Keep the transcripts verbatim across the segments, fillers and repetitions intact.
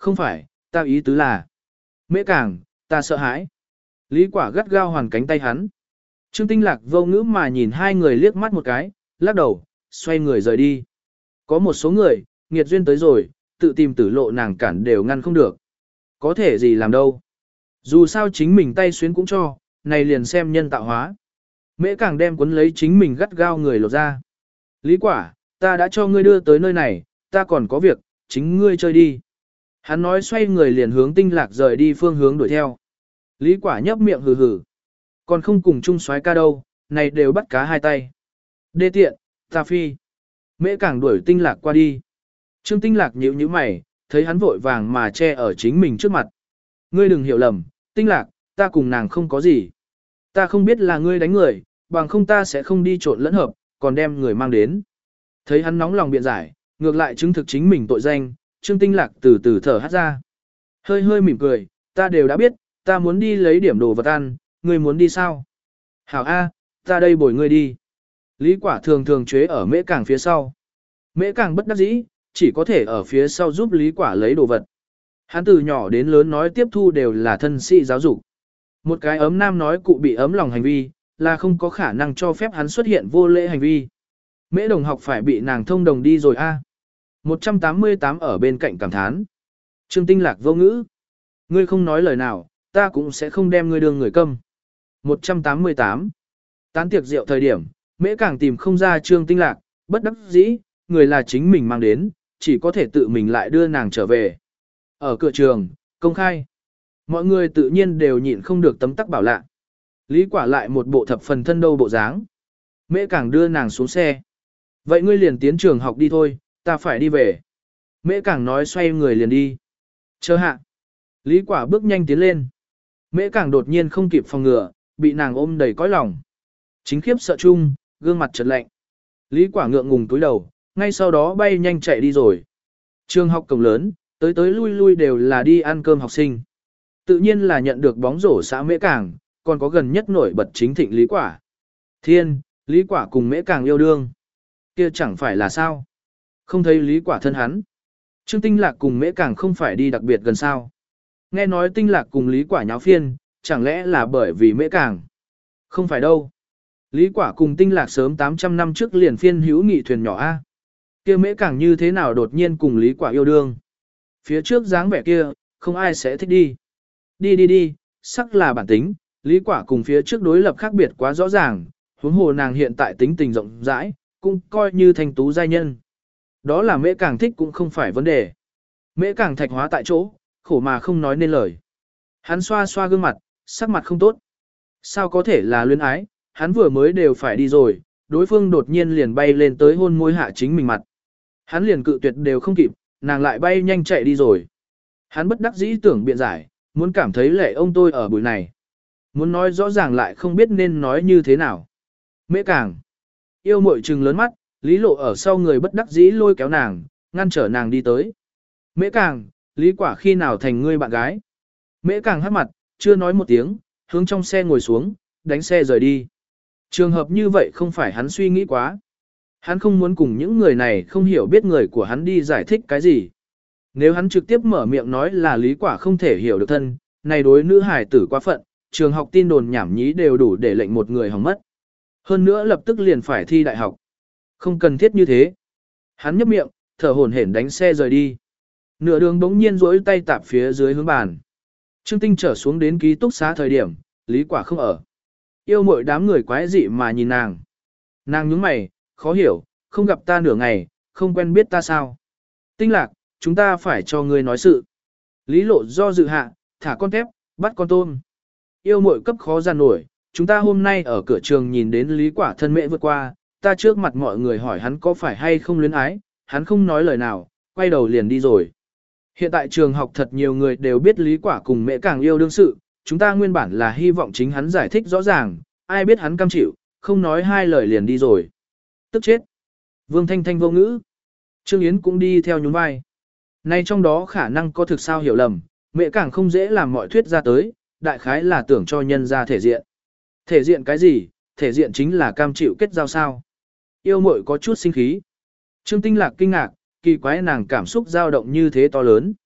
Không phải, ta ý tứ là. Mễ Càng, ta sợ hãi. Lý Quả gắt gao hoàn cánh tay hắn. Trương Tinh Lạc vô ngữ mà nhìn hai người liếc mắt một cái, lắc đầu, xoay người rời đi. Có một số người, nghiệt duyên tới rồi, tự tìm tử lộ nàng cản đều ngăn không được. Có thể gì làm đâu. Dù sao chính mình tay xuyến cũng cho, này liền xem nhân tạo hóa. Mễ Càng đem cuốn lấy chính mình gắt gao người lột ra. Lý Quả, ta đã cho ngươi đưa tới nơi này, ta còn có việc, chính ngươi chơi đi. Hắn nói xoay người liền hướng Tinh Lạc rời đi phương hướng đuổi theo. Lý Quả nhấp miệng hừ hừ. Còn không cùng chung soái ca đâu, này đều bắt cá hai tay. Đê tiện, ta phi. Mễ Càng đuổi Tinh Lạc qua đi. Trương Tinh Lạc nhíu nhíu mày, thấy hắn vội vàng mà che ở chính mình trước mặt. Ngươi đừng hiểu lầm, Tinh Lạc, ta cùng nàng không có gì. Ta không biết là ngươi đánh người, bằng không ta sẽ không đi trộn lẫn hợp, còn đem người mang đến. Thấy hắn nóng lòng biện giải, ngược lại chứng thực chính mình tội danh, Trương Tinh Lạc từ từ thở hát ra. Hơi hơi mỉm cười, ta đều đã biết, ta muốn đi lấy điểm đồ vật ăn, ngươi muốn đi sao? Hảo A, ta đây bồi ngươi đi. Lý Quả thường thường chế ở Mễ Càng phía sau. Mễ Càng bất đắc dĩ, chỉ có thể ở phía sau giúp Lý Quả lấy đồ vật. Hắn từ nhỏ đến lớn nói tiếp thu đều là thân sĩ giáo dục. Một cái ấm nam nói cụ bị ấm lòng hành vi, là không có khả năng cho phép hắn xuất hiện vô lễ hành vi. Mễ đồng học phải bị nàng thông đồng đi rồi a. một trăm tám mươi tám ở bên cạnh cảm thán. Trương Tinh Lạc vô ngữ. Ngươi không nói lời nào, ta cũng sẽ không đem ngươi đương người câm. một trăm tám mươi tám. Tán tiệc rượu thời điểm, Mễ Càng tìm không ra Trương Tinh Lạc, bất đắc dĩ, người là chính mình mang đến, chỉ có thể tự mình lại đưa nàng trở về. Ở cửa trường, công khai. Mọi người tự nhiên đều nhịn không được tấm tắc bảo lạ. Lý Quả lại một bộ thập phần thân đâu bộ dáng. Mễ Càng đưa nàng xuống xe. Vậy ngươi liền tiến trường học đi thôi, ta phải đi về. Mễ Càng nói xoay người liền đi. Chờ hạ. Lý Quả bước nhanh tiến lên. Mễ Càng đột nhiên không kịp phòng ngừa, bị nàng ôm đầy cõi lòng. Chính khiếp sợ chung, gương mặt chợt lạnh. Lý Quả ngượng ngùng túi đầu, ngay sau đó bay nhanh chạy đi rồi. Trường học cổng lớn, tới tới lui lui đều là đi ăn cơm học sinh. Tự nhiên là nhận được bóng rổ xã Mễ Càng, còn có gần nhất nổi bật chính thịnh Lý Quả. Thiên, Lý Quả cùng Mễ Càng yêu đương. Kia chẳng phải là sao? Không thấy Lý Quả thân hắn. Trương Tinh Lạc cùng Mễ Càng không phải đi đặc biệt gần sao. Nghe nói Tinh Lạc cùng Lý Quả nháo phiên, chẳng lẽ là bởi vì Mễ Càng? Không phải đâu. Lý Quả cùng Tinh Lạc sớm tám trăm năm trước liền phiên hữu nghị thuyền nhỏ A. Kia Mễ Càng như thế nào đột nhiên cùng Lý Quả yêu đương? Phía trước dáng vẻ kia, không ai sẽ thích đi. Đi đi đi, sắc là bản tính, Lý Quả cùng phía trước đối lập khác biệt quá rõ ràng, huống hồ nàng hiện tại tính tình rộng rãi, cũng coi như thành tú giai nhân. Đó là Mễ Càng thích cũng không phải vấn đề. Mễ Càng thạch hóa tại chỗ, khổ mà không nói nên lời. Hắn xoa xoa gương mặt, sắc mặt không tốt. Sao có thể là luyến ái, hắn vừa mới đều phải đi rồi, đối phương đột nhiên liền bay lên tới hôn môi hạ chính mình mặt. Hắn liền cự tuyệt đều không kịp, nàng lại bay nhanh chạy đi rồi. Hắn bất đắc dĩ tưởng biện giải, muốn cảm thấy lệ ông tôi ở buổi này. Muốn nói rõ ràng lại không biết nên nói như thế nào. Mễ Càng. Yêu muội trừng lớn mắt, Lý Lộ ở sau người bất đắc dĩ lôi kéo nàng, ngăn trở nàng đi tới. Mễ Càng, Lý Quả khi nào thành ngươi bạn gái? Mễ Càng hắt mặt, chưa nói một tiếng, hướng trong xe ngồi xuống, đánh xe rời đi. Trường hợp như vậy không phải hắn suy nghĩ quá. Hắn không muốn cùng những người này không hiểu biết người của hắn đi giải thích cái gì. Nếu hắn trực tiếp mở miệng nói là Lý Quả không thể hiểu được thân, này đối nữ hài tử quá phận, trường học tin đồn nhảm nhí đều đủ để lệnh một người hỏng mất. Hơn nữa lập tức liền phải thi đại học. Không cần thiết như thế. Hắn nhấp miệng, thở hổn hển đánh xe rời đi. Nửa đường bỗng nhiên rỗi tay tạp phía dưới hướng bàn. Trương Tinh trở xuống đến ký túc xá thời điểm, Lý Quả không ở. Yêu muội đám người quái dị mà nhìn nàng. Nàng nhướng mày, khó hiểu, không gặp ta nửa ngày, không quen biết ta sao. Tinh Lạc, chúng ta phải cho ngươi nói sự. Lý Lộ do dự hạ, thả con tép, bắt con tôm. Yêu muội cấp khó gian nổi, chúng ta hôm nay ở cửa trường nhìn đến Lý Quả thân mẹ vượt qua, ta trước mặt mọi người hỏi hắn có phải hay không luyến ái, hắn không nói lời nào, quay đầu liền đi rồi. Hiện tại trường học thật nhiều người đều biết Lý Quả cùng Mễ Càng yêu đương sự, chúng ta nguyên bản là hy vọng chính hắn giải thích rõ ràng, ai biết hắn cam chịu, không nói hai lời liền đi rồi. Tức chết. Vương Thanh Thanh vô ngữ. Trương Yến cũng đi theo nhún vai. Nay trong đó khả năng có thực sao hiểu lầm, Mễ Càng không dễ làm mọi thuyết ra tới, đại khái là tưởng cho nhân ra thể diện. Thể diện cái gì, thể diện chính là cam chịu kết giao sao. Yêu muội có chút sinh khí. Trương Tinh Lạc kinh ngạc, kỳ quái nàng cảm xúc dao động như thế to lớn.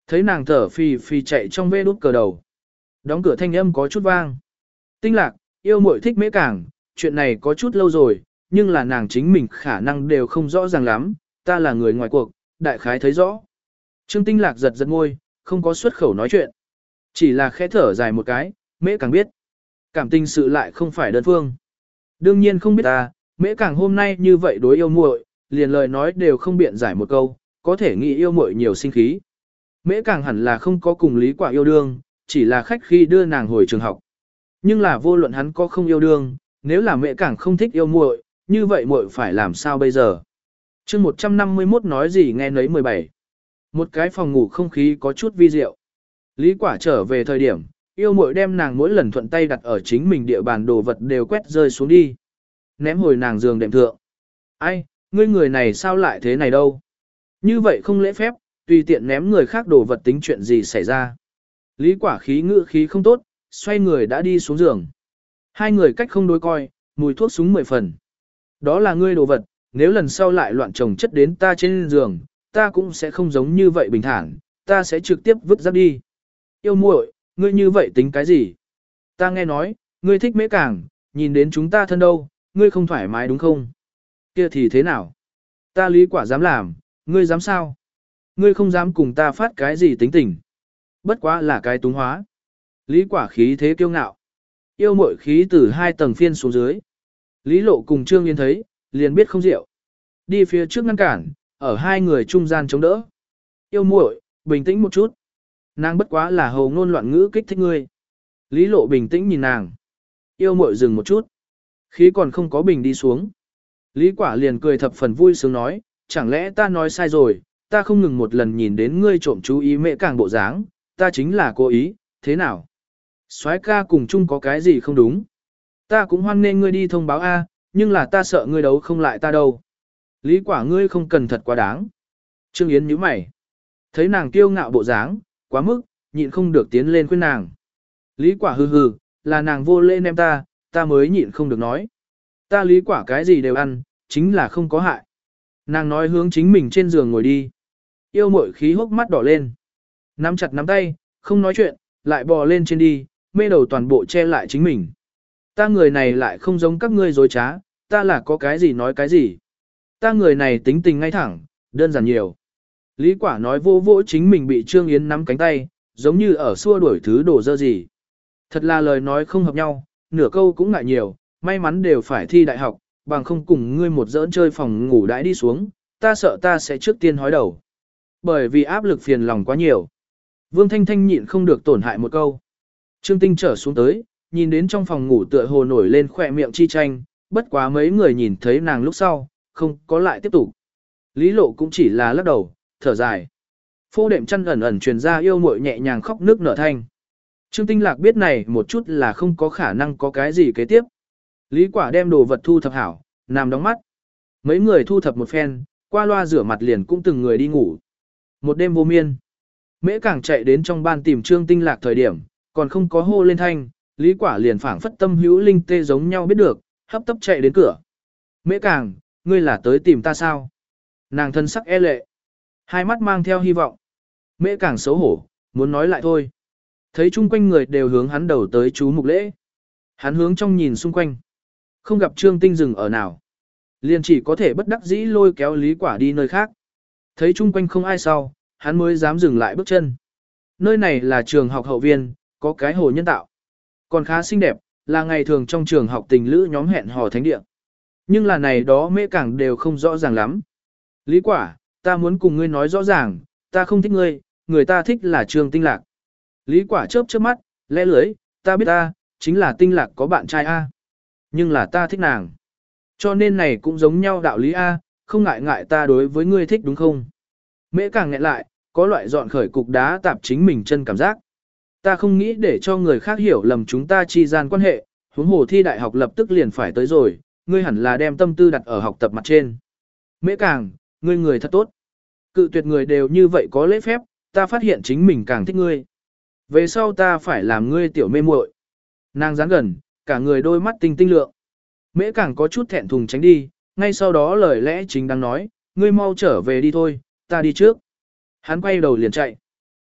Thấy nàng thở phì phì chạy trong vê đút cờ đầu. Đóng cửa thanh âm có chút vang. Tinh lạc, yêu muội thích Mễ Cảng, chuyện này có chút lâu rồi, nhưng là nàng chính mình khả năng đều không rõ ràng lắm, ta là người ngoài cuộc, đại khái thấy rõ. Trương Tinh lạc giật giật môi, không có xuất khẩu nói chuyện. Chỉ là khẽ thở dài một cái, Mễ Cảng biết. Cảm tình sự lại không phải đơn phương. Đương nhiên không biết ta, Mễ Cảng hôm nay như vậy đối yêu muội, liền lời nói đều không biện giải một câu, có thể nghĩ yêu muội nhiều sinh khí. Mễ Cảng hẳn là không có cùng Lý Quả yêu đương, chỉ là khách khi đưa nàng hồi trường học. Nhưng là vô luận hắn có không yêu đương, nếu là Mễ Cảng không thích yêu muội, như vậy muội phải làm sao bây giờ? Chương một trăm năm mươi mốt nói gì nghe nấy mười bảy. Một cái phòng ngủ không khí có chút vi diệu. Lý Quả trở về thời điểm, yêu muội đem nàng mỗi lần thuận tay đặt ở chính mình địa bàn đồ vật đều quét rơi xuống đi. Ném hồi nàng giường đệm thượng. Ai, ngươi người này sao lại thế này đâu? Như vậy không lễ phép, tùy tiện ném người khác đồ vật tính chuyện gì xảy ra. Lý Quả khí ngữ khí không tốt, xoay người đã đi xuống giường. Hai người cách không đối coi, mùi thuốc súng mười phần. Đó là ngươi đồ vật, nếu lần sau lại loạn chồng chất đến ta trên giường, ta cũng sẽ không giống như vậy bình thản, ta sẽ trực tiếp vứt rác đi. Yêu muội, ngươi như vậy tính cái gì? Ta nghe nói, ngươi thích Mễ Cảng, nhìn đến chúng ta thân đâu, ngươi không thoải mái đúng không? Kia thì thế nào? Ta Lý Quả dám làm, ngươi dám sao? Ngươi không dám cùng ta phát cái gì tính tình. Bất quá là cái túng hóa. Lý Quả khí thế kiêu ngạo. Yêu muội khí từ hai tầng phiên xuống dưới. Lý Lộ cùng Trương Yên thấy, liền biết không rượu. Đi phía trước ngăn cản, ở hai người trung gian chống đỡ. Yêu muội, bình tĩnh một chút. Nàng bất quá là hầu ngôn loạn ngữ kích thích ngươi. Lý Lộ bình tĩnh nhìn nàng. Yêu muội dừng một chút. Khí còn không có bình đi xuống. Lý Quả liền cười thập phần vui sướng nói, chẳng lẽ ta nói sai rồi, ta không ngừng một lần nhìn đến ngươi trộm chú ý Mễ Cảng bộ dáng, ta chính là cố ý, thế nào? Soái ca cùng chung có cái gì không đúng? Ta cũng hoan nên ngươi đi thông báo A, nhưng là ta sợ ngươi đấu không lại ta đâu. Lý Quả ngươi không cần thật quá đáng. Trương Yến nhíu mày. Thấy nàng kiêu ngạo bộ dáng, quá mức, nhịn không được tiến lên khuyên nàng. Lý Quả hừ hừ, là nàng vô lễ em ta, ta mới nhịn không được nói. Ta Lý Quả cái gì đều ăn, chính là không có hại. Nàng nói hướng chính mình trên giường ngồi đi. Yêu muội khí hốc mắt đỏ lên. Nắm chặt nắm tay, không nói chuyện, lại bò lên trên đi, mê đầu toàn bộ che lại chính mình. Ta người này lại không giống các ngươi dối trá, ta là có cái gì nói cái gì. Ta người này tính tình ngay thẳng, đơn giản nhiều. Lý Quả nói vô vỗ chính mình bị Trương Yến nắm cánh tay, giống như ở xua đuổi thứ đổ dơ gì. Thật là lời nói không hợp nhau, nửa câu cũng ngại nhiều, may mắn đều phải thi đại học, bằng không cùng ngươi một giỡn chơi phòng ngủ đãi đi xuống, ta sợ ta sẽ trước tiên hói đầu. Bởi vì áp lực phiền lòng quá nhiều. Vương Thanh Thanh nhịn không được tổn hại một câu. Trương Tinh trở xuống tới, nhìn đến trong phòng ngủ tựa hồ nổi lên khỏe miệng chi tranh, bất quá mấy người nhìn thấy nàng lúc sau, không có lại tiếp tục. Lý Lộ cũng chỉ là lắc đầu, thở dài. Phô đệm chăn ẩn ẩn truyền ra yêu muội nhẹ nhàng khóc nước nở thanh. Trương Tinh Lạc biết này một chút là không có khả năng có cái gì kế tiếp. Lý Quả đem đồ vật thu thập hảo, nằm đóng mắt. Mấy người thu thập một phen, qua loa rửa mặt liền cũng từng người đi ngủ. Một đêm vô miên. Mễ Cảng chạy đến trong ban tìm Trương Tinh Lạc thời điểm, còn không có hô lên thanh, Lý Quả liền phảng phất tâm hữu linh tê giống nhau biết được, hấp tấp chạy đến cửa. Mễ Cảng, ngươi là tới tìm ta sao? Nàng thân sắc e lệ, hai mắt mang theo hy vọng. Mễ Cảng xấu hổ, muốn nói lại thôi. Thấy chung quanh người đều hướng hắn đầu tới chú mục lễ. Hắn hướng trong nhìn xung quanh. Không gặp Trương Tinh dừng ở nào. Liền chỉ có thể bất đắc dĩ lôi kéo Lý Quả đi nơi khác. Thấy chung quanh không ai sau, hắn mới dám dừng lại bước chân. Nơi này là trường học hậu viên, có cái hồ nhân tạo. Còn khá xinh đẹp, là ngày thường trong trường học tình lữ nhóm hẹn hò thánh địa. Nhưng là này đó Mễ Cảng đều không rõ ràng lắm. Lý Quả, ta muốn cùng ngươi nói rõ ràng, ta không thích ngươi, người ta thích là Trương Tinh Lạc. Lý Quả chớp chớp mắt, lẽ lưới, ta biết ta, chính là Tinh Lạc có bạn trai A. Nhưng là ta thích nàng. Cho nên này cũng giống nhau đạo lý A, không ngại ngại ta đối với ngươi thích đúng không? Mễ Cảng nghẹn lại, có loại dọn khởi cục đá tạp chính mình chân cảm giác. Ta không nghĩ để cho người khác hiểu lầm chúng ta chi gian quan hệ, huống hồ thi đại học lập tức liền phải tới rồi, ngươi hẳn là đem tâm tư đặt ở học tập mặt trên. Mễ Cảng, ngươi người thật tốt. Cự tuyệt người đều như vậy có lễ phép, ta phát hiện chính mình càng thích ngươi. Về sau ta phải làm ngươi tiểu mê muội. Nàng dán gần, cả người đôi mắt tinh tinh lượng. Mễ Cảng có chút thẹn thùng tránh đi, ngay sau đó lời lẽ chính đang nói, ngươi mau trở về đi thôi, ta đi trước. Hắn quay đầu liền chạy.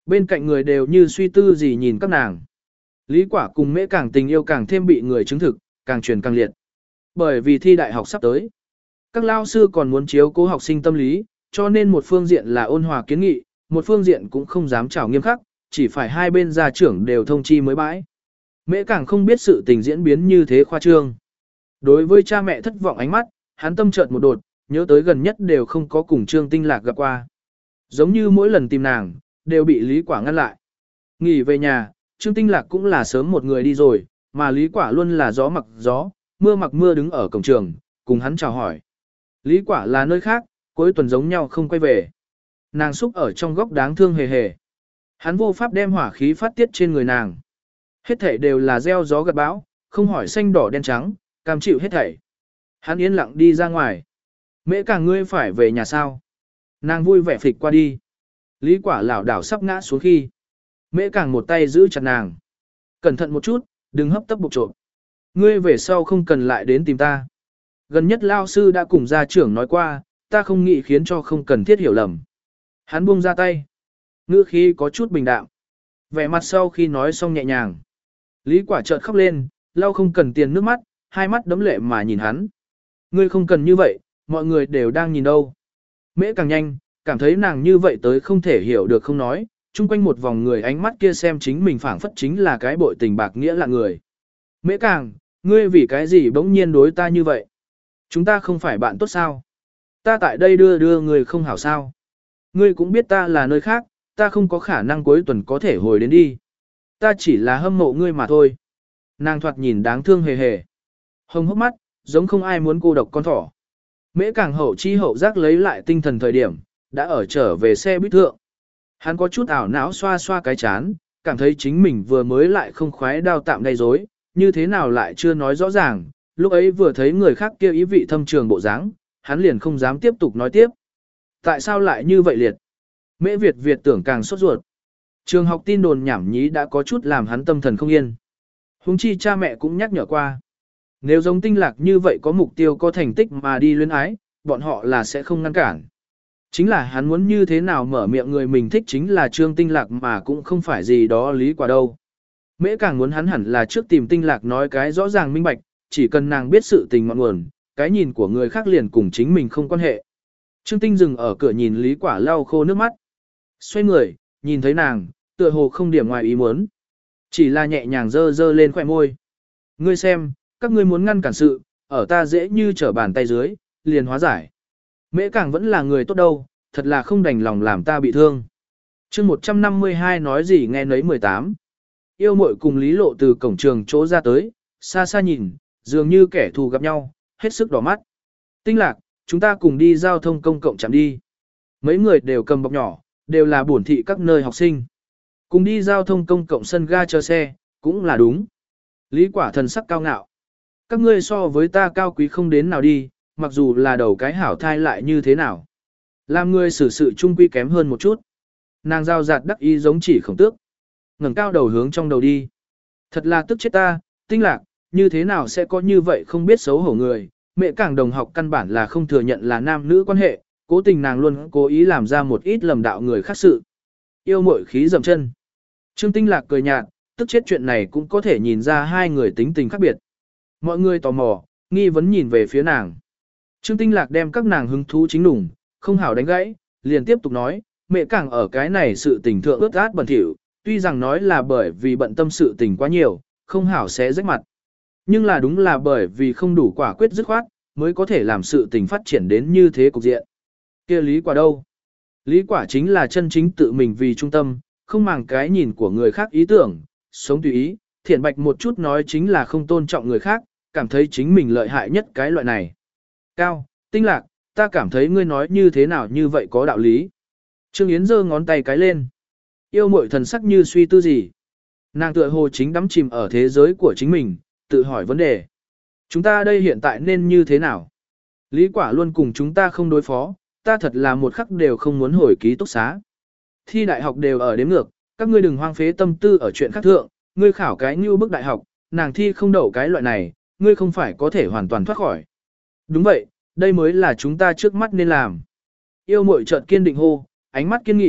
Bên cạnh người đều như suy tư gì nhìn các nàng. Lý Quả cùng Mễ càng tình yêu càng thêm bị người chứng thực, càng truyền càng liệt. Bởi vì thi đại học sắp tới. Các lao sư còn muốn chiếu cố học sinh tâm lý, cho nên một phương diện là ôn hòa kiến nghị, một phương diện cũng không dám trào nghiêm khắc, chỉ phải hai bên gia trưởng đều thông chi mới bãi. Mễ càng không biết sự tình diễn biến như thế khoa trương. Đối với cha mẹ thất vọng ánh mắt, hắn tâm chợt một đột, nhớ tới gần nhất đều không có cùng Trương Tinh Lạc gặp qua. Giống như mỗi lần tìm nàng, đều bị Lý Quả ngăn lại. Nghỉ về nhà, Trương Tinh Lạc cũng là sớm một người đi rồi, mà Lý Quả luôn là gió mặc gió, mưa mặc mưa đứng ở cổng trường, cùng hắn chào hỏi. Lý Quả là nơi khác, cuối tuần giống nhau không quay về. Nàng xúc ở trong góc đáng thương hề hề. Hắn vô pháp đem hỏa khí phát tiết trên người nàng. Hết thảy đều là gieo gió gặt bão, không hỏi xanh đỏ đen trắng, cam chịu hết thảy. Hắn yên lặng đi ra ngoài. Mễ càng ngươi phải về nhà sao? Nàng vui vẻ phịch qua đi. Lý Quả lảo đảo sắp ngã xuống khi. Mễ càng một tay giữ chặt nàng. Cẩn thận một chút, đừng hấp tấp bục trộm. Ngươi về sau không cần lại đến tìm ta. Gần nhất lao sư đã cùng gia trưởng nói qua, ta không nghĩ khiến cho không cần thiết hiểu lầm. Hắn buông ra tay. Ngữ khí có chút bình đạm. Vẻ mặt sau khi nói xong nhẹ nhàng. Lý Quả chợt khóc lên, lau không cần tiền nước mắt, hai mắt đấm lệ mà nhìn hắn. Ngươi không cần như vậy, mọi người đều đang nhìn đâu. Mễ càng nhanh, cảm thấy nàng như vậy tới không thể hiểu được không nói, chung quanh một vòng người ánh mắt kia xem chính mình phảng phất chính là cái bội tình bạc nghĩa là người. Mễ càng, ngươi vì cái gì bỗng nhiên đối ta như vậy? Chúng ta không phải bạn tốt sao? Ta tại đây đưa đưa người không hảo sao? Ngươi cũng biết ta là nơi khác, ta không có khả năng cuối tuần có thể hồi đến đi. Ta chỉ là hâm mộ ngươi mà thôi. Nàng thoạt nhìn đáng thương hề hề. Hồng hốc mắt, giống không ai muốn cô độc con thỏ. Mễ càng hậu chi hậu giác lấy lại tinh thần thời điểm, đã ở trở về xe buýt thượng. Hắn có chút ảo não xoa xoa cái chán, cảm thấy chính mình vừa mới lại không khoái đao tạm đầy dối, như thế nào lại chưa nói rõ ràng, lúc ấy vừa thấy người khác kia ý vị thâm trường bộ dáng, hắn liền không dám tiếp tục nói tiếp. Tại sao lại như vậy liệt? Mễ Việt Việt tưởng càng sốt ruột. Trường học tin đồn nhảm nhí đã có chút làm hắn tâm thần không yên. Huống chi cha mẹ cũng nhắc nhở qua. Nếu giống Tinh Lạc như vậy có mục tiêu có thành tích mà đi luyến ái, bọn họ là sẽ không ngăn cản. Chính là hắn muốn như thế nào mở miệng người mình thích chính là Trương Tinh Lạc mà cũng không phải gì đó Lý Quả đâu. Mễ càng muốn hắn hẳn là trước tìm Tinh Lạc nói cái rõ ràng minh bạch, chỉ cần nàng biết sự tình ngọn nguồn, cái nhìn của người khác liền cùng chính mình không quan hệ. Trương Tinh dừng ở cửa nhìn Lý Quả lau khô nước mắt. Xoay người, nhìn thấy nàng, tựa hồ không điểm ngoài ý muốn. Chỉ là nhẹ nhàng dơ dơ lên khỏe môi. Ngươi xem, các ngươi muốn ngăn cản sự, ở ta dễ như trở bàn tay dưới, liền hóa giải. Mễ càng vẫn là người tốt đâu, thật là không đành lòng làm ta bị thương. chương một trăm năm mươi hai nói gì nghe nấy mười tám. Yêu muội cùng Lý Lộ từ cổng trường chỗ ra tới, xa xa nhìn, dường như kẻ thù gặp nhau, hết sức đỏ mắt. Tinh Lạc, chúng ta cùng đi giao thông công cộng chạm đi. Mấy người đều cầm bọc nhỏ, đều là bổn thị các nơi học sinh. Cùng đi giao thông công cộng sân ga chờ xe, cũng là đúng. Lý Quả thần sắc cao ngạo. Các ngươi so với ta cao quý không đến nào đi, mặc dù là đầu cái hảo thai lại như thế nào. Làm người xử sự trung quy kém hơn một chút. Nàng giao giạt đắc ý giống chỉ khổng tước. Ngẩng cao đầu hướng trong đầu đi. Thật là tức chết ta, Tinh Lạc, như thế nào sẽ có như vậy không biết xấu hổ người. Mẹ càng đồng học căn bản là không thừa nhận là nam nữ quan hệ, cố tình nàng luôn cố ý làm ra một ít lầm đạo người khác sự. Yêu muội khí dầm chân. Trương Tinh Lạc cười nhạt, tức chết chuyện này cũng có thể nhìn ra hai người tính tình khác biệt. Mọi người tò mò, nghi vấn nhìn về phía nàng. Trương Tinh Lạc đem các nàng hứng thú chính đủng, không hảo đánh gãy, liền tiếp tục nói, mẹ càng ở cái này sự tình thượng ướt át bẩn thỉu, tuy rằng nói là bởi vì bận tâm sự tình quá nhiều, không hảo sẽ rách mặt. Nhưng là đúng là bởi vì không đủ quả quyết dứt khoát, mới có thể làm sự tình phát triển đến như thế cục diện. Kia Lý Quả đâu? Lý Quả chính là chân chính tự mình vì trung tâm, không màng cái nhìn của người khác ý tưởng, sống tùy ý, thiện bạch một chút nói chính là không tôn trọng người khác, cảm thấy chính mình lợi hại nhất cái loại này. Cao, Tinh Lạc, ta cảm thấy ngươi nói như thế nào như vậy có đạo lý. Trương Yến giơ ngón tay cái lên. Yêu muội thần sắc như suy tư gì. Nàng tựa hồ chính đắm chìm ở thế giới của chính mình, tự hỏi vấn đề. Chúng ta đây hiện tại nên như thế nào? Lý Quả luôn cùng chúng ta không đối phó, ta thật là một khắc đều không muốn hồi ký túc xá. Thi đại học đều ở đếm ngược, các ngươi đừng hoang phế tâm tư ở chuyện khác thượng, ngươi khảo cái như bức đại học, nàng thi không đậu cái loại này, ngươi không phải có thể hoàn toàn thoát khỏi. Đúng vậy, đây mới là chúng ta trước mắt nên làm. Yêu muội chợt kiên định hô, ánh mắt kiên nghị,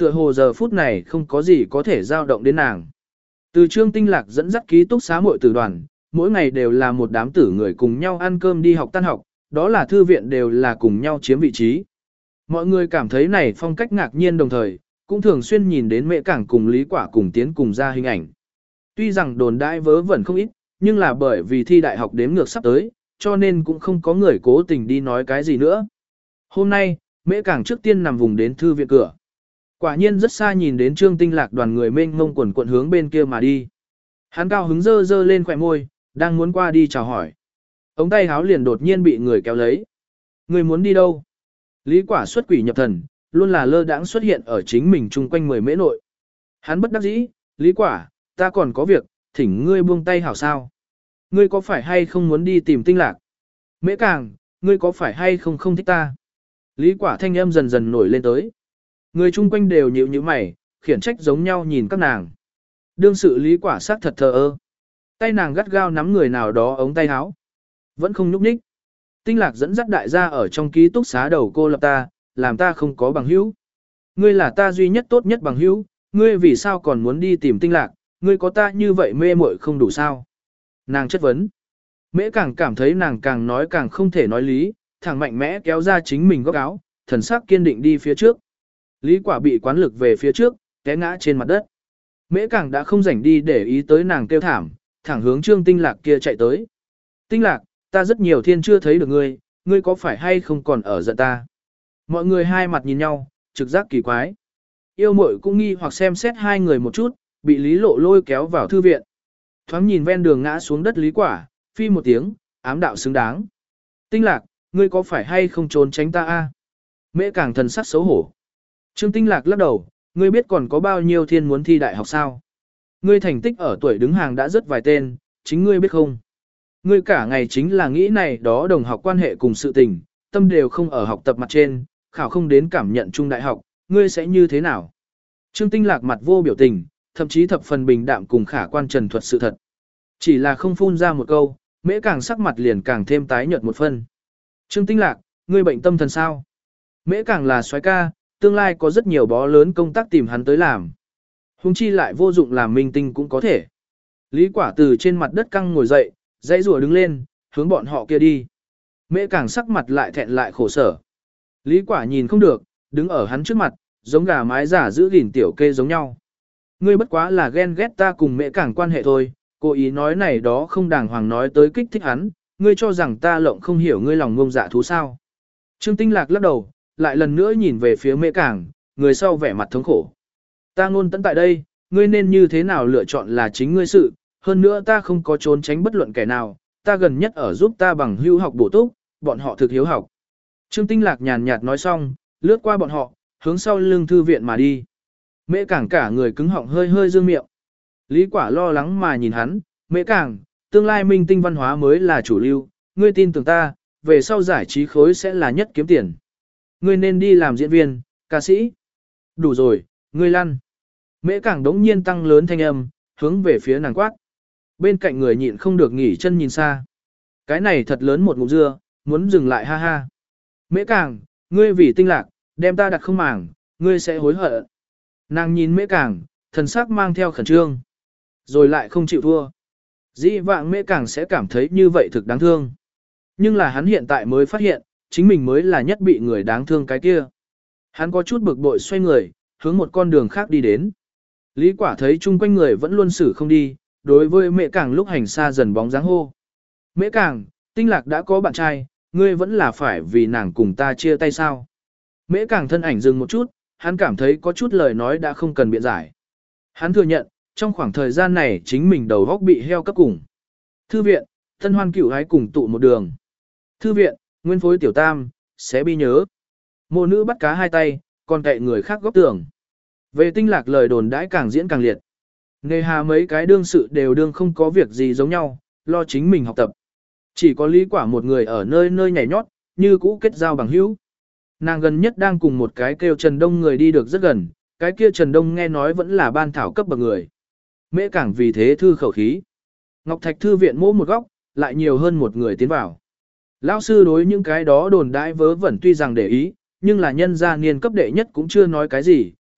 tựa hồ giờ phút này không có gì có thể dao động đến nàng. Từ Trương Tinh Lạc dẫn dắt ký túc xá muội tử đoàn, mỗi ngày đều là một đám tử người cùng nhau ăn cơm đi học tan học, đó là thư viện đều là cùng nhau chiếm vị trí. Mọi người cảm thấy này phong cách ngạc nhiên đồng thời, cũng thường xuyên nhìn đến Mễ Cảng cùng Lý Quả cùng tiến cùng ra hình ảnh. Tuy rằng đồn đại vớ vẩn không ít, nhưng là bởi vì thi đại học đếm ngược sắp tới, cho nên cũng không có người cố tình đi nói cái gì nữa. Hôm nay, Mễ Cảng trước tiên nằm vùng đến thư viện cửa. Quả nhiên rất xa nhìn đến Trương Tinh Lạc đoàn người mênh mông quần quận hướng bên kia mà đi. Hắn cao hứng dơ dơ lên khỏe môi, đang muốn qua đi chào hỏi. Ống tay háo liền đột nhiên bị người kéo lấy. Người muốn đi đâu? Lý Quả xuất quỷ nhập thần, luôn là lơ đãng xuất hiện ở chính mình chung quanh mười mễ nội. Hắn bất đắc dĩ, Lý Quả, ta còn có việc, thỉnh ngươi buông tay hảo sao. Ngươi có phải hay không muốn đi tìm Tinh Lạc? Mễ Càng, ngươi có phải hay không không thích ta? Lý Quả thanh âm dần dần nổi lên tới. Người chung quanh đều nhíu nhíu mày, khiển trách giống nhau nhìn các nàng. Đương sự Lý Quả sắc thật thờ ơ. Tay nàng gắt gao nắm người nào đó ống tay áo, vẫn không nhúc nhích. Tinh Lạc dẫn dắt đại gia ở trong ký túc xá đầu cô lập ta, làm ta không có bằng hữu. Ngươi là ta duy nhất tốt nhất bằng hữu, ngươi vì sao còn muốn đi tìm Tinh Lạc, ngươi có ta như vậy mê muội không đủ sao? Nàng chất vấn. Mễ Càng cảm thấy nàng càng nói càng không thể nói lý, thẳng mạnh mẽ kéo ra chính mình góc áo, thần sắc kiên định đi phía trước. Lý Quả bị quán lực về phía trước, té ngã trên mặt đất. Mễ Càng đã không rảnh đi để ý tới nàng kêu thảm, thẳng hướng Trương Tinh Lạc kia chạy tới. Tinh Lạc, ta rất nhiều thiên chưa thấy được ngươi, ngươi có phải hay không còn ở giận ta? Mọi người hai mặt nhìn nhau, trực giác kỳ quái. Yêu muội cũng nghi hoặc xem xét hai người một chút, bị Lý Lộ lôi kéo vào thư viện. Thoáng nhìn ven đường ngã xuống đất Lý Quả, phi một tiếng, ám đạo xứng đáng. Tinh Lạc, ngươi có phải hay không trốn tránh ta a? Mễ Càng thần sắc xấu hổ. Trương Tinh Lạc lắc đầu, ngươi biết còn có bao nhiêu thiên muốn thi đại học sao? Ngươi thành tích ở tuổi đứng hàng đã rất vài tên, chính ngươi biết không? Ngươi cả ngày chính là nghĩ này đó đồng học quan hệ cùng sự tình, tâm đều không ở học tập mặt trên, khảo không đến cảm nhận chung đại học, ngươi sẽ như thế nào? Trương Tinh Lạc mặt vô biểu tình, thậm chí thập phần bình đạm cùng khả quan trần thuật sự thật. Chỉ là không phun ra một câu, Mễ Càng sắc mặt liền càng thêm tái nhợt một phân. Trương Tinh Lạc, ngươi bệnh tâm thần sao? Mễ Càng là soái ca, tương lai có rất nhiều bó lớn công tác tìm hắn tới làm. Hùng chi lại vô dụng làm minh tinh cũng có thể. Lý Quả từ trên mặt đất căng ngồi dậy, dãy rùa đứng lên, hướng bọn họ kia đi. Mễ Càng sắc mặt lại thẹn lại khổ sở. Lý Quả nhìn không được, đứng ở hắn trước mặt, giống gà mái giả giữ gìn tiểu kê giống nhau. Ngươi bất quá là ghen ghét ta cùng Mễ Càng quan hệ thôi, cố ý nói này đó không đàng hoàng nói tới kích thích hắn, ngươi cho rằng ta lộng không hiểu ngươi lòng ngông dạ thú sao. Trương Tinh Lạc lắc đầu, lại lần nữa nhìn về phía Mễ Càng, người sau vẻ mặt thống khổ. Ta ngôn tận tại đây, ngươi nên như thế nào lựa chọn là chính ngươi sự, hơn nữa ta không có trốn tránh bất luận kẻ nào, ta gần nhất ở giúp ta bằng hữu học bổ túc, bọn họ thực hiếu học. Trương Tinh Lạc nhàn nhạt nói xong, lướt qua bọn họ, hướng sau lưng thư viện mà đi. Mễ Càng cả người cứng họng hơi hơi dương miệng. Lý Quả lo lắng mà nhìn hắn, Mễ Càng, tương lai minh tinh văn hóa mới là chủ lưu, ngươi tin tưởng ta, về sau giải trí khối sẽ là nhất kiếm tiền. Ngươi nên đi làm diễn viên, ca sĩ. Đủ rồi, ngươi lăn. Mễ Càng đống nhiên tăng lớn thanh âm, hướng về phía nàng quát. Bên cạnh người nhịn không được nghỉ chân nhìn xa. Cái này thật lớn một ngụm dưa, muốn dừng lại ha ha. Mễ Càng, ngươi vì Tinh Lạc, đem ta đặt không màng, ngươi sẽ hối hận. Nàng nhìn Mễ Càng, thần sắc mang theo khẩn trương. Rồi lại không chịu thua. Dĩ vãng Mễ Càng sẽ cảm thấy như vậy thực đáng thương. Nhưng là hắn hiện tại mới phát hiện, chính mình mới là nhất bị người đáng thương cái kia. Hắn có chút bực bội xoay người, hướng một con đường khác đi đến. Lý Quả thấy chung quanh người vẫn luôn xử không đi, đối với Mễ Càng lúc hành xa dần bóng dáng hô. Mễ Càng, Tinh Lạc đã có bạn trai, ngươi vẫn là phải vì nàng cùng ta chia tay sao? Mễ Càng thân ảnh dừng một chút, hắn cảm thấy có chút lời nói đã không cần biện giải. Hắn thừa nhận, trong khoảng thời gian này chính mình đầu góc bị heo cấp cùng. Thư viện, Tân Hoan Cửu hái cùng tụ một đường. Thư viện, Nguyên Phối Tiểu Tam, sẽ bi nhớ. Mộ nữ bắt cá hai tay, còn cậy người khác góc tường. Về Tinh Lạc lời đồn đãi càng diễn càng liệt. Nề hà mấy cái đương sự đều đương không có việc gì giống nhau, lo chính mình học tập. Chỉ có Lý Quả một người ở nơi nơi nhảy nhót, như cũ kết giao bằng hữu. Nàng gần nhất đang cùng một cái kêu Trần Đông người đi được rất gần, cái kia Trần Đông nghe nói vẫn là ban thảo cấp bậc người. Mễ Càng vì thế thư khẩu khí. Ngọc Thạch thư viện mỗ một góc, lại nhiều hơn một người tiến vào. Lão sư đối những cái đó đồn đãi vớ vẩn tuy rằng để ý, nhưng là nhân gia niên cấp đệ nhất cũng chưa nói cái gì,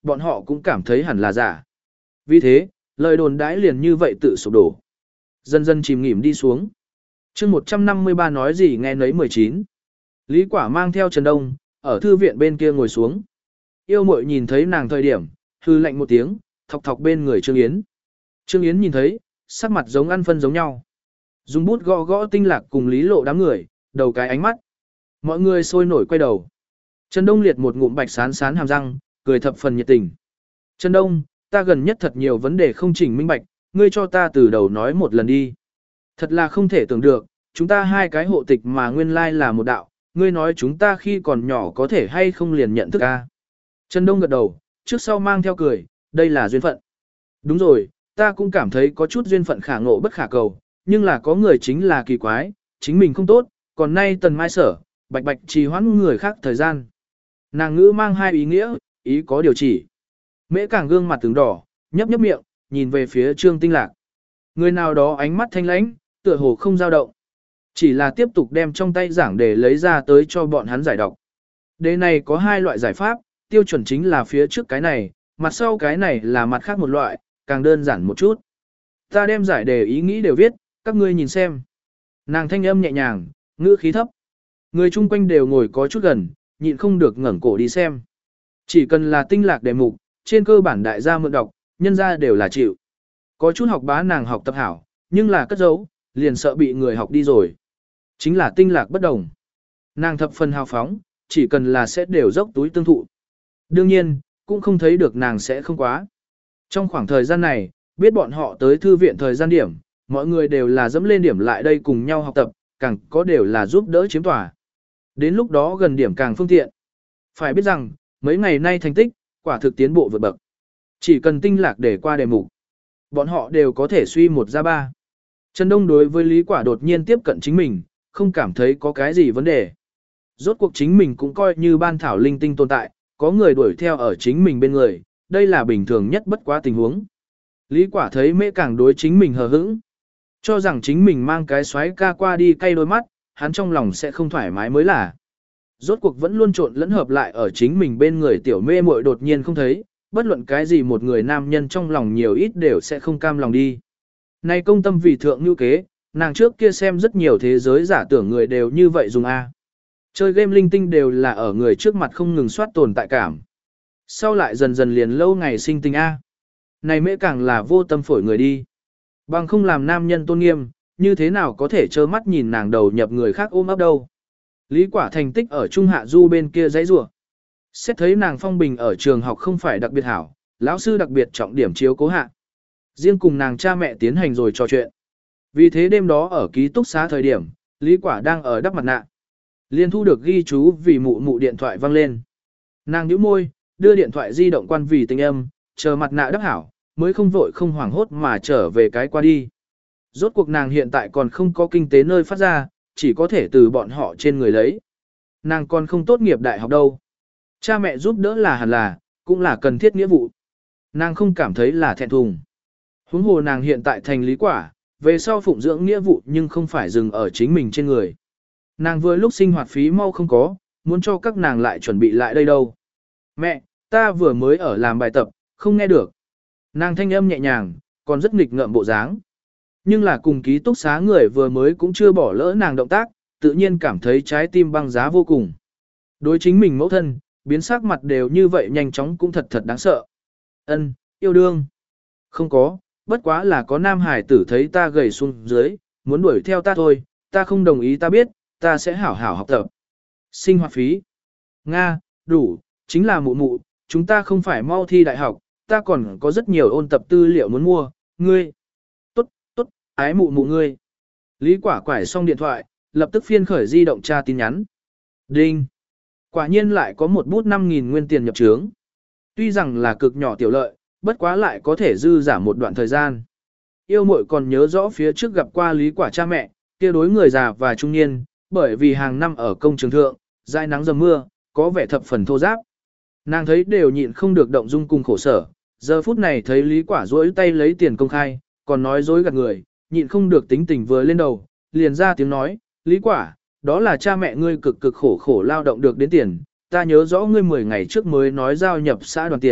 bọn họ cũng cảm thấy hẳn là giả. Vì thế, lời đồn đãi liền như vậy tự sụp đổ. Dần dần chìm nghỉm đi xuống. chương một trăm năm mươi ba nói gì nghe nấy mười chín. Lý Quả mang theo Trần Đông, ở thư viện bên kia ngồi xuống. Yêu Muội nhìn thấy nàng thời điểm, hư lạnh một tiếng, thọc thọc bên người Trương Yến. Trương Yến nhìn thấy, sắc mặt giống ăn phân giống nhau. Dùng bút gõ gõ Tinh Lạc cùng Lý Lộ đám người, đầu cái ánh mắt. Mọi người sôi nổi quay đầu. Trần Đông liệt một ngụm bạch sán sán hàm răng, cười thập phần nhiệt tình. Trần Đông, ta gần nhất thật nhiều vấn đề không chỉnh minh bạch, ngươi cho ta từ đầu nói một lần đi. Thật là không thể tưởng được, chúng ta hai cái hộ tịch mà nguyên lai là một đạo, ngươi nói chúng ta khi còn nhỏ có thể hay không liền nhận thức a? Trần Đông gật đầu, trước sau mang theo cười, đây là duyên phận. Đúng rồi, ta cũng cảm thấy có chút duyên phận khả ngộ bất khả cầu, nhưng là có người chính là kỳ quái, chính mình không tốt, còn nay tần mai sở, bạch bạch trì hoãn người khác thời gian. Nàng ngữ mang hai ý nghĩa, ý có điều chỉ. Mễ Càng gương mặt tướng đỏ, nhấp nhấp miệng, nhìn về phía Trương Tinh Lạc. Người nào đó ánh mắt thanh lãnh, tựa hồ không dao động. Chỉ là tiếp tục đem trong tay giảng để lấy ra tới cho bọn hắn giải đọc. Đề này có hai loại giải pháp, tiêu chuẩn chính là phía trước cái này, mặt sau cái này là mặt khác một loại, càng đơn giản một chút. Ta đem giải đề ý nghĩ đều viết, các ngươi nhìn xem. Nàng thanh âm nhẹ nhàng, ngữ khí thấp. Người chung quanh đều ngồi có chút gần, nhịn không được ngẩng cổ đi xem. Chỉ cần là Tinh Lạc đề mục, trên cơ bản đại gia mượn đọc, nhân gia đều là chịu. Có chút học bá nàng học tập hảo, nhưng là cất giấu, liền sợ bị người học đi rồi. Chính là Tinh Lạc bất đồng. Nàng thập phần hào phóng, chỉ cần là sẽ đều dốc túi tương thụ. Đương nhiên, cũng không thấy được nàng sẽ không quá. Trong khoảng thời gian này, biết bọn họ tới thư viện thời gian điểm, mọi người đều là dẫm lên điểm lại đây cùng nhau học tập, càng có đều là giúp đỡ chiếm tòa. Đến lúc đó gần điểm càng phương tiện. Phải biết rằng, mấy ngày nay thành tích, quả thực tiến bộ vượt bậc. Chỉ cần Tinh Lạc để qua đề mục, bọn họ đều có thể suy một ra ba. Trần Đông đối với Lý Quả đột nhiên tiếp cận chính mình, không cảm thấy có cái gì vấn đề. Rốt cuộc chính mình cũng coi như ban thảo linh tinh tồn tại, có người đuổi theo ở chính mình bên người, đây là bình thường nhất bất quá tình huống. Lý Quả thấy Mễ Càng đối chính mình hờ hững, cho rằng chính mình mang cái xoáy ca qua đi cay đôi mắt, hắn trong lòng sẽ không thoải mái mới là. Rốt cuộc vẫn luôn trộn lẫn hợp lại ở chính mình bên người tiểu mê muội đột nhiên không thấy, bất luận cái gì một người nam nhân trong lòng nhiều ít đều sẽ không cam lòng đi. Này công tâm vì thượng như kế, nàng trước kia xem rất nhiều thế giới giả tưởng người đều như vậy dùng A. Chơi game linh tinh đều là ở người trước mặt không ngừng soát tồn tại cảm. Sau lại dần dần liền lâu ngày sinh tình A. Này Mễ Càng là vô tâm phổi người đi. Bằng không làm nam nhân tôn nghiêm, như thế nào có thể trơ mắt nhìn nàng đầu nhập người khác ôm ấp đâu. Lý Quả thành tích ở Trung Hạ Du bên kia dãy rủa. Xét thấy nàng phong bình ở trường học không phải đặc biệt hảo, lão sư đặc biệt trọng điểm chiếu cố hạ. Riêng cùng nàng cha mẹ tiến hành rồi trò chuyện. Vì thế đêm đó ở ký túc xá thời điểm, Lý Quả đang ở đắp mặt nạ. Liên thu được ghi chú vì mụ mụ điện thoại vang lên. Nàng nhíu môi, đưa điện thoại di động quan vì tình âm, chờ mặt nạ đắp hảo, mới không vội không hoảng hốt mà trở về cái qua đi. Rốt cuộc nàng hiện tại còn không có kinh tế nơi phát ra, chỉ có thể từ bọn họ trên người lấy. Nàng còn không tốt nghiệp đại học đâu. Cha mẹ giúp đỡ là hẳn là, cũng là cần thiết nghĩa vụ. Nàng không cảm thấy là thẹn thùng. Huống hồ nàng hiện tại thành Lý Quả, về sau phụng dưỡng nghĩa vụ nhưng không phải dừng ở chính mình trên người. Nàng vừa lúc sinh hoạt phí mau không có, muốn cho các nàng lại chuẩn bị lại đây đâu. Mẹ, ta vừa mới ở làm bài tập, không nghe được. Nàng thanh âm nhẹ nhàng, còn rất nghịch ngợm bộ dáng. Nhưng là cùng ký túc xá người vừa mới cũng chưa bỏ lỡ nàng động tác, tự nhiên cảm thấy trái tim băng giá vô cùng. Đối chính mình mẫu thân, biến sắc mặt đều như vậy nhanh chóng cũng thật thật đáng sợ. Ân, yêu đương. Không có, bất quá là có nam hải tử thấy ta gầy xuống dưới, muốn đuổi theo ta thôi, ta không đồng ý ta biết, ta sẽ hảo hảo học tập. Sinh hoạt phí. Nga, đủ, chính là mụ mụ, chúng ta không phải mau thi đại học, ta còn có rất nhiều ôn tập tư liệu muốn mua, ngươi. Tốt, tốt, ái mụ mụ ngươi. Lý Quả quải xong điện thoại, lập tức phiên khởi di động tra tin nhắn. Đinh. Quả nhiên lại có một bút năm nghìn nguyên tiền nhập trướng. Tuy rằng là cực nhỏ tiểu lợi, bất quá lại có thể dư giả một đoạn thời gian. Yêu Muội còn nhớ rõ phía trước gặp qua Lý Quả cha mẹ, kia đối người già và trung niên, bởi vì hàng năm ở công trường thượng, dãi nắng dầm mưa, có vẻ thập phần thô ráp. Nàng thấy đều nhịn không được động dung cùng khổ sở, giờ phút này thấy Lý Quả duỗi tay lấy tiền công khai, còn nói dối gạt người, nhịn không được tính tình vừa lên đầu, liền ra tiếng nói, Lý Quả, đó là cha mẹ ngươi cực cực khổ khổ lao động được đến tiền, ta nhớ rõ ngươi mười ngày trước mới nói giao nhập xã đoàn tiền,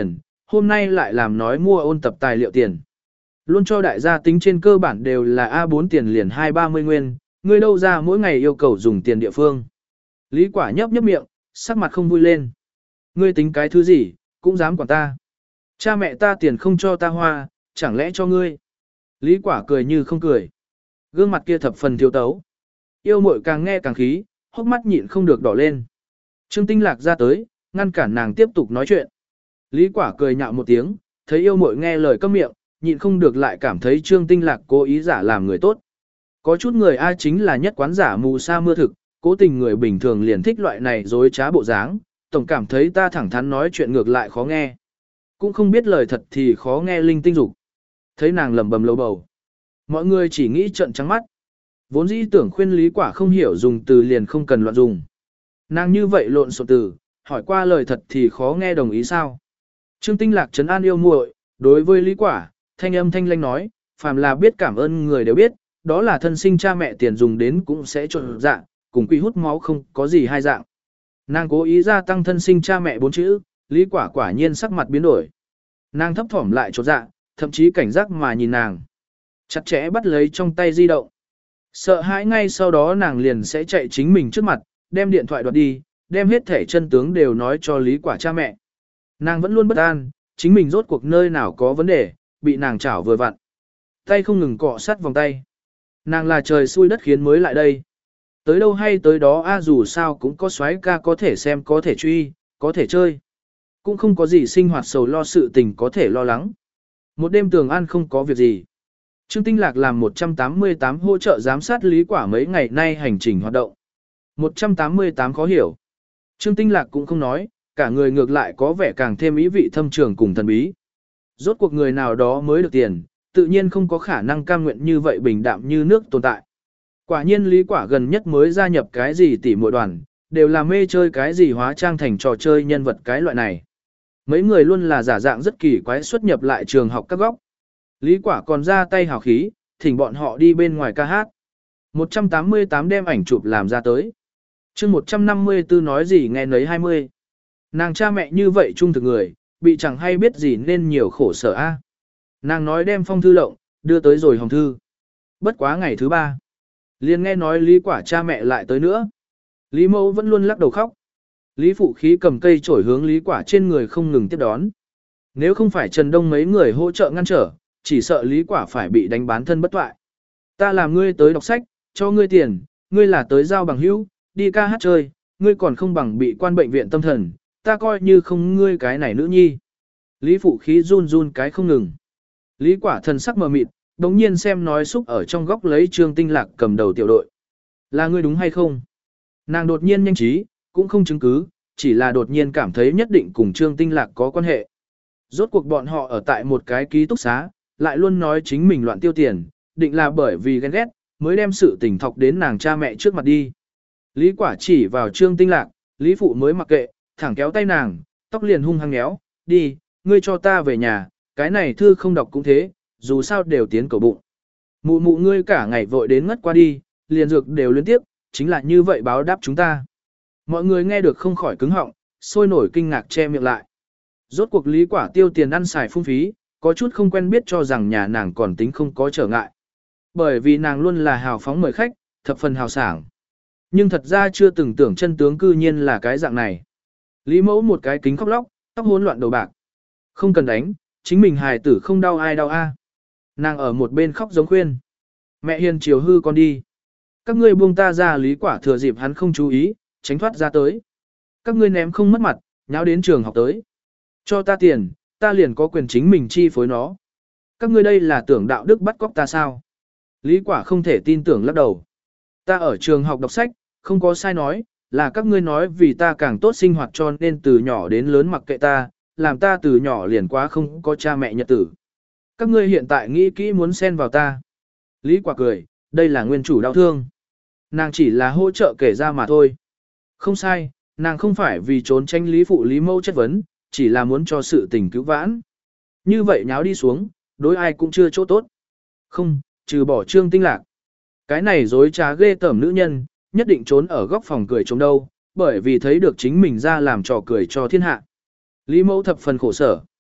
hôm nay lại làm nói mua ôn tập tài liệu tiền. Luôn cho đại gia tính trên cơ bản đều là A bốn tiền liền hai ba mươi nguyên, ngươi đâu ra mỗi ngày yêu cầu dùng tiền địa phương. Lý Quả nhấp nhấp miệng, sắc mặt không vui lên. Ngươi tính cái thứ gì, cũng dám quản ta. Cha mẹ ta tiền không cho ta hoa, chẳng lẽ cho ngươi. Lý Quả cười như không cười. Gương mặt kia thập phần thiếu tấu. Yêu muội càng nghe càng khí, hốc mắt nhịn không được đỏ lên. Trương Tinh Lạc ra tới, ngăn cản nàng tiếp tục nói chuyện. Lý Quả cười nhạo một tiếng, thấy yêu muội nghe lời câm miệng, nhịn không được lại cảm thấy Trương Tinh Lạc cố ý giả làm người tốt. Có chút người ai chính là nhất quán giả mù sa mưa thực, cố tình người bình thường liền thích loại này dối trá bộ dáng, tổng cảm thấy ta thẳng thắn nói chuyện ngược lại khó nghe. Cũng không biết lời thật thì khó nghe linh tinh dục. Thấy nàng lẩm bẩm lầu bầu. Mọi người chỉ nghĩ trợn trắng mắt. Vốn dĩ tưởng khuyên Lý Quả không hiểu dùng từ liền không cần loạn dùng. Nàng như vậy lộn xộn từ, hỏi qua lời thật thì khó nghe đồng ý sao. Trương Tinh Lạc trấn an yêu muội, đối với Lý Quả, thanh âm thanh lanh nói, phàm là biết cảm ơn người đều biết, đó là thân sinh cha mẹ tiền dùng đến cũng sẽ trộn dạng, cùng quỷ hút máu không có gì hai dạng. Nàng cố ý gia tăng thân sinh cha mẹ bốn chữ, Lý Quả quả nhiên sắc mặt biến đổi. Nàng thấp thỏm lại trột dạ, thậm chí cảnh giác mà nhìn nàng. Chặt chẽ bắt lấy trong tay di động. Sợ hãi ngay sau đó nàng liền sẽ chạy chính mình trước mặt, đem điện thoại đoạt đi, đem hết thể chân tướng đều nói cho Lý Quả cha mẹ. Nàng vẫn luôn bất an, chính mình rốt cuộc nơi nào có vấn đề, bị nàng chảo vừa vặn. Tay không ngừng cọ sát vòng tay. Nàng là trời xui đất khiến mới lại đây. Tới đâu hay tới đó a dù sao cũng có soái ca có thể xem có thể truy, có thể chơi. Cũng không có gì sinh hoạt sầu lo sự tình có thể lo lắng. Một đêm tường an không có việc gì. Trương Tinh Lạc làm một trăm tám mươi tám hỗ trợ giám sát Lý Quả mấy ngày nay hành trình hoạt động. một trăm tám mươi tám khó hiểu. Trương Tinh Lạc cũng không nói, cả người ngược lại có vẻ càng thêm ý vị thâm trường cùng thần bí. Rốt cuộc người nào đó mới được tiền, tự nhiên không có khả năng cam nguyện như vậy bình đạm như nước tồn tại. Quả nhiên Lý Quả gần nhất mới gia nhập cái gì tỉ muội đoàn, đều là mê chơi cái gì hóa trang thành trò chơi nhân vật cái loại này. Mấy người luôn là giả dạng rất kỳ quái xuất nhập lại trường học các góc. Lý Quả còn ra tay hào khí, thỉnh bọn họ đi bên ngoài ca hát. một trăm tám mươi tám đem ảnh chụp làm ra tới. chương một trăm năm mươi tư nói gì nghe nấy hai mươi. Nàng cha mẹ như vậy trung thực người, bị chẳng hay biết gì nên nhiều khổ sở a. Nàng nói đem phong thư lộng, đưa tới rồi hồng thư. Bất quá ngày thứ ba. Liền nghe nói Lý Quả cha mẹ lại tới nữa. Lý Mẫu vẫn luôn lắc đầu khóc. Lý Phụ Khí cầm cây chổi hướng Lý Quả trên người không ngừng tiếp đón. Nếu không phải Trần Đông mấy người hỗ trợ ngăn trở, chỉ sợ Lý Quả phải bị đánh bán thân bất toại. Ta làm ngươi tới đọc sách, cho ngươi tiền, ngươi là tới giao bằng hữu, đi ca hát chơi, ngươi còn không bằng bị quan bệnh viện tâm thần, ta coi như không ngươi cái này nữ nhi. Lý Phụ Khí run run cái không ngừng. Lý Quả thần sắc mờ mịt, đống nhiên xem nói xúc ở trong góc lấy Trương Tinh Lạc cầm đầu tiểu đội. Là ngươi đúng hay không? Nàng đột nhiên nhanh trí, cũng không chứng cứ, chỉ là đột nhiên cảm thấy nhất định cùng Trương Tinh Lạc có quan hệ. Rốt cuộc bọn họ ở tại một cái ký túc xá, lại luôn nói chính mình loạn tiêu tiền, định là bởi vì ghen ghét, mới đem sự tình thọc đến nàng cha mẹ trước mặt đi. Lý Quả chỉ vào Trương Tinh Lạc, Lý Phụ mới mặc kệ, thẳng kéo tay nàng, tóc liền hung hăng méo, đi, ngươi cho ta về nhà, cái này thư không đọc cũng thế, dù sao đều tiến cầu bụng. Mụ mụ ngươi cả ngày vội đến ngất qua đi, liền dược đều liên tiếp, chính là như vậy báo đáp chúng ta. Mọi người nghe được không khỏi cứng họng, sôi nổi kinh ngạc che miệng lại. Rốt cuộc Lý Quả tiêu tiền ăn xài phung phí, có chút không quen biết cho rằng nhà nàng còn tính không có trở ngại. Bởi vì nàng luôn là hào phóng mời khách, thập phần hào sảng. Nhưng thật ra chưa từng tưởng chân tướng cư nhiên là cái dạng này. Lý Mẫu một cái kính khóc lóc, tóc hỗn loạn đầu bạc. Không cần đánh, chính mình hài tử không đau ai đau a. Nàng ở một bên khóc giống khuyên. Mẹ hiền chiều hư con đi. Các ngươi buông ta ra. Lý Quả thừa dịp hắn không chú ý, tránh thoát ra tới. Các ngươi ném không mất mặt, nháo đến trường học tới. Cho ta tiền, ta liền có quyền chính mình chi phối nó. Các ngươi đây là tưởng đạo đức bắt cóc ta sao? Lý Quả không thể tin tưởng lắc đầu. Ta ở trường học đọc sách, không có sai nói, là các ngươi nói vì ta càng tốt sinh hoạt cho nên từ nhỏ đến lớn mặc kệ ta, làm ta từ nhỏ liền quá không có cha mẹ nhật tử. Các ngươi hiện tại nghĩ kỹ muốn xen vào ta. Lý Quả cười, đây là nguyên chủ đau thương. Nàng chỉ là hỗ trợ kể ra mà thôi. Không sai, nàng không phải vì trốn tránh Lý Phụ Lý Mẫu chất vấn, chỉ là muốn cho sự tình cứu vãn. Như vậy nháo đi xuống, đối ai cũng chưa chỗ tốt. Không, trừ bỏ Trương Tinh Lạc. Cái này dối trá ghê tởm nữ nhân, nhất định trốn ở góc phòng cười chống đâu, bởi vì thấy được chính mình ra làm trò cười cho thiên hạ. Lý Mẫu thập phần khổ sở.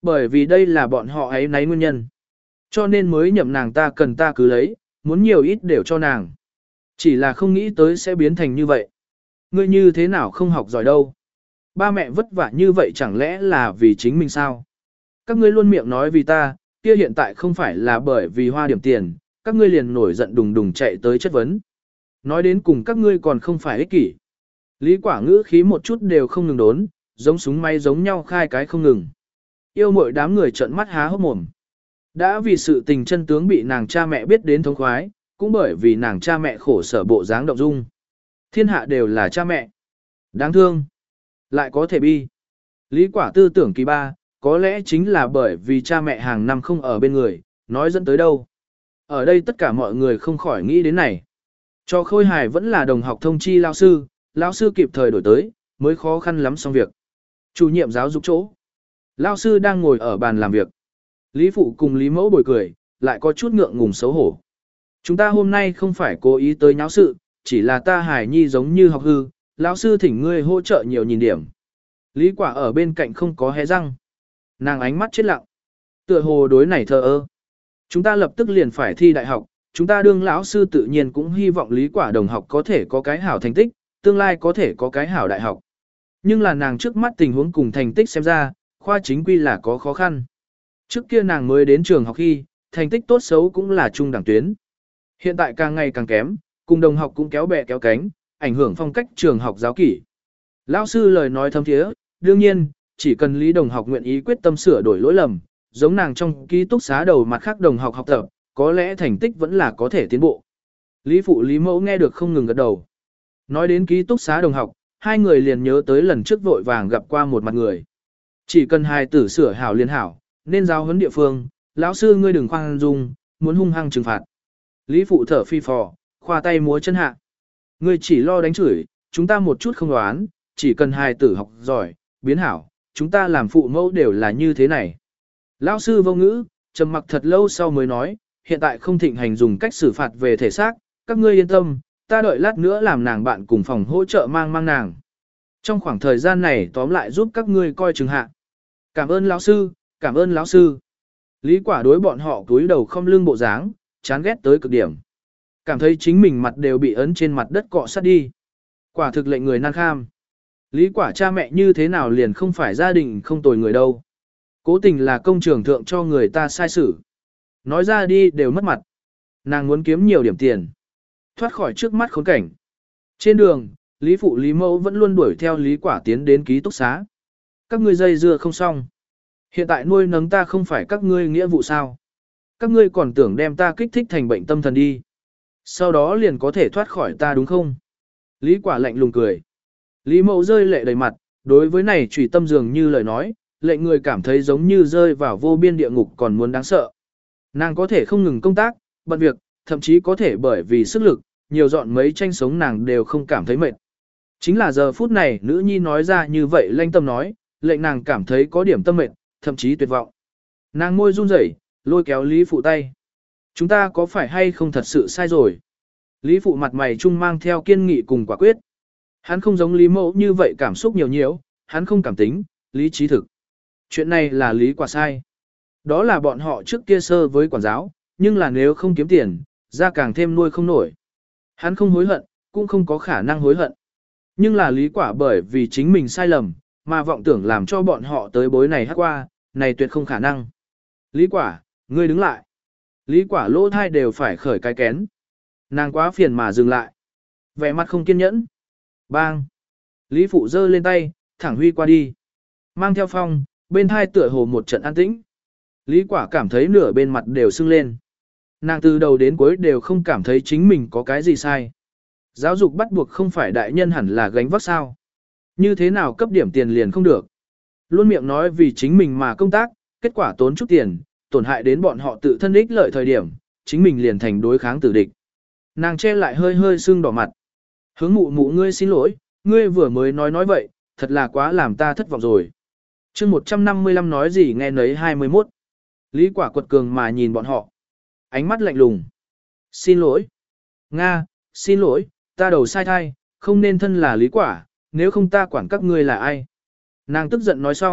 Bởi vì đây là bọn họ ấy nấy nguyên nhân. Cho nên mới nhậm nàng ta cần ta cứ lấy, muốn nhiều ít đều cho nàng. Chỉ là không nghĩ tới sẽ biến thành như vậy. Ngươi như thế nào không học giỏi đâu. Ba mẹ vất vả như vậy chẳng lẽ là vì chính mình sao? Các ngươi luôn miệng nói vì ta, kia hiện tại không phải là bởi vì hoa điểm tiền, các ngươi liền nổi giận đùng đùng chạy tới chất vấn. Nói đến cùng các ngươi còn không phải ích kỷ. Lý Quả ngữ khí một chút đều không ngừng đốn, giống súng máy giống nhau khai cái không ngừng. Yêu mỗi đám người trợn mắt há hốc mồm. Đã vì sự tình chân tướng bị nàng cha mẹ biết đến thống khoái, cũng bởi vì nàng cha mẹ khổ sở bộ dáng động dung. Thiên hạ đều là cha mẹ. Đáng thương. Lại có thể bi. Lý Quả tư tưởng kỳ ba, có lẽ chính là bởi vì cha mẹ hàng năm không ở bên người, nói dẫn tới đâu. Ở đây tất cả mọi người không khỏi nghĩ đến này. Cho Khôi Hài vẫn là đồng học thông chi lao sư, lao sư kịp thời đổi tới, mới khó khăn lắm xong việc. Chủ nhiệm giáo dục chỗ. Lao sư đang ngồi ở bàn làm việc. Lý Phụ cùng Lý Mẫu bồi cười, lại có chút ngượng ngùng xấu hổ. Chúng ta hôm nay không phải cố ý tới nháo sự, chỉ là ta Hải Nhi giống như học hư, lão sư thỉnh ngươi hỗ trợ nhiều nhìn điểm. Lý Quả ở bên cạnh không có hé răng. Nàng ánh mắt chết lặng. Tựa hồ đối này thờ ơ. Chúng ta lập tức liền phải thi đại học, chúng ta đương lão sư tự nhiên cũng hy vọng Lý Quả đồng học có thể có cái hảo thành tích, tương lai có thể có cái hảo đại học. Nhưng là nàng trước mắt tình huống cùng thành tích xem ra, khoa chính quy là có khó khăn. Trước kia nàng mới đến trường học khi, thành tích tốt xấu cũng là trung đẳng tuyến. Hiện tại càng ngày càng kém, cùng đồng học cũng kéo bè kéo cánh, ảnh hưởng phong cách trường học giáo kỷ. Lão sư lời nói thâm thiế, đương nhiên, chỉ cần Lý đồng học nguyện ý quyết tâm sửa đổi lỗi lầm, giống nàng trong ký túc xá đầu mặt khác đồng học học tập, có lẽ thành tích vẫn là có thể tiến bộ. Lý Phụ Lý Mẫu nghe được không ngừng gật đầu. Nói đến ký túc xá đồng học, hai người liền nhớ tới lần trước vội vàng gặp qua một mặt người. Chỉ cần hài tử sửa hảo liền hảo, nên giáo huấn địa phương, lão sư ngươi đừng khoan dung, muốn hung hăng trừng phạt. Lý Phụ thở phi phò, khoa tay múa chân hạ. Ngươi chỉ lo đánh chửi, chúng ta một chút không đoán, chỉ cần hài tử học giỏi, biến hảo, chúng ta làm phụ mẫu đều là như thế này. Lão sư vô ngữ, trầm mặc thật lâu sau mới nói, hiện tại không thịnh hành dùng cách xử phạt về thể xác, các ngươi yên tâm, ta đợi lát nữa làm nàng bạn cùng phòng hỗ trợ mang mang nàng. Trong khoảng thời gian này tóm lại giúp các ngươi coi chừng hạ. Cảm ơn lão sư, cảm ơn lão sư. Lý Quả đối bọn họ cúi đầu không lưng bộ dáng, chán ghét tới cực điểm. Cảm thấy chính mình mặt đều bị ấn trên mặt đất cọ sát đi. Quả thực lệnh người nan kham. Lý Quả cha mẹ như thế nào liền không phải gia đình không tồi người đâu. Cố tình là công trường thượng cho người ta sai xử. Nói ra đi đều mất mặt. Nàng muốn kiếm nhiều điểm tiền. Thoát khỏi trước mắt khốn cảnh. Trên đường, Lý Phụ Lý Mẫu vẫn luôn đuổi theo Lý Quả tiến đến ký túc xá. Các ngươi dây dưa không xong. Hiện tại nuôi nấng ta không phải các ngươi nghĩa vụ sao. Các ngươi còn tưởng đem ta kích thích thành bệnh tâm thần đi. Sau đó liền có thể thoát khỏi ta đúng không? Lý Quả lạnh lùng cười. Lý Mẫu rơi lệ đầy mặt, đối với này trùy tâm dường như lời nói, lệnh người cảm thấy giống như rơi vào vô biên địa ngục còn muốn đáng sợ. Nàng có thể không ngừng công tác, bận việc, thậm chí có thể bởi vì sức lực, nhiều dọn mấy tranh sống nàng đều không cảm thấy mệt. Chính là giờ phút này nữ nhi nói ra như vậy lanh tâm nói, lệnh nàng cảm thấy có điểm tâm mệt, thậm chí tuyệt vọng. Nàng môi run rẩy, lôi kéo Lý Phụ tay. Chúng ta có phải hay không thật sự sai rồi? Lý Phụ mặt mày trung mang theo kiên nghị cùng quả quyết. Hắn không giống Lý Mẫu như vậy cảm xúc nhiều nhiều, hắn không cảm tính, lý trí thực. Chuyện này là Lý Quả sai. Đó là bọn họ trước kia sơ với quản giáo, nhưng là nếu không kiếm tiền, ra càng thêm nuôi không nổi. Hắn không hối hận, cũng không có khả năng hối hận. Nhưng là Lý Quả bởi vì chính mình sai lầm, mà vọng tưởng làm cho bọn họ tới bối này hát qua, này tuyệt không khả năng. Lý Quả, ngươi đứng lại. Lý Quả lỗ thai đều phải khởi cái kén. Nàng quá phiền mà dừng lại. Vẻ mặt không kiên nhẫn. Bang. Lý Phụ giơ lên tay, thẳng huy qua đi. Mang theo phong, bên thai tựa hồ một trận an tĩnh. Lý Quả cảm thấy nửa bên mặt đều sưng lên. Nàng từ đầu đến cuối đều không cảm thấy chính mình có cái gì sai. Giáo dục bắt buộc không phải đại nhân hẳn là gánh vác sao. Như thế nào cấp điểm tiền liền không được. Luôn miệng nói vì chính mình mà công tác, kết quả tốn chút tiền, tổn hại đến bọn họ tự thân ích lợi thời điểm, chính mình liền thành đối kháng tử địch. Nàng che lại hơi hơi sưng đỏ mặt. Hướng mụ mụ ngươi xin lỗi, ngươi vừa mới nói nói vậy, thật là quá làm ta thất vọng rồi. chương một trăm năm mươi lăm nói gì nghe nấy hai mươi mốt. Lý Quả quật cường mà nhìn bọn họ. Ánh mắt lạnh lùng. Xin lỗi. Nga, xin lỗi, ta đầu sai thai, không nên thân là Lý Quả, nếu không ta quản các ngươi là ai. Nàng tức giận nói xong,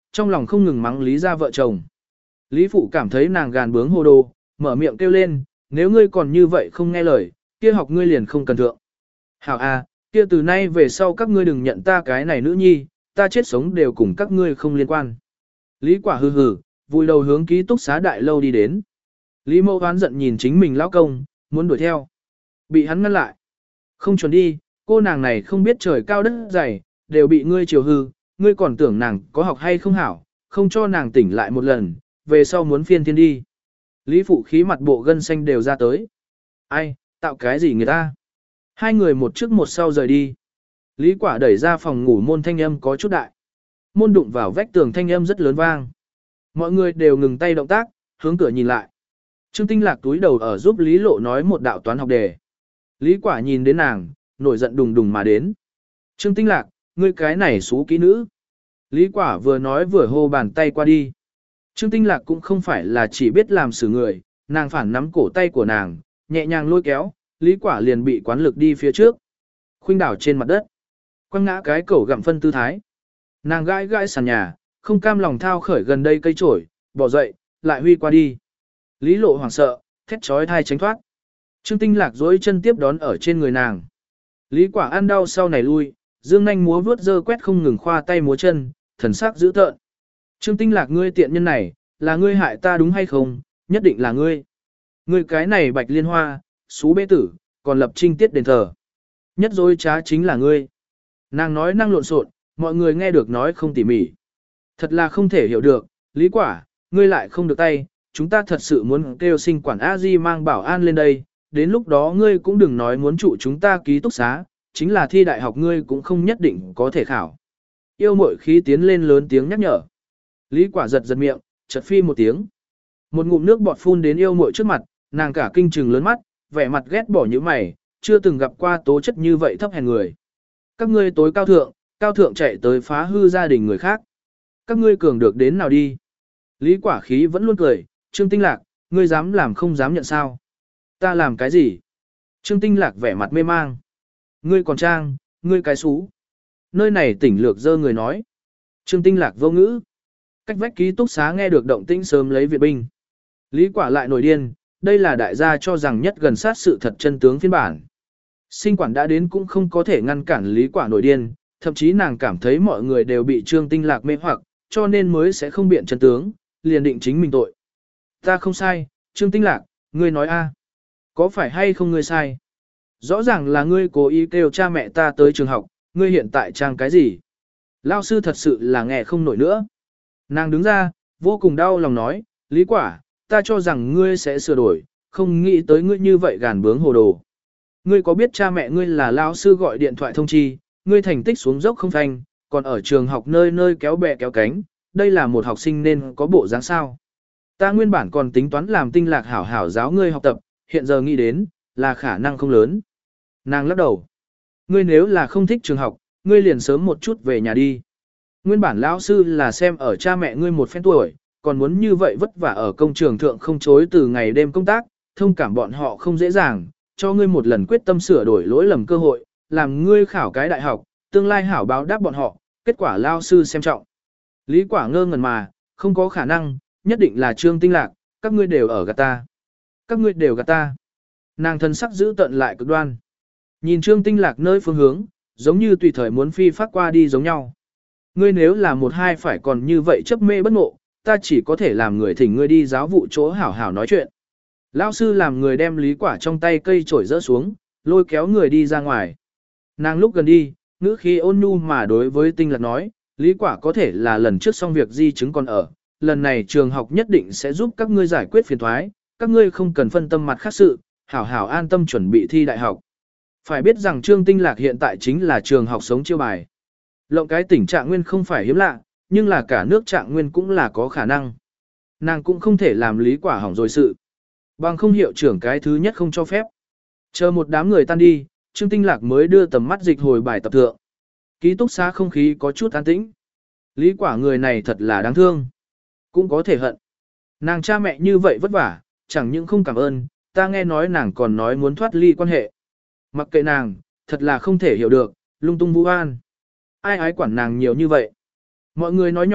trong lòng không ngừng mắng Lý gia vợ chồng. Lý phụ cảm thấy nàng gàn bướng hồ đồ, mở miệng kêu lên, nếu ngươi còn như vậy không nghe lời, kia học ngươi liền không cần thượng. Hảo à, kia từ nay về sau các ngươi đừng nhận ta cái này nữ nhi, ta chết sống đều cùng các ngươi không liên quan. Lý quả hừ hừ, vùi đầu hướng ký túc xá đại lâu đi đến. Lý mẫu hoán giận nhìn chính mình lão công, muốn đuổi theo. Bị hắn ngăn lại. Không chuẩn đi, cô nàng này không biết trời cao đất dày, đều bị ngươi chiều hư, ngươi còn tưởng nàng có học hay không hảo, không cho nàng tỉnh lại một lần, về sau muốn phiên thiên đi. Lý phụ khí mặt bộ gân xanh đều ra tới. Ai, tạo cái gì người ta? Hai người một trước một sau rời đi. Lý quả đẩy ra phòng ngủ môn thanh âm có chút đại. Môn đụng vào vách tường thanh âm rất lớn vang. Mọi người đều ngừng tay động tác, hướng cửa nhìn lại. Trương Tinh Lạc túi đầu ở giúp Lý Lộ nói một đạo toán học đề. Lý quả nhìn đến nàng, nổi giận đùng đùng mà đến. Trương Tinh Lạc, ngươi cái này xú kỹ nữ. Lý quả vừa nói vừa hô bàn tay qua đi. Trương Tinh Lạc cũng không phải là chỉ biết làm xử người, nàng phản nắm cổ tay của nàng, nhẹ nhàng lôi kéo, Lý quả liền bị quán lực đi phía trước. Khuynh đảo trên mặt đất. Quăng ngã cái cổ gặm phân tư thái. Nàng gãi gãi sàn nhà, không cam lòng thao khởi gần đây cây trổi, bỏ dậy, lại huy qua đi. Lý Lộ hoảng sợ, thét chói tai tránh thoát. Trương Tinh Lạc duỗi chân tiếp đón ở trên người nàng. Lý quả ăn đau sau này lui, dương nhanh múa vuốt dơ quét không ngừng khoa tay múa chân, thần sắc dữ tợn. Trương Tinh Lạc ngươi tiện nhân này, là ngươi hại ta đúng hay không, nhất định là ngươi. Ngươi cái này bạch liên hoa, xú bế tử, còn lập trinh tiết đền thờ. Nhất dối trá chính là ngươi. Nàng nói năng lộn xộn, mọi người nghe được nói không tỉ mỉ. Thật là không thể hiểu được, Lý quả, ngươi lại không được tay, chúng ta thật sự muốn kêu sinh quản a di mang bảo an lên đây, đến lúc đó ngươi cũng đừng nói muốn trụ chúng ta ký túc xá, chính là thi đại học ngươi cũng không nhất định có thể khảo. Yêu mội khí tiến lên lớn tiếng nhắc nhở. Lý quả giật giật miệng, chợt phi một tiếng. Một ngụm nước bọt phun đến yêu mội trước mặt, nàng cả kinh trừng lớn mắt, vẻ mặt ghét bỏ như mày, chưa từng gặp qua tố chất như vậy thấp hèn người. Các ngươi tối cao thượng, cao thượng chạy tới phá hư gia đình người khác. Các ngươi cường được đến nào đi. Lý quả khí vẫn luôn cười, Trương Tinh Lạc, ngươi dám làm không dám nhận sao. Ta làm cái gì? Trương Tinh Lạc vẻ mặt mê mang. Ngươi còn trang, ngươi cái xú. Nơi này tỉnh lược dơ người nói. Trương Tinh Lạc vô ngữ. Cách vách ký túc xá nghe được động tĩnh sớm lấy viện binh. Lý quả lại nổi điên, đây là đại gia cho rằng nhất gần sát sự thật chân tướng phiên bản. Sinh quản đã đến cũng không có thể ngăn cản Lý quả nổi điên, thậm chí nàng cảm thấy mọi người đều bị Trương Tinh Lạc mê hoặc, cho nên mới sẽ không biện chân tướng, liền định chính mình tội. Ta không sai, Trương Tinh Lạc, ngươi nói a, có phải hay không ngươi sai? Rõ ràng là ngươi cố ý kêu cha mẹ ta tới trường học, ngươi hiện tại trang cái gì? Lao sư thật sự là nghe không nổi nữa. Nàng đứng ra, vô cùng đau lòng nói, Lý quả, ta cho rằng ngươi sẽ sửa đổi, không nghĩ tới ngươi như vậy gàn bướng hồ đồ. Ngươi có biết cha mẹ ngươi là lao sư gọi điện thoại thông chi, ngươi thành tích xuống dốc không phanh, còn ở trường học nơi nơi kéo bè kéo cánh, đây là một học sinh nên có bộ dáng sao. Ta nguyên bản còn tính toán làm Tinh Lạc hảo hảo giáo ngươi học tập, hiện giờ nghĩ đến, là khả năng không lớn. Nàng lắc đầu. Ngươi nếu là không thích trường học, ngươi liền sớm một chút về nhà đi. Nguyên bản lão sư là xem ở cha mẹ ngươi một phen tuổi, còn muốn như vậy vất vả ở công trường thượng không chối từ ngày đêm công tác, thông cảm bọn họ không dễ dàng, cho ngươi một lần quyết tâm sửa đổi lỗi lầm cơ hội, làm ngươi khảo cái đại học, tương lai hảo báo đáp bọn họ, kết quả lão sư xem trọng. Lý quả ngơ ngẩn mà, không có khả năng, nhất định là Trương Tinh Lạc, các ngươi đều ở gạt ta. Các ngươi đều gạt ta. Nàng thân sắc giữ tận lại cực đoan. Nhìn Trương Tinh Lạc nơi phương hướng, giống như tùy thời muốn phi phát qua đi giống nhau. Ngươi nếu là một hai phải còn như vậy chấp mê bất ngộ, ta chỉ có thể làm người thỉnh ngươi đi giáo vụ chỗ hảo hảo nói chuyện. Lão sư làm người đem Lý quả trong tay cây chổi rỡ xuống, lôi kéo người đi ra ngoài. Nàng lúc gần đi, ngữ khí ôn nhu mà đối với Tinh Lạc nói, Lý quả có thể là lần trước xong việc di chứng còn ở, lần này trường học nhất định sẽ giúp các ngươi giải quyết phiền toái, các ngươi không cần phân tâm mặt khác sự, hảo hảo an tâm chuẩn bị thi đại học. Phải biết rằng Trương Tinh Lạc hiện tại chính là trường học sống chiêu bài. Lộng cái tình trạng nguyên không phải hiếm lạ, nhưng là cả nước trạng nguyên cũng là có khả năng. Nàng cũng không thể làm Lý quả hỏng rồi sự. Bằng không hiệu trưởng cái thứ nhất không cho phép. Chờ một đám người tan đi, Trương Tinh Lạc mới đưa tầm mắt dịch hồi bài tập thượng. Ký túc xá không khí có chút an tĩnh. Lý quả người này thật là đáng thương. Cũng có thể hận. Nàng cha mẹ như vậy vất vả, chẳng những không cảm ơn, ta nghe nói nàng còn nói muốn thoát ly quan hệ. Mặc kệ nàng, thật là không thể hiểu được, lung tung vu oan. Ai ái quản nàng nhiều như vậy. Mọi người nói nhỏ,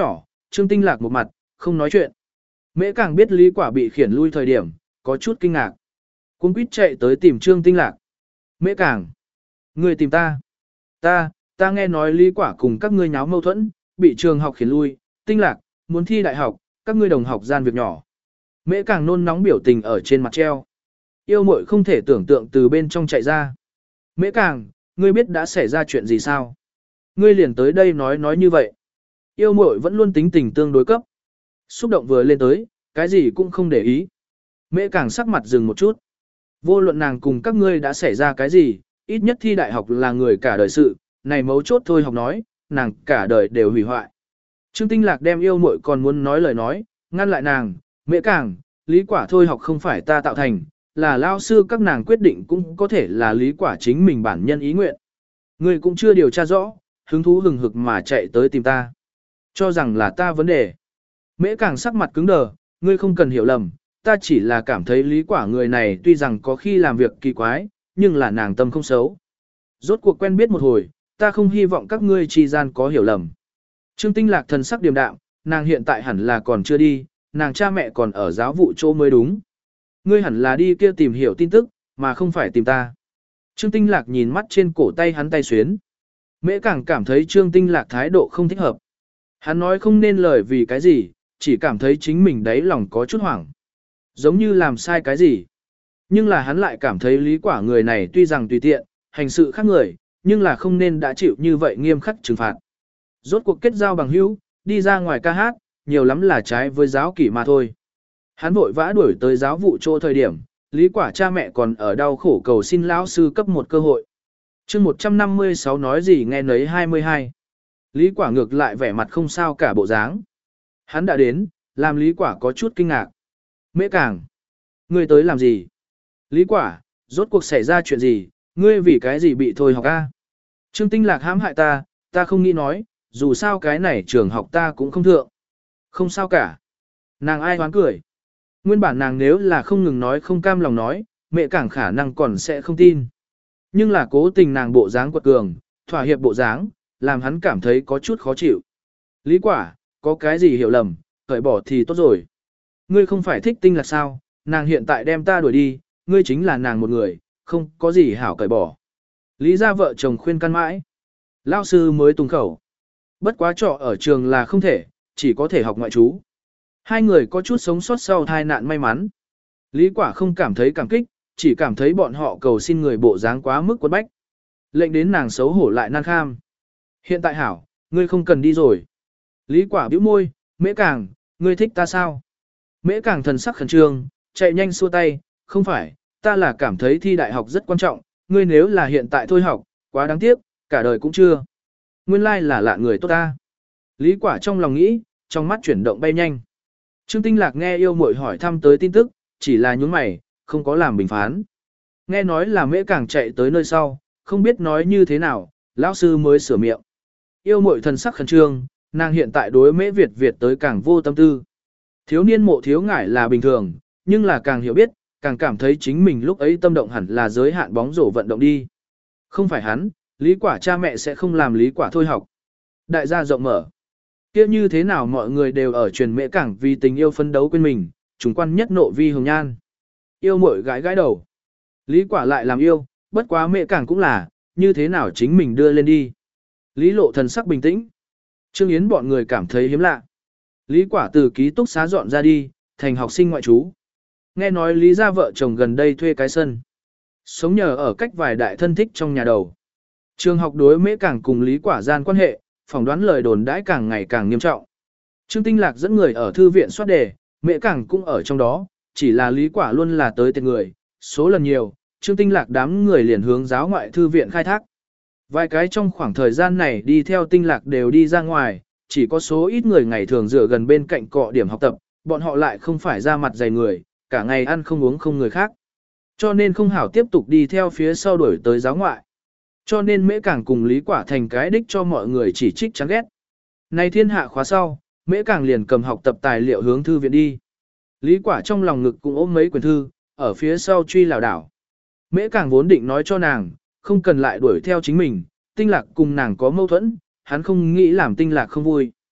Trương Tinh Lạc một mặt, không nói chuyện. Mễ Càng biết Lý Quả bị khiển lui thời điểm, có chút kinh ngạc. Cuống quýt chạy tới tìm Trương Tinh Lạc. Mễ Càng, người tìm ta. Ta, ta nghe nói Lý Quả cùng các ngươi nháo mâu thuẫn, bị trường học khiển lui, Tinh Lạc, muốn thi đại học, các ngươi đồng học gian việc nhỏ. Mễ Càng nôn nóng biểu tình ở trên mặt treo. Yêu muội không thể tưởng tượng từ bên trong chạy ra. Mễ Càng, ngươi biết đã xảy ra chuyện gì sao? Ngươi liền tới đây nói nói như vậy. Yêu muội vẫn luôn tính tình tương đối cấp. Xúc động vừa lên tới, cái gì cũng không để ý. Mễ Càng sắc mặt dừng một chút. Vô luận nàng cùng các ngươi đã xảy ra cái gì, ít nhất thi đại học là người cả đời sự, này mấu chốt thôi học nói, nàng cả đời đều hủy hoại. Trương Tinh Lạc đem yêu muội còn muốn nói lời nói, ngăn lại nàng, Mễ Càng, Lý Quả thôi học không phải ta tạo thành, là lao sư các nàng quyết định cũng có thể là Lý Quả chính mình bản nhân ý nguyện. Ngươi cũng chưa điều tra rõ, hứng thú hừng hực mà chạy tới tìm ta. Cho rằng là ta vấn đề. Mễ Càng sắc mặt cứng đờ, ngươi không cần hiểu lầm, ta chỉ là cảm thấy Lý Quả người này tuy rằng có khi làm việc kỳ quái, nhưng là nàng tâm không xấu. Rốt cuộc quen biết một hồi, ta không hy vọng các ngươi chi gian có hiểu lầm. Trương Tinh Lạc thần sắc điềm đạm, nàng hiện tại hẳn là còn chưa đi, nàng cha mẹ còn ở giáo vụ chỗ mới đúng. Ngươi hẳn là đi kia tìm hiểu tin tức, mà không phải tìm ta. Trương Tinh Lạc nhìn mắt trên cổ tay hắn tay xuyến. Mễ Càng cảm thấy Trương Tinh Lạc thái độ không thích hợp. Hắn nói không nên lời vì cái gì, chỉ cảm thấy chính mình đáy lòng có chút hoảng. Giống như làm sai cái gì. Nhưng là hắn lại cảm thấy Lý Quả người này tuy rằng tùy tiện, hành sự khác người, nhưng là không nên đã chịu như vậy nghiêm khắc trừng phạt. Rốt cuộc kết giao bằng hữu, đi ra ngoài ca hát, nhiều lắm là trái với giáo kỷ mà thôi. Hắn vội vã đuổi tới giáo vụ chỗ thời điểm, Lý Quả cha mẹ còn ở đau khổ cầu xin lão sư cấp một cơ hội. Chương một trăm năm mươi sáu nói gì nghe nấy hai mươi hai. Lý Quả ngược lại vẻ mặt không sao cả bộ dáng. Hắn đã đến, làm Lý Quả có chút kinh ngạc. Mễ Càng, ngươi tới làm gì? Lý Quả, rốt cuộc xảy ra chuyện gì, ngươi vì cái gì bị thôi học a? Trương Tinh Lạc hãm hại ta, ta không nghĩ nói, dù sao cái này trường học ta cũng không thượng. Không sao cả. Nàng ai hoán cười. Nguyên bản nàng nếu là không ngừng nói không cam lòng nói, Mễ Càng khả năng còn sẽ không tin. Nhưng là cố tình nàng bộ dáng quật cường, thỏa hiệp bộ dáng, làm hắn cảm thấy có chút khó chịu. Lý Quả, có cái gì hiểu lầm, cởi bỏ thì tốt rồi. Ngươi không phải thích Tinh Lạc sao, nàng hiện tại đem ta đuổi đi, ngươi chính là nàng một người, không có gì hảo cởi bỏ. Lý gia vợ chồng khuyên can mãi. Lao sư mới tung khẩu. Bất quá trọ ở trường là không thể, chỉ có thể học ngoại trú. Hai người có chút sống sót sau tai nạn may mắn. Lý Quả không cảm thấy cảm kích, chỉ cảm thấy bọn họ cầu xin người bộ dáng quá mức quấn bách. Lệnh đến nàng xấu hổ lại nan kham. Hiện tại hảo, ngươi không cần đi rồi. Lý Quả bĩu môi, Mễ Càng, ngươi thích ta sao? Mễ Càng thần sắc khẩn trương, chạy nhanh xua tay, không phải, ta là cảm thấy thi đại học rất quan trọng, ngươi nếu là hiện tại thôi học, quá đáng tiếc, cả đời cũng chưa. Nguyên lai là lạ người tốt ta. Lý Quả trong lòng nghĩ, trong mắt chuyển động bay nhanh. Trương Tinh Lạc nghe yêu muội hỏi thăm tới tin tức, chỉ là nhún mày, không có làm bình phán. Nghe nói là Mễ Càng chạy tới nơi sau, không biết nói như thế nào, lão sư mới sửa miệng. Yêu muội thần sắc khẩn trương, nàng hiện tại đối Mễ Việt Việt tới càng vô tâm tư. Thiếu niên mộ thiếu ngải là bình thường, nhưng là càng hiểu biết, càng cảm thấy chính mình lúc ấy tâm động hẳn là giới hạn bóng rổ vận động đi. Không phải hắn, Lý Quả cha mẹ sẽ không làm Lý Quả thôi học. Đại gia rộng mở. Kia như thế nào mọi người đều ở truyền Mễ Càng vì tình yêu phân đấu quên mình, chúng quan nhất nộ vi hồng nhan. Yêu muội gái gái đầu. Lý Quả lại làm yêu, bất quá Mễ Càng cũng là, như thế nào chính mình đưa lên đi. Lý Lộ thần sắc bình tĩnh. Trương Yến bọn người cảm thấy hiếm lạ. Lý Quả từ ký túc xá dọn ra đi, thành học sinh ngoại trú. Nghe nói Lý gia vợ chồng gần đây thuê cái sân. Sống nhờ ở cách vài đại thân thích trong nhà đầu. Trường học đối Mễ Càng cùng Lý Quả gian quan hệ, phỏng đoán lời đồn đãi càng ngày càng nghiêm trọng. Trương Tinh Lạc dẫn người ở thư viện soát đề, Mễ Càng cũng ở trong đó, chỉ là Lý Quả luôn là tới tiền người, số lần nhiều, Trương Tinh Lạc đám người liền hướng giáo ngoại thư viện khai thác. Vài cái trong khoảng thời gian này đi theo Tinh Lạc đều đi ra ngoài, chỉ có số ít người ngày thường dựa gần bên cạnh cọ điểm học tập, bọn họ lại không phải ra mặt dày người, cả ngày ăn không uống không người khác. Cho nên không hảo tiếp tục đi theo phía sau đuổi tới giáo ngoại. Cho nên Mễ Càng cùng Lý Quả thành cái đích cho mọi người chỉ trích chán ghét. Nay thiên hạ khóa sau, Mễ Càng liền cầm học tập tài liệu hướng thư viện đi. Lý Quả trong lòng ngực cũng ôm mấy quyển thư, ở phía sau truy lảo đảo. Mễ Càng vốn định nói cho nàng, không cần lại đuổi theo chính mình, Tinh Lạc cùng nàng có mâu thuẫn, hắn không nghĩ làm Tinh Lạc không vui.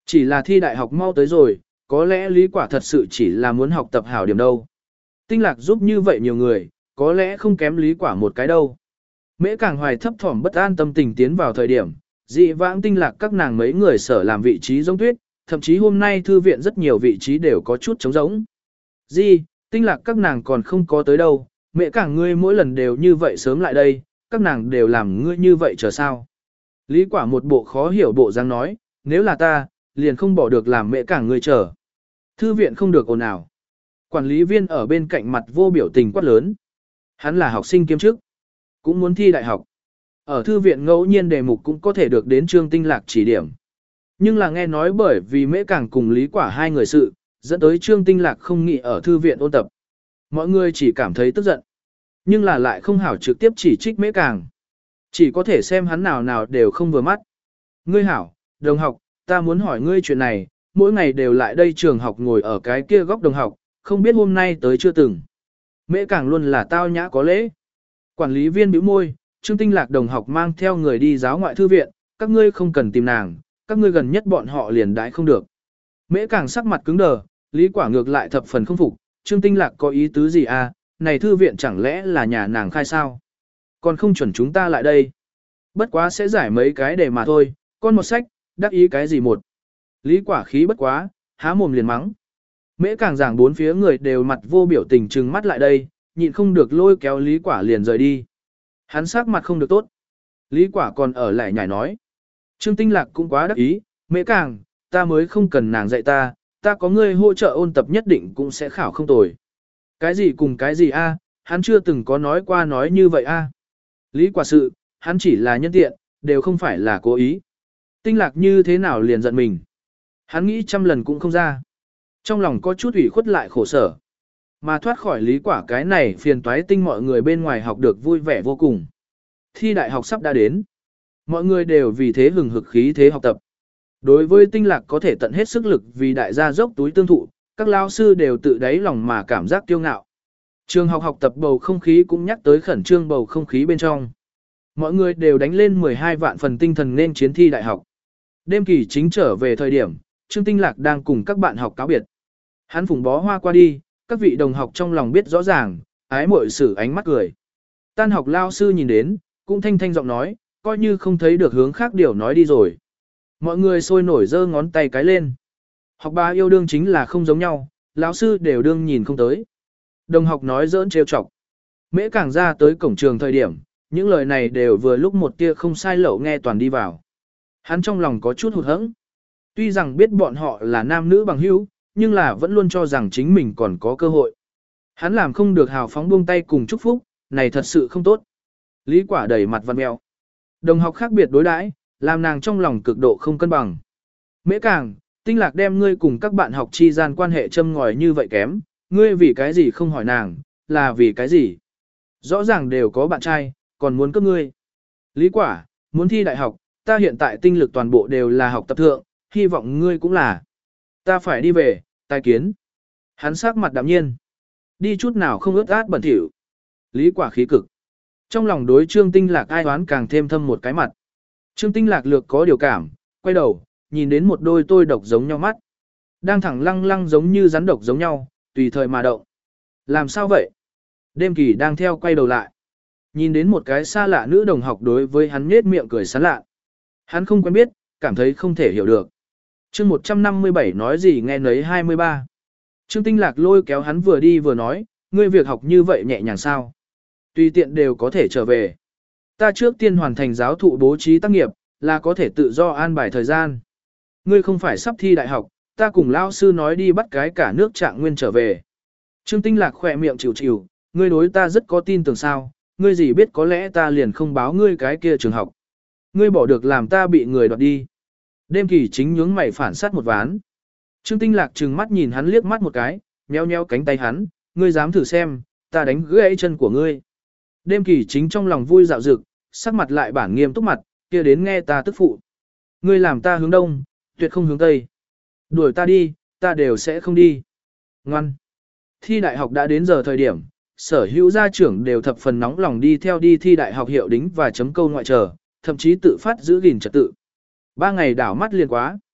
Chỉ là thi đại học mau tới rồi, có lẽ Lý Quả thật sự chỉ là muốn học tập hảo điểm đâu. Tinh Lạc giúp như vậy nhiều người, có lẽ không kém Lý Quả một cái đâu. Mễ Càng Hoài thấp thỏm bất an tâm tình tiến vào thời điểm, dị vãng Tinh Lạc các nàng mấy người sở làm vị trí giống tuyết, thậm chí hôm nay thư viện rất nhiều vị trí đều có chút trống rỗng. Di, Tinh Lạc các nàng còn không có tới đâu, Mễ Càng ngươi mỗi lần đều như vậy sớm lại đây, các nàng đều làm ngươi như vậy chờ sao. Lý Quả một bộ khó hiểu bộ dáng nói, nếu là ta, liền không bỏ được làm Mễ Càng ngươi chờ. Thư viện không được ồn ào. Quản lý viên ở bên cạnh mặt vô biểu tình quát lớn. Hắn là học sinh kiêm chức, cũng muốn thi đại học. Ở thư viện ngẫu nhiên đề mục cũng có thể được đến Trương Tinh Lạc chỉ điểm. Nhưng là nghe nói bởi vì Mễ Càng cùng Lý Quả hai người sự, dẫn tới Trương Tinh Lạc không nghĩ ở thư viện ôn tập. Mọi người chỉ cảm thấy tức giận. Nhưng là lại không hảo trực tiếp chỉ trích Mễ Càng. Chỉ có thể xem hắn nào nào đều không vừa mắt. Ngươi hảo, đồng học, ta muốn hỏi ngươi chuyện này, mỗi ngày đều lại đây trường học ngồi ở cái kia góc đồng học, không biết hôm nay tới chưa từng. Mễ Càng luôn là tao nhã có lễ. Quản lý viên bĩu môi, Trương Tinh Lạc đồng học mang theo người đi giáo ngoại thư viện, các ngươi không cần tìm nàng, các ngươi gần nhất bọn họ liền đãi không được. Mễ Càng sắc mặt cứng đờ, Lý Quả ngược lại thập phần không phục, Trương Tinh Lạc có ý tứ gì à, này thư viện chẳng lẽ là nhà nàng khai sao? Còn không chuẩn chúng ta lại đây. Bất quá sẽ giải mấy cái để mà thôi, con một sách, đắc ý cái gì một. Lý Quả khí bất quá, há mồm liền mắng. Mễ Càng giảng bốn phía người đều mặt vô biểu tình trừng mắt lại đây, nhịn không được lôi kéo Lý Quả liền rời đi. Hắn sắc mặt không được tốt. Lý Quả còn ở lại nhảy nói. Trương Tinh Lạc cũng quá đắc ý, Mễ Càng, ta mới không cần nàng dạy ta, ta có ngươi hỗ trợ ôn tập nhất định cũng sẽ khảo không tồi. Cái gì cùng cái gì a? Hắn chưa từng có nói qua nói như vậy a. Lý Quả sự, hắn chỉ là nhân tiện, đều không phải là cố ý. Tinh Lạc như thế nào liền giận mình. Hắn nghĩ trăm lần cũng không ra. Trong lòng có chút ủy khuất lại khổ sở. Mà thoát khỏi Lý Quả cái này phiền toái tinh mọi người bên ngoài học được vui vẻ vô cùng. Thi đại học sắp đã đến. Mọi người đều vì thế hừng hực khí thế học tập. Đối với Tinh Lạc có thể tận hết sức lực vì đại gia dốc túi tương thụ, các lao sư đều tự đáy lòng mà cảm giác kiêu ngạo. Trường học học tập bầu không khí cũng nhắc tới khẩn trương bầu không khí bên trong. Mọi người đều đánh lên mười hai vạn phần tinh thần nên chiến thi đại học. Đêm kỳ chính trở về thời điểm, Trương Tinh Lạc đang cùng các bạn học cáo biệt. Hắn phùng bó hoa qua đi, các vị đồng học trong lòng biết rõ ràng, ái muội sử ánh mắt cười. Tan học lao sư nhìn đến, cũng thanh thanh giọng nói, coi như không thấy được hướng khác điều nói đi rồi. Mọi người sôi nổi giơ ngón tay cái lên. Học ba yêu đương chính là không giống nhau, lão sư đều đương nhìn không tới. Đồng học nói giỡn trêu chọc. Mễ Càng ra tới cổng trường thời điểm, những lời này đều vừa lúc một tia không sai lậu nghe toàn đi vào. Hắn trong lòng có chút hụt hẫng. Tuy rằng biết bọn họ là nam nữ bằng hữu, nhưng là vẫn luôn cho rằng chính mình còn có cơ hội. Hắn làm không được hào phóng buông tay cùng chúc phúc, này thật sự không tốt. Lý Quả đầy mặt văn mèo. Đồng học khác biệt đối đãi, làm nàng trong lòng cực độ không cân bằng. Mễ Càng, Tinh Lạc đem ngươi cùng các bạn học chi gian quan hệ châm ngòi như vậy kém, ngươi vì cái gì không hỏi nàng, là vì cái gì? Rõ ràng đều có bạn trai, còn muốn cướp ngươi. Lý Quả, muốn thi đại học, ta hiện tại tinh lực toàn bộ đều là học tập thượng, hy vọng ngươi cũng là. Ta phải đi về, tai kiến. Hắn sắc mặt đạm nhiên. Đi chút nào không ướt át bẩn thỉu. Lý Quả khí cực. Trong lòng đối Trương Tinh Lạc ai oán càng thêm thâm một cái mặt. Trương Tinh Lạc lược có điều cảm, quay đầu, nhìn đến một đôi tôi độc giống nhau mắt. Đang thẳng lăng lăng giống như rắn độc giống nhau, tùy thời mà động. Làm sao vậy? Đêm kỳ đang theo quay đầu lại. Nhìn đến một cái xa lạ nữ đồng học đối với hắn nhếch miệng cười sán lạ. Hắn không quen biết, cảm thấy không thể hiểu được. Chương một trăm năm mươi bảy nói gì nghe nấy hai mươi ba. Trương Tinh Lạc lôi kéo hắn vừa đi vừa nói, ngươi việc học như vậy nhẹ nhàng sao? Tùy tiện đều có thể trở về. Ta trước tiên hoàn thành giáo thụ bố trí tác nghiệp, là có thể tự do an bài thời gian. Ngươi không phải sắp thi đại học, ta cùng lao sư nói đi bắt cái cả nước trạng nguyên trở về. Trương Tinh Lạc khỏe miệng chịu chịu, ngươi đối ta rất có tin tưởng sao, ngươi gì biết có lẽ ta liền không báo ngươi cái kia trường học. Ngươi bỏ được làm ta bị người đoạt đi. Đêm kỳ chính nhướng mày phản sát một ván. Trương Tinh Lạc trừng mắt nhìn hắn liếc mắt một cái, nheo nheo cánh tay hắn, ngươi dám thử xem, ta đánh gãy chân của ngươi. Đêm kỳ chính trong lòng vui dạo dực, sắc mặt lại bản nghiêm túc mặt, kia đến nghe ta tức phụ. Ngươi làm ta hướng đông, tuyệt không hướng tây. Đuổi ta đi, ta đều sẽ không đi. Ngoan. Thi đại học đã đến giờ thời điểm, sở hữu gia trưởng đều thập phần nóng lòng đi theo đi thi đại học hiệu đính và chấm câu ngoại trở, thậm chí tự phát giữ gìn trật tự. Ba ngày đảo mắt liền quá.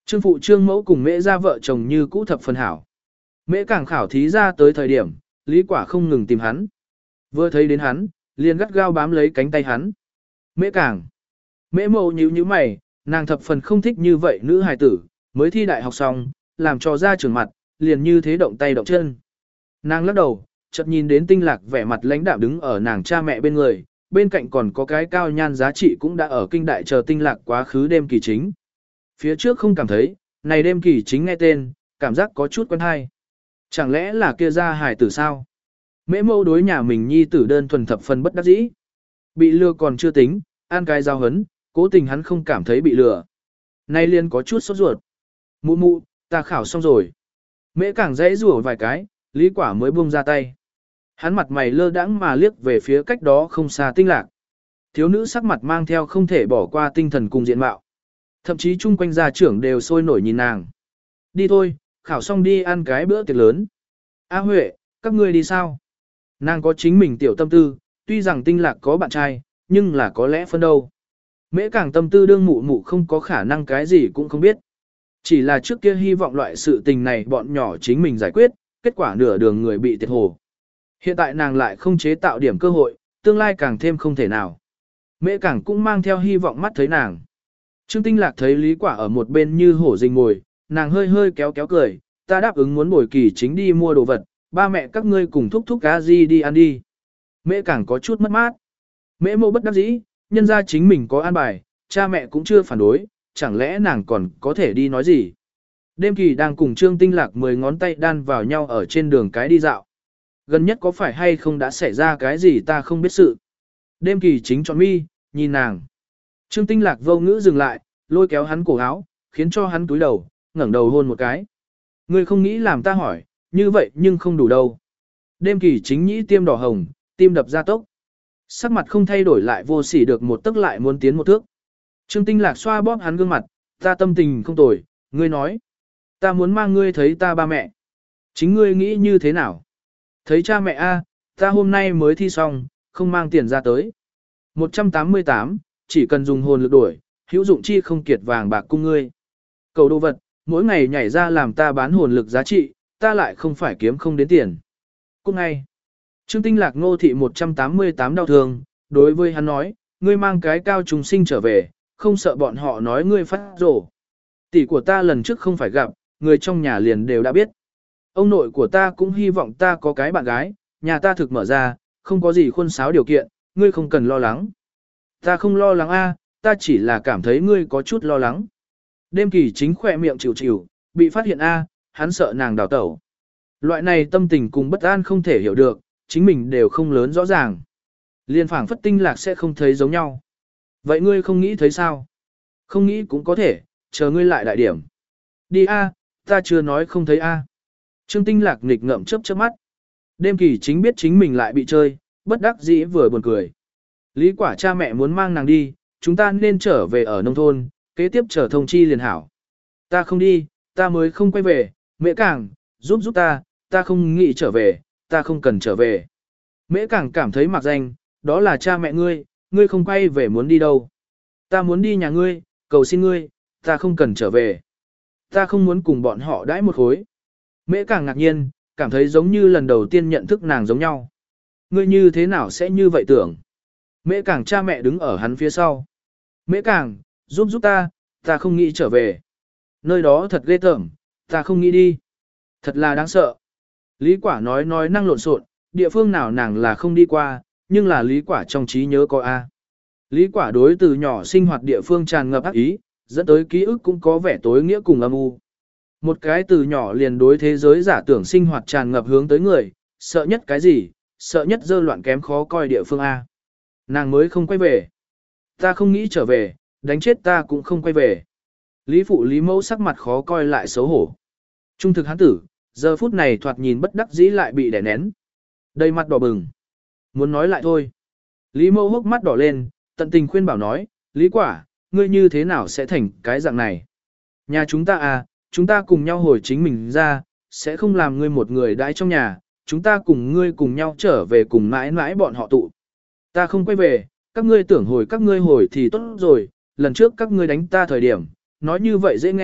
Trương phụ trương mẫu cùng mễ ra vợ chồng như cũ thập phần hảo. Mễ càng khảo thí ra tới thời điểm, Lý Quả không ngừng tìm hắn. Vừa thấy đến hắn, liền gắt gao bám lấy cánh tay hắn. Mễ càng. Mễ mẫu nhíu nhíu mày, nàng thập phần không thích như vậy nữ hài tử, mới thi đại học xong, làm cho ra trường mặt, liền như thế động tay động chân. Nàng lắc đầu, chợt nhìn đến tinh lạc vẻ mặt lãnh đạm đứng ở nàng cha mẹ bên người, bên cạnh còn có cái cao nhan giá trị cũng đã ở kinh đại chờ tinh lạc quá khứ đêm kỳ chính. Phía trước không cảm thấy, này đêm kỳ chính nghe tên, cảm giác có chút quen hay. Chẳng lẽ là kia ra hài tử sao? Mễ mâu đối nhà mình nhi tử đơn thuần thập phần bất đắc dĩ. Bị lừa còn chưa tính, an cái giao hấn, cố tình hắn không cảm thấy bị lừa. Nay liên có chút sốt ruột. Mụ mụ, ta khảo xong rồi. Mễ càng dãy rủa vài cái, Lý Quả mới buông ra tay. Hắn mặt mày lơ đãng mà liếc về phía cách đó không xa tinh lạc. Thiếu nữ sắc mặt mang theo không thể bỏ qua tinh thần cùng diện mạo. Thậm chí chung quanh gia trưởng đều sôi nổi nhìn nàng. Đi thôi, khảo xong đi ăn cái bữa tiệc lớn. A Huệ, các ngươi đi sao? Nàng có chính mình tiểu tâm tư, tuy rằng tinh lạc có bạn trai, nhưng là có lẽ phân đâu. Mễ càng tâm tư đương mụ mụ không có khả năng cái gì cũng không biết. Chỉ là trước kia hy vọng loại sự tình này bọn nhỏ chính mình giải quyết, kết quả nửa đường người bị tiệt hồ. Hiện tại nàng lại không chế tạo điểm cơ hội, tương lai càng thêm không thể nào. Mễ càng cũng mang theo hy vọng mắt thấy nàng. Trương Tinh Lạc thấy Lý Quả ở một bên như hổ rình mồi, nàng hơi hơi kéo kéo cười, ta đáp ứng muốn bồi kỳ chính đi mua đồ vật, ba mẹ các ngươi cùng thúc thúc cá gì đi ăn đi. Mễ càng có chút mất mát. Mễ mô bất đắc dĩ, nhân ra chính mình có an bài, cha mẹ cũng chưa phản đối, chẳng lẽ nàng còn có thể đi nói gì. Đêm kỳ đang cùng Trương Tinh Lạc mười ngón tay đan vào nhau ở trên đường cái đi dạo. Gần nhất có phải hay không đã xảy ra cái gì ta không biết sự. Đêm kỳ chính chọn mi, nhìn nàng. Trương Tinh Lạc vô ngữ dừng lại, lôi kéo hắn cổ áo, khiến cho hắn túi đầu, ngẩng đầu hôn một cái. Ngươi không nghĩ làm ta hỏi, như vậy nhưng không đủ đâu. Đêm kỳ chính nhĩ tiêm đỏ hồng, tim đập ra tốc. Sắc mặt không thay đổi lại vô sỉ được một tức lại muốn tiến một thước. Trương Tinh Lạc xoa bóp hắn gương mặt, ta tâm tình không tồi, ngươi nói. Ta muốn mang ngươi thấy ta ba mẹ. Chính ngươi nghĩ như thế nào? Thấy cha mẹ a, ta hôm nay mới thi xong, không mang tiền ra tới. một trăm tám mươi tám, chỉ cần dùng hồn lực đổi, hữu dụng chi không kiệt vàng bạc cung ngươi. Cầu đồ vật, mỗi ngày nhảy ra làm ta bán hồn lực giá trị, ta lại không phải kiếm không đến tiền. Cũng ngay, Trương Tinh Lạc ngô thị một trăm tám mươi tám đau thương, đối với hắn nói, ngươi mang cái cao trùng sinh trở về, không sợ bọn họ nói ngươi phát rổ. Tỷ của ta lần trước không phải gặp, người trong nhà liền đều đã biết. Ông nội của ta cũng hy vọng ta có cái bạn gái, nhà ta thực mở ra, không có gì khuôn sáo điều kiện, ngươi không cần lo lắng. Ta không lo lắng a, ta chỉ là cảm thấy ngươi có chút lo lắng. Đêm kỳ chính khỏe miệng chịu chịu, bị phát hiện a, hắn sợ nàng đào tẩu. Loại này tâm tình cùng bất an không thể hiểu được, chính mình đều không lớn rõ ràng. Liên phảng phất tinh lạc sẽ không thấy giống nhau. Vậy ngươi không nghĩ thấy sao? Không nghĩ cũng có thể, chờ ngươi lại đại điểm. Đi a, ta chưa nói không thấy a. Trương Tinh Lạc nghịch ngợm chớp chớp mắt. Đêm kỳ chính biết chính mình lại bị chơi, bất đắc dĩ vừa buồn cười. Lý Quả cha mẹ muốn mang nàng đi, chúng ta nên trở về ở nông thôn, kế tiếp trở thông chi liền hảo. Ta không đi, ta mới không quay về, mẹ càng, giúp giúp ta, ta không nghĩ trở về, ta không cần trở về. Mễ càng cảm thấy mặc danh, đó là cha mẹ ngươi, ngươi không quay về muốn đi đâu. Ta muốn đi nhà ngươi, cầu xin ngươi, ta không cần trở về. Ta không muốn cùng bọn họ đãi một khối. Mễ càng ngạc nhiên, cảm thấy giống như lần đầu tiên nhận thức nàng giống nhau. Ngươi như thế nào sẽ như vậy tưởng? Mễ càng cha mẹ đứng ở hắn phía sau. Mễ càng, giúp giúp ta, ta không nghĩ trở về. Nơi đó thật ghê tởm, ta không nghĩ đi. Thật là đáng sợ. Lý Quả nói nói năng lộn xộn, địa phương nào nàng là không đi qua, nhưng là Lý Quả trong trí nhớ có A. Lý Quả đối từ nhỏ sinh hoạt địa phương tràn ngập ác ý, dẫn tới ký ức cũng có vẻ tối nghĩa cùng âm u. Một cái từ nhỏ liền đối thế giới giả tưởng sinh hoạt tràn ngập hướng tới người, sợ nhất cái gì, sợ nhất dơ loạn kém khó coi địa phương A. Nàng mới không quay về. Ta không nghĩ trở về, đánh chết ta cũng không quay về. Lý phụ Lý mẫu sắc mặt khó coi lại xấu hổ. Trung thực hắn tử, giờ phút này thoạt nhìn bất đắc dĩ lại bị đè nén. Đầy mặt đỏ bừng. Muốn nói lại thôi. Lý mẫu hốc mắt đỏ lên, tận tình khuyên bảo nói, Lý Quả, ngươi như thế nào sẽ thành cái dạng này? Nhà chúng ta à, chúng ta cùng nhau hồi chính mình ra, sẽ không làm ngươi một người đãi trong nhà, chúng ta cùng ngươi cùng nhau trở về cùng mãi mãi bọn họ tụ. Ta không quay về, các ngươi tưởng hồi các ngươi hồi thì tốt rồi, lần trước các ngươi đánh ta thời điểm, nói như vậy dễ nghe,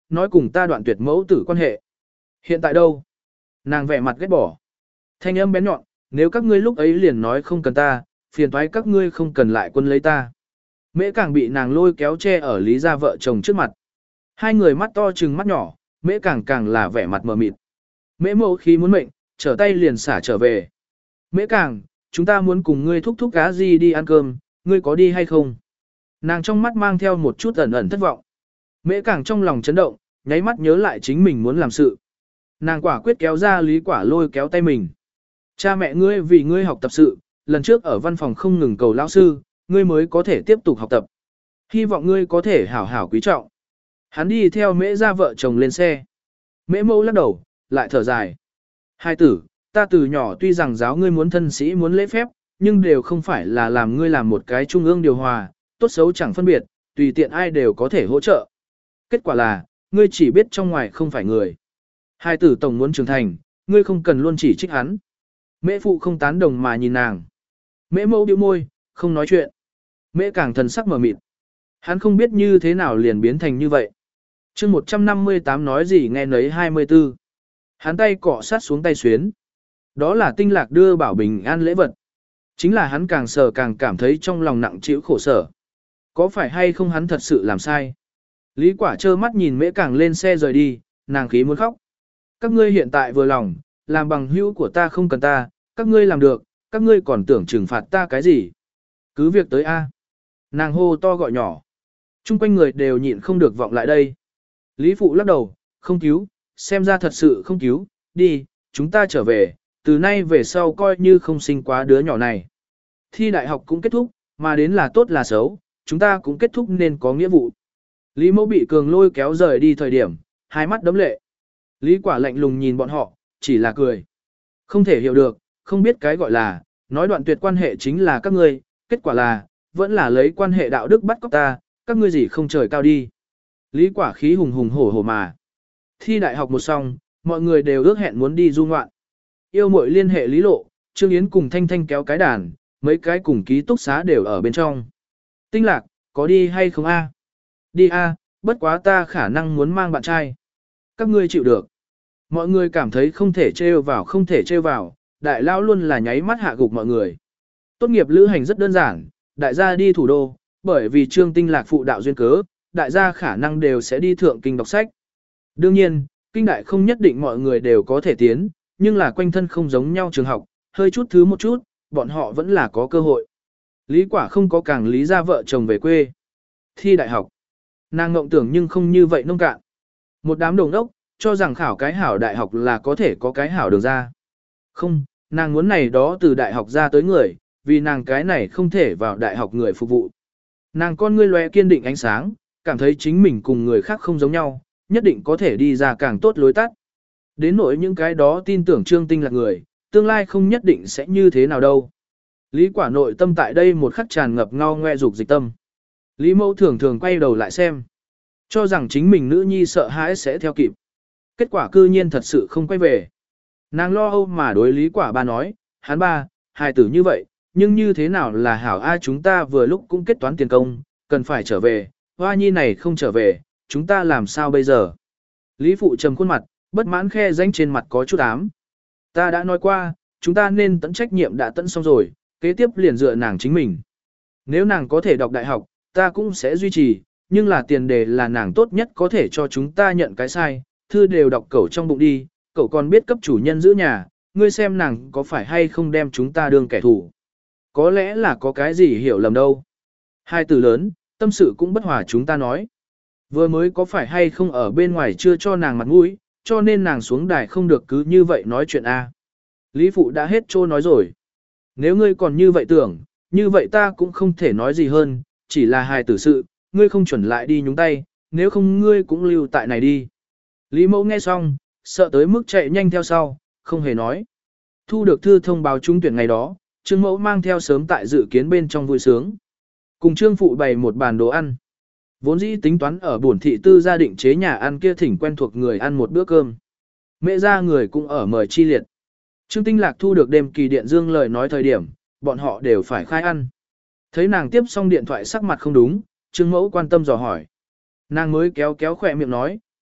nói cùng ta đoạn tuyệt mẫu tử quan hệ. Hiện tại đâu? Nàng vẻ mặt ghét bỏ. Thanh âm bén nhọn, nếu các ngươi lúc ấy liền nói không cần ta, phiền toái các ngươi không cần lại quân lấy ta. Mễ Càng bị nàng lôi kéo che ở Lý gia vợ chồng trước mặt. Hai người mắt to trừng mắt nhỏ, Mễ Càng càng là vẻ mặt mờ mịt. Mễ Mẫu khi muốn mệnh, trở tay liền xả trở về. Mễ Càng, chúng ta muốn cùng ngươi thúc thúc cá gì đi ăn cơm, ngươi có đi hay không? Nàng trong mắt mang theo một chút ẩn ẩn thất vọng. Mễ Càng trong lòng chấn động, nháy mắt nhớ lại chính mình muốn làm sự. Nàng quả quyết kéo ra Lý Quả lôi kéo tay mình. Cha mẹ ngươi vì ngươi học tập sự, lần trước ở văn phòng không ngừng cầu lão sư, ngươi mới có thể tiếp tục học tập. Hy vọng ngươi có thể hảo hảo quý trọng. Hắn đi theo Mễ gia vợ chồng lên xe. Mễ Mẫu lắc đầu, lại thở dài. Hai tử, ta từ nhỏ tuy rằng giáo ngươi muốn thân sĩ muốn lễ phép, nhưng đều không phải là làm ngươi làm một cái trung ương điều hòa, tốt xấu chẳng phân biệt, tùy tiện ai đều có thể hỗ trợ. Kết quả là, ngươi chỉ biết trong ngoài không phải người. Hai tử tổng muốn trưởng thành, ngươi không cần luôn chỉ trích hắn. Mễ phụ không tán đồng mà nhìn nàng. Mễ Mẫu bĩu môi, không nói chuyện. Mễ Càng thần sắc mở mịt. Hắn không biết như thế nào liền biến thành như vậy. chương một trăm năm mươi tám nói gì nghe nấy hai mươi tư. Hắn tay cọ sát xuống tay xuyến. Đó là Tinh Lạc đưa Bảo Bình an lễ vật. Chính là hắn càng sờ càng cảm thấy trong lòng nặng trĩu khổ sở. Có phải hay không hắn thật sự làm sai? Lý Quả trơ mắt nhìn Mễ Càng lên xe rời đi, nàng khí muốn khóc. Các ngươi hiện tại vừa lòng, làm bằng hữu của ta không cần ta, các ngươi làm được, các ngươi còn tưởng trừng phạt ta cái gì? Cứ việc tới A. Nàng hô to gọi nhỏ. Trung quanh người đều nhịn không được vọng lại đây. Lý Phụ lắc đầu, không cứu, xem ra thật sự không cứu, đi, chúng ta trở về, từ nay về sau coi như không sinh quá đứa nhỏ này. Thi đại học cũng kết thúc, mà đến là tốt là xấu, chúng ta cũng kết thúc nên có nghĩa vụ. Lý Mẫu bị Cường lôi kéo rời đi thời điểm, hai mắt đấm lệ. Lý Quả lạnh lùng nhìn bọn họ, chỉ là cười. Không thể hiểu được, không biết cái gọi là, nói đoạn tuyệt quan hệ chính là các ngươi, kết quả là, vẫn là lấy quan hệ đạo đức bắt cóc ta, các ngươi gì không trời cao đi. Lý Quả khí hùng hùng hổ hổ mà. Thi đại học một xong, mọi người đều ước hẹn muốn đi du ngoạn. Yêu muội liên hệ Lý Lộ, Trương Yến cùng Thanh Thanh kéo cái đàn, mấy cái cùng ký túc xá đều ở bên trong. Tinh Lạc, có đi hay không a? Đi a, bất quá ta khả năng muốn mang bạn trai. Các ngươi chịu được. Mọi người cảm thấy không thể trêu vào không thể trêu vào, đại lao luôn là nháy mắt hạ gục mọi người. Tốt nghiệp lữ hành rất đơn giản, đại gia đi thủ đô, bởi vì Trương Tinh Lạc phụ đạo duyên cớ, đại gia khả năng đều sẽ đi thượng kinh đọc sách. Đương nhiên, kinh đại không nhất định mọi người đều có thể tiến, nhưng là quanh thân không giống nhau trường học, hơi chút thứ một chút, bọn họ vẫn là có cơ hội. Lý Quả không có càng lý ra vợ chồng về quê. Thi đại học. Nàng ngộng tưởng nhưng không như vậy nông cạn. Một đám đồng đốc, cho rằng khảo cái hảo đại học là có thể có cái hảo đường ra. Không, nàng muốn này đó từ đại học ra tới người, vì nàng cái này không thể vào đại học người phục vụ. Nàng con ngươi lóe kiên định ánh sáng, cảm thấy chính mình cùng người khác không giống nhau, nhất định có thể đi ra càng tốt lối tắt. Đến nỗi những cái đó tin tưởng Trương Tinh là người, tương lai không nhất định sẽ như thế nào đâu. Lý Quả nội tâm tại đây một khắc tràn ngập ngao ngoe dục dịch tâm. Lý Mẫu thường thường quay đầu lại xem, cho rằng chính mình nữ nhi sợ hãi sẽ theo kịp. Kết quả cư nhiên thật sự không quay về. Nàng lo âu mà đối Lý Quả ba nói, hắn ba, hài tử như vậy, nhưng như thế nào là hảo ai chúng ta vừa lúc cũng kết toán tiền công, cần phải trở về, hoa nhi này không trở về, chúng ta làm sao bây giờ? Lý Phụ trầm khuôn mặt, bất mãn khe danh trên mặt có chút ám. Ta đã nói qua, chúng ta nên tận trách nhiệm đã tận xong rồi, kế tiếp liền dựa nàng chính mình. Nếu nàng có thể đọc đại học, ta cũng sẽ duy trì, nhưng là tiền đề là nàng tốt nhất có thể cho chúng ta nhận cái sai, thư đều đọc cậu trong bụng đi, cậu còn biết cấp chủ nhân giữ nhà, ngươi xem nàng có phải hay không đem chúng ta đương kẻ thù. Có lẽ là có cái gì hiểu lầm đâu. Hai từ lớn, tâm sự cũng bất hòa chúng ta nói. Vừa mới có phải hay không ở bên ngoài chưa cho nàng mặt mũi, cho nên nàng xuống đài không được cứ như vậy nói chuyện a. Lý Phụ đã hết trô nói rồi. Nếu ngươi còn như vậy tưởng, như vậy ta cũng không thể nói gì hơn, chỉ là hài tử sự, ngươi không chuẩn lại đi nhúng tay, nếu không ngươi cũng lưu tại này đi. Lý Mẫu nghe xong, sợ tới mức chạy nhanh theo sau, không hề nói. Thu được thư thông báo trúng tuyển ngày đó, Trương Mẫu mang theo sớm tại dự kiến bên trong vui sướng. Cùng Trương Phụ bày một bàn đồ ăn. Vốn dĩ tính toán ở buồn thị tư gia định chế nhà ăn kia thỉnh quen thuộc người ăn một bữa cơm. Mẹ ra người cũng ở mời chi liệt. Trương Tinh Lạc thu được đêm kỳ điện dương lời nói thời điểm, bọn họ đều phải khai ăn. Thấy nàng tiếp xong điện thoại sắc mặt không đúng, Trương Mẫu quan tâm dò hỏi. Nàng mới kéo kéo khỏe miệng nói,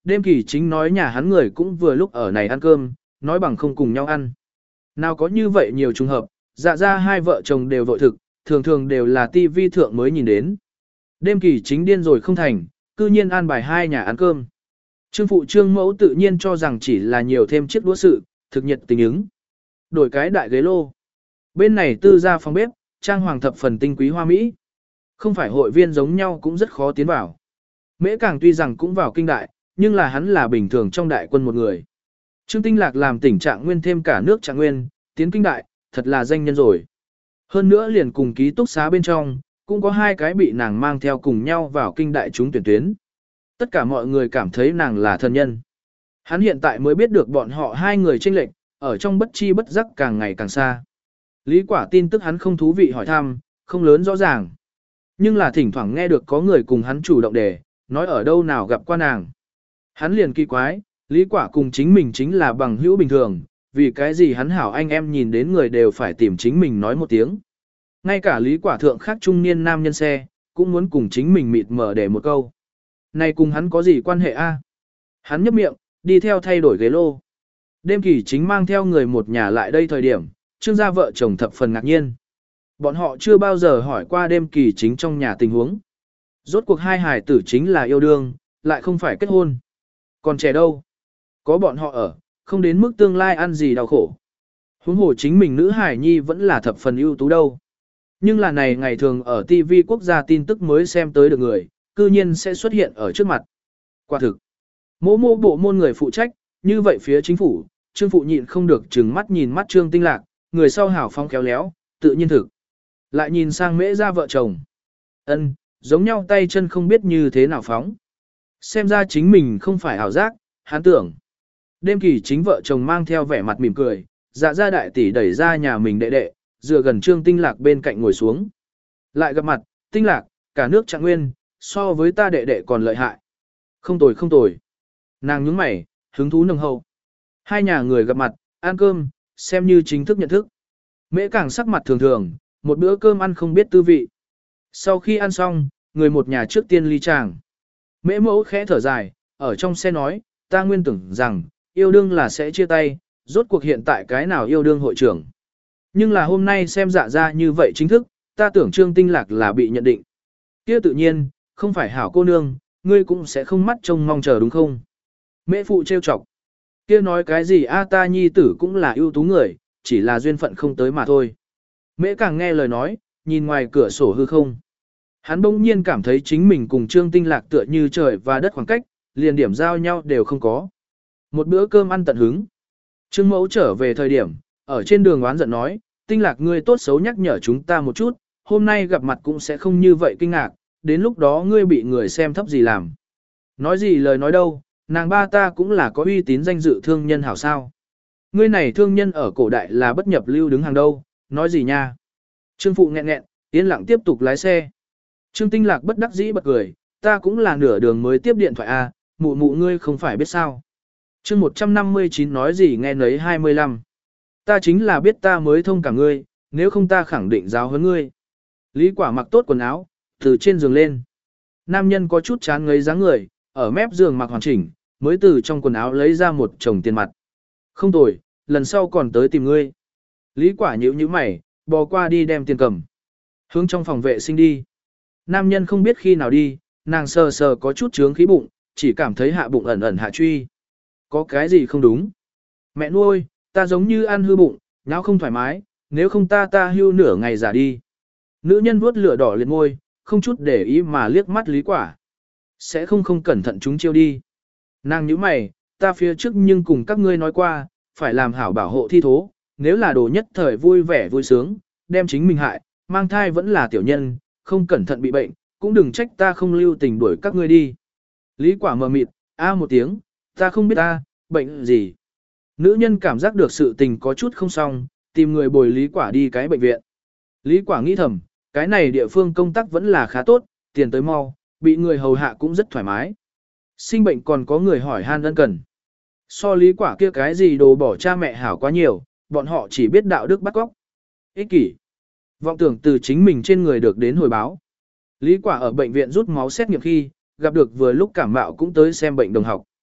đêm kỳ chính nói nhà hắn người cũng vừa lúc ở này ăn cơm, nói bằng không cùng nhau ăn. Nào có như vậy nhiều trùng hợp, dạ ra hai vợ chồng đều vội thực, thường thường đều là tivi thượng mới nhìn đến. Đêm kỳ chính điên rồi không thành, cư nhiên an bài hai nhà ăn cơm. Trương phụ trương mẫu tự nhiên cho rằng chỉ là nhiều thêm chiếc đũa sự, thực nhiệt tình ứng. Đổi cái đại ghế lô. Bên này tư ra phòng bếp, trang hoàng thập phần tinh quý hoa mỹ. Không phải hội viên giống nhau cũng rất khó tiến vào. Mễ Càng tuy rằng cũng vào kinh đại, nhưng là hắn là bình thường trong đại quân một người. Trương Tinh Lạc làm tỉnh trạng nguyên thêm cả nước trạng nguyên, tiến kinh đại, thật là danh nhân rồi. Hơn nữa liền cùng ký túc xá bên trong, cũng có hai cái bị nàng mang theo cùng nhau vào kinh đại chúng tuyển tuyến. Tất cả mọi người cảm thấy nàng là thần nhân. Hắn hiện tại mới biết được bọn họ hai người chênh lệch, ở trong bất chi bất giác càng ngày càng xa. Lý Quả tin tức hắn không thú vị hỏi thăm, không lớn rõ ràng. Nhưng là thỉnh thoảng nghe được có người cùng hắn chủ động đề, nói ở đâu nào gặp qua nàng. Hắn liền kỳ quái, Lý Quả cùng chính mình chính là bằng hữu bình thường, vì cái gì hắn hảo anh em nhìn đến người đều phải tìm chính mình nói một tiếng. Ngay cả Lý Quả thượng khác trung niên nam nhân xe, cũng muốn cùng chính mình mịt mở để một câu. Này cùng hắn có gì quan hệ a? Hắn nhấp miệng, đi theo thay đổi ghế lô. Đêm kỳ chính mang theo người một nhà lại đây thời điểm, Trương gia vợ chồng thập phần ngạc nhiên. Bọn họ chưa bao giờ hỏi qua đêm kỳ chính trong nhà tình huống. Rốt cuộc hai hài tử chính là yêu đương, lại không phải kết hôn. Còn trẻ đâu? Có bọn họ ở, không đến mức tương lai ăn gì đau khổ. Huống hồ chính mình nữ hài nhi vẫn là thập phần ưu tú đâu. Nhưng là này ngày thường ở ti vi quốc gia tin tức mới xem tới được người, cư nhiên sẽ xuất hiện ở trước mặt. Quả thực, mỗ mô bộ môn người phụ trách, như vậy phía chính phủ, Trương phụ nhịn không được trừng mắt nhìn mắt Trương Tinh Lạc, người sau hảo phong khéo léo, tự nhiên thực. Lại nhìn sang mễ ra vợ chồng. Ân, giống nhau tay chân không biết như thế nào phóng. Xem ra chính mình không phải ảo giác, hắn tưởng. Đêm kỳ chính vợ chồng mang theo vẻ mặt mỉm cười, dạ ra đại tỷ đẩy ra nhà mình đệ đệ, dựa gần Trương Tinh Lạc bên cạnh ngồi xuống. Lại gặp mặt, Tinh Lạc, cả nước trạng nguyên, so với ta đệ đệ còn lợi hại. Không tồi không tồi. Nàng nhướng mày, hứng thú nồng hậu. Hai nhà người gặp mặt, ăn cơm, xem như chính thức nhận thức. Mễ Càng sắc mặt thường thường, một bữa cơm ăn không biết tư vị. Sau khi ăn xong, người một nhà trước tiên ly tràng. Mễ mẫu khẽ thở dài, ở trong xe nói, ta nguyên tưởng rằng, yêu đương là sẽ chia tay, rốt cuộc hiện tại cái nào yêu đương hội trưởng. Nhưng là hôm nay xem dạ ra như vậy chính thức, ta tưởng Trương Tinh Lạc là bị nhận định. Kia tự nhiên, không phải hảo cô nương, ngươi cũng sẽ không mắt trông mong chờ đúng không? Mễ phụ trêu chọc. Kia nói cái gì a ta nhi tử cũng là ưu tú người, chỉ là duyên phận không tới mà thôi. Mễ Càng nghe lời nói, nhìn ngoài cửa sổ hư không. Hắn bỗng nhiên cảm thấy chính mình cùng Trương Tinh Lạc tựa như trời và đất khoảng cách, liền điểm giao nhau đều không có. Một bữa cơm ăn tận hứng. Trương mẫu trở về thời điểm, ở trên đường oán giận nói, Tinh Lạc ngươi tốt xấu nhắc nhở chúng ta một chút, hôm nay gặp mặt cũng sẽ không như vậy kinh ngạc, đến lúc đó ngươi bị người xem thấp gì làm. Nói gì lời nói đâu, nàng ba ta cũng là có uy tín danh dự thương nhân hảo sao. Ngươi này thương nhân ở cổ đại là bất nhập lưu đứng hàng đâu, nói gì nha. Trương phụ nghẹn nghẹn, yên lặng tiếp tục lái xe. Trương Tinh Lạc bất đắc dĩ bật cười, ta cũng là nửa đường mới tiếp điện thoại à, mụ mụ ngươi không phải biết sao. Chương một trăm năm mươi chín nói gì nghe nấy hai mươi lăm. Ta chính là biết ta mới thông cả ngươi, nếu không ta khẳng định giáo huấn ngươi. Lý Quả mặc tốt quần áo, từ trên giường lên. Nam nhân có chút chán ngấy dáng người, ở mép giường mặc hoàn chỉnh, mới từ trong quần áo lấy ra một chồng tiền mặt. Không tồi, lần sau còn tới tìm ngươi. Lý Quả nhíu nhíu mày, bò qua đi đem tiền cầm. Hướng trong phòng vệ sinh đi. Nam nhân không biết khi nào đi, nàng sờ sờ có chút trướng khí bụng, chỉ cảm thấy hạ bụng ẩn ẩn hạ truy. Có cái gì không đúng? Mẹ nuôi, ta giống như ăn hư bụng, nháo không thoải mái, nếu không ta ta hưu nửa ngày giả đi. Nữ nhân vuốt lửa đỏ liệt môi, không chút để ý mà liếc mắt Lý Quả. Sẽ không không cẩn thận chúng chiêu đi. Nàng nhíu mày, ta phía trước nhưng cùng các ngươi nói qua, phải làm hảo bảo hộ thi thố, nếu là đồ nhất thời vui vẻ vui sướng, đem chính mình hại, mang thai vẫn là tiểu nhân, không cẩn thận bị bệnh, cũng đừng trách ta không lưu tình đuổi các ngươi đi. Lý Quả mờ mịt, a một tiếng, ta không biết ta, bệnh gì. Nữ nhân cảm giác được sự tình có chút không xong, tìm người bồi Lý Quả đi cái bệnh viện. Lý Quả nghĩ thầm, cái này địa phương công tác vẫn là khá tốt, tiền tới mau, bị người hầu hạ cũng rất thoải mái. Sinh bệnh còn có người hỏi han ân cần. So Lý Quả kia cái gì đồ bỏ cha mẹ hảo quá nhiều, bọn họ chỉ biết đạo đức bắt góc. Ích kỷ. Vọng tưởng từ chính mình trên người được đến hồi báo. Lý Quả ở bệnh viện rút máu xét nghiệm khi, gặp được vừa lúc cảm mạo cũng tới xem bệnh đồng học.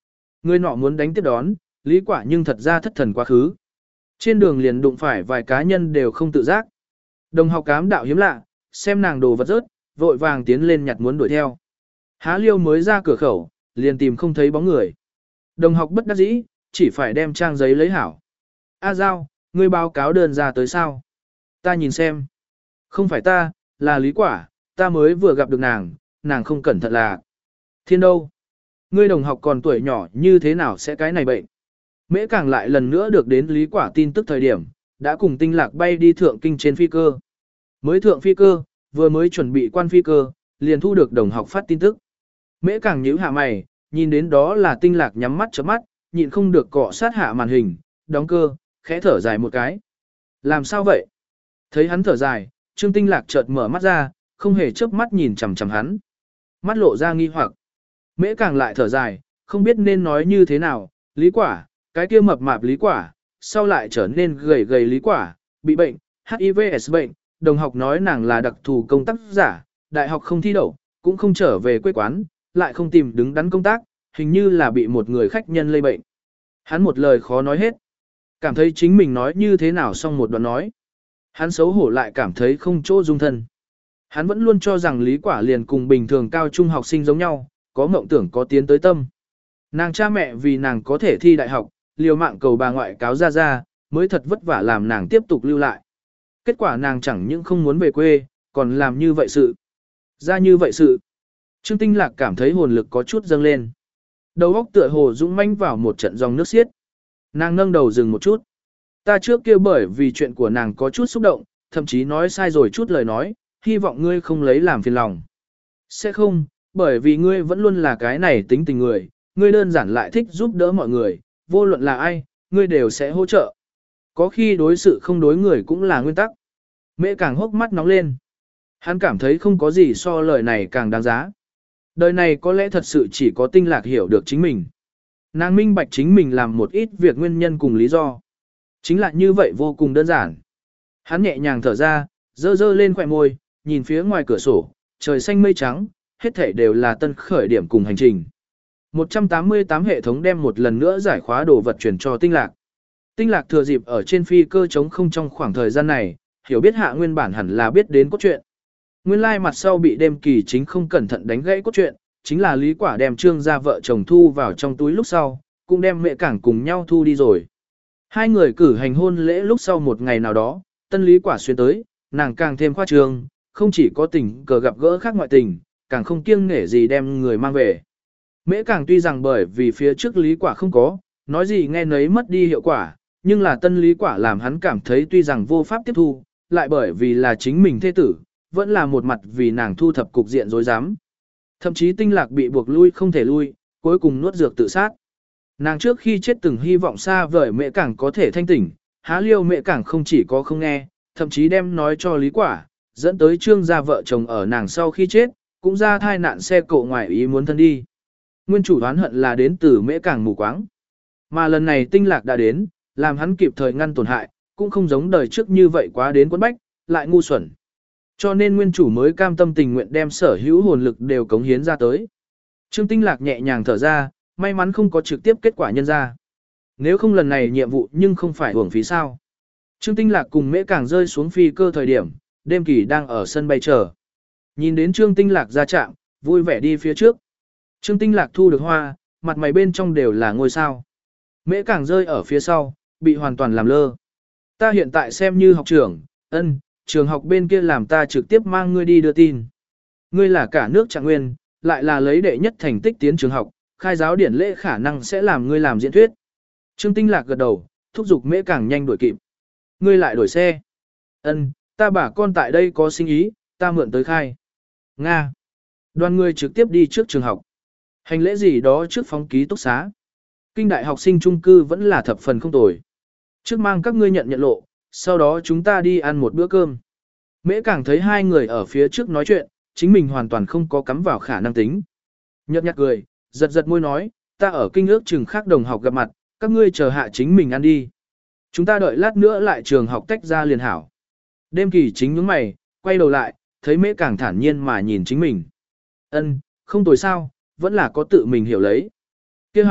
Người nọ muốn đánh tiếp đón, Lý Quả nhưng thật ra thất thần quá khứ. Trên đường liền đụng phải vài cá nhân đều không tự giác. Đồng học cám đạo hiếm lạ, xem nàng đồ vật rớt, vội vàng tiến lên nhặt muốn đuổi theo. Há liêu mới ra cửa khẩu, liền tìm không thấy bóng người. Đồng học bất đắc dĩ, chỉ phải đem trang giấy lấy hảo. A Giao, ngươi báo cáo đơn ra tới sao? Ta nhìn xem. Không phải ta, là Lý Quả, ta mới vừa gặp được nàng, nàng không cẩn thận là. Thiên đâu? Ngươi đồng học còn tuổi nhỏ như thế nào sẽ cái này bệnh? Mễ Càng lại lần nữa được đến Lý Quả tin tức thời điểm, đã cùng Tinh Lạc bay đi thượng kinh trên phi cơ. Mới thượng phi cơ, vừa mới chuẩn bị quan phi cơ, liền thu được đồng học phát tin tức. Mễ Càng nhíu hạ mày, nhìn đến đó là Tinh Lạc nhắm mắt chớp mắt, nhịn không được cọ sát hạ màn hình, đóng cơ, khẽ thở dài một cái. Làm sao vậy? Thấy hắn thở dài, Trương Tinh Lạc chợt mở mắt ra, không hề chớp mắt nhìn chằm chằm hắn. Mắt lộ ra nghi hoặc. Mễ Càng lại thở dài, không biết nên nói như thế nào, Lý Quả, cái kia mập mạp Lý Quả, sau lại trở nên gầy gầy Lý Quả, bị bệnh, H I V S bệnh, đồng học nói nàng là đặc thù công tác giả, đại học không thi đậu, cũng không trở về quê quán, lại không tìm đứng đắn công tác, hình như là bị một người khách nhân lây bệnh. Hắn một lời khó nói hết. Cảm thấy chính mình nói như thế nào xong một đoạn nói. Hắn xấu hổ lại cảm thấy không chỗ dung thân. Hắn vẫn luôn cho rằng Lý Quả liền cùng bình thường cao trung học sinh giống nhau, có mộng tưởng có tiến tới tâm. Nàng cha mẹ vì nàng có thể thi đại học, liều mạng cầu bà ngoại cáo ra ra, mới thật vất vả làm nàng tiếp tục lưu lại. Kết quả nàng chẳng những không muốn về quê, còn làm như vậy sự. Ra như vậy sự. Trương Tinh Lạc cảm thấy hồn lực có chút dâng lên. Đầu óc tựa hồ dũng manh vào một trận dòng nước xiết. Nàng nâng đầu dừng một chút. Ta trước kia bởi vì chuyện của nàng có chút xúc động, thậm chí nói sai rồi chút lời nói, hy vọng ngươi không lấy làm phiền lòng. Sẽ không, bởi vì ngươi vẫn luôn là cái này tính tình người, ngươi đơn giản lại thích giúp đỡ mọi người, vô luận là ai, ngươi đều sẽ hỗ trợ. Có khi đối sự không đối người cũng là nguyên tắc. Mễ Càng hốc mắt nóng lên. Hắn cảm thấy không có gì so lời này càng đáng giá. Đời này có lẽ thật sự chỉ có Tinh Lạc hiểu được chính mình. Nàng minh bạch chính mình làm một ít việc nguyên nhân cùng lý do. Chính là như vậy vô cùng đơn giản. Hắn nhẹ nhàng thở ra, dơ dơ lên khỏe môi, nhìn phía ngoài cửa sổ, trời xanh mây trắng, hết thảy đều là tân khởi điểm cùng hành trình. một trăm tám mươi tám hệ thống đem một lần nữa giải khóa đồ vật chuyển cho Tinh Lạc. Tinh Lạc thừa dịp ở trên phi cơ trống không trong khoảng thời gian này, hiểu biết hạ nguyên bản hẳn là biết đến cốt truyện. Nguyên lai mặt sau bị đêm kỳ chính không cẩn thận đánh gãy cốt truyện, chính là Lý Quả đem Trương gia vợ chồng thu vào trong túi lúc sau, cũng đem Mễ Càng cùng nhau thu đi rồi. Hai người cử hành hôn lễ lúc sau một ngày nào đó, tân Lý Quả xuyên tới, nàng càng thêm khoa trương, không chỉ có tình cờ gặp gỡ khác ngoại tình, càng không kiêng nể gì đem người mang về. Mễ Càng tuy rằng bởi vì phía trước Lý Quả không có, nói gì nghe nấy mất đi hiệu quả, nhưng là tân Lý Quả làm hắn cảm thấy tuy rằng vô pháp tiếp thu, lại bởi vì là chính mình thế tử, vẫn là một mặt vì nàng thu thập cục diện rối rắm. Thậm chí Tinh Lạc bị buộc lui không thể lui, cuối cùng nuốt dược tự sát. Nàng trước khi chết từng hy vọng xa vời Mễ Càng có thể thanh tỉnh, há liêu Mễ Càng không chỉ có không nghe, thậm chí đem nói cho Lý Quả, dẫn tới Trương gia vợ chồng ở nàng sau khi chết, cũng ra thai nạn xe cộ ngoài ý muốn thân đi. Nguyên chủ đoán hận là đến từ Mễ Càng mù quáng. Mà lần này Tinh Lạc đã đến, làm hắn kịp thời ngăn tổn hại, cũng không giống đời trước như vậy quá đến quấn bách, lại ngu xuẩn. Cho nên nguyên chủ mới cam tâm tình nguyện đem sở hữu hồn lực đều cống hiến ra tới. Trương Tinh Lạc nhẹ nhàng thở ra, may mắn không có trực tiếp kết quả nhân ra. Nếu không lần này nhiệm vụ nhưng không phải uổng phí sao. Trương Tinh Lạc cùng Mễ Càng rơi xuống phi cơ thời điểm, đêm kỳ đang ở sân bay chờ. Nhìn đến Trương Tinh Lạc ra trạm, vui vẻ đi phía trước. Trương Tinh Lạc thu được hoa, mặt mày bên trong đều là ngôi sao. Mễ Càng rơi ở phía sau, bị hoàn toàn làm lơ. Ta hiện tại xem như học trưởng, ân, trường học bên kia làm ta trực tiếp mang ngươi đi đưa tin. Ngươi là cả nước Trạng Nguyên, lại là lấy đệ nhất thành tích tiến trường học, khai giáo điển lễ khả năng sẽ làm ngươi làm diễn thuyết. Trương Tinh Lạc gật đầu, thúc giục Mễ Càng nhanh đuổi kịp. Ngươi lại đổi xe. Ân, ta bà con tại đây có sinh ý, ta mượn tới khai. Nga. Đoàn người trực tiếp đi trước trường học. Hành lễ gì đó trước phóng ký túc xá. Kinh đại học sinh trung cư vẫn là thập phần không tồi. Trước mang các ngươi nhận nhận lộ, sau đó chúng ta đi ăn một bữa cơm. Mễ Càng thấy hai người ở phía trước nói chuyện, chính mình hoàn toàn không có cắm vào khả năng tính. Nhật nhạt cười, giật giật môi nói, ta ở kinh ước trường khác đồng học gặp mặt, các ngươi chờ hạ chính mình ăn đi. Chúng ta đợi lát nữa lại trường học tách ra liền hảo. Đêm kỳ chính nhướng mày, quay đầu lại, thấy Mễ Càng thản nhiên mà nhìn chính mình. Ân, không tồi sao, vẫn là có tự mình hiểu lấy. Kêu hành,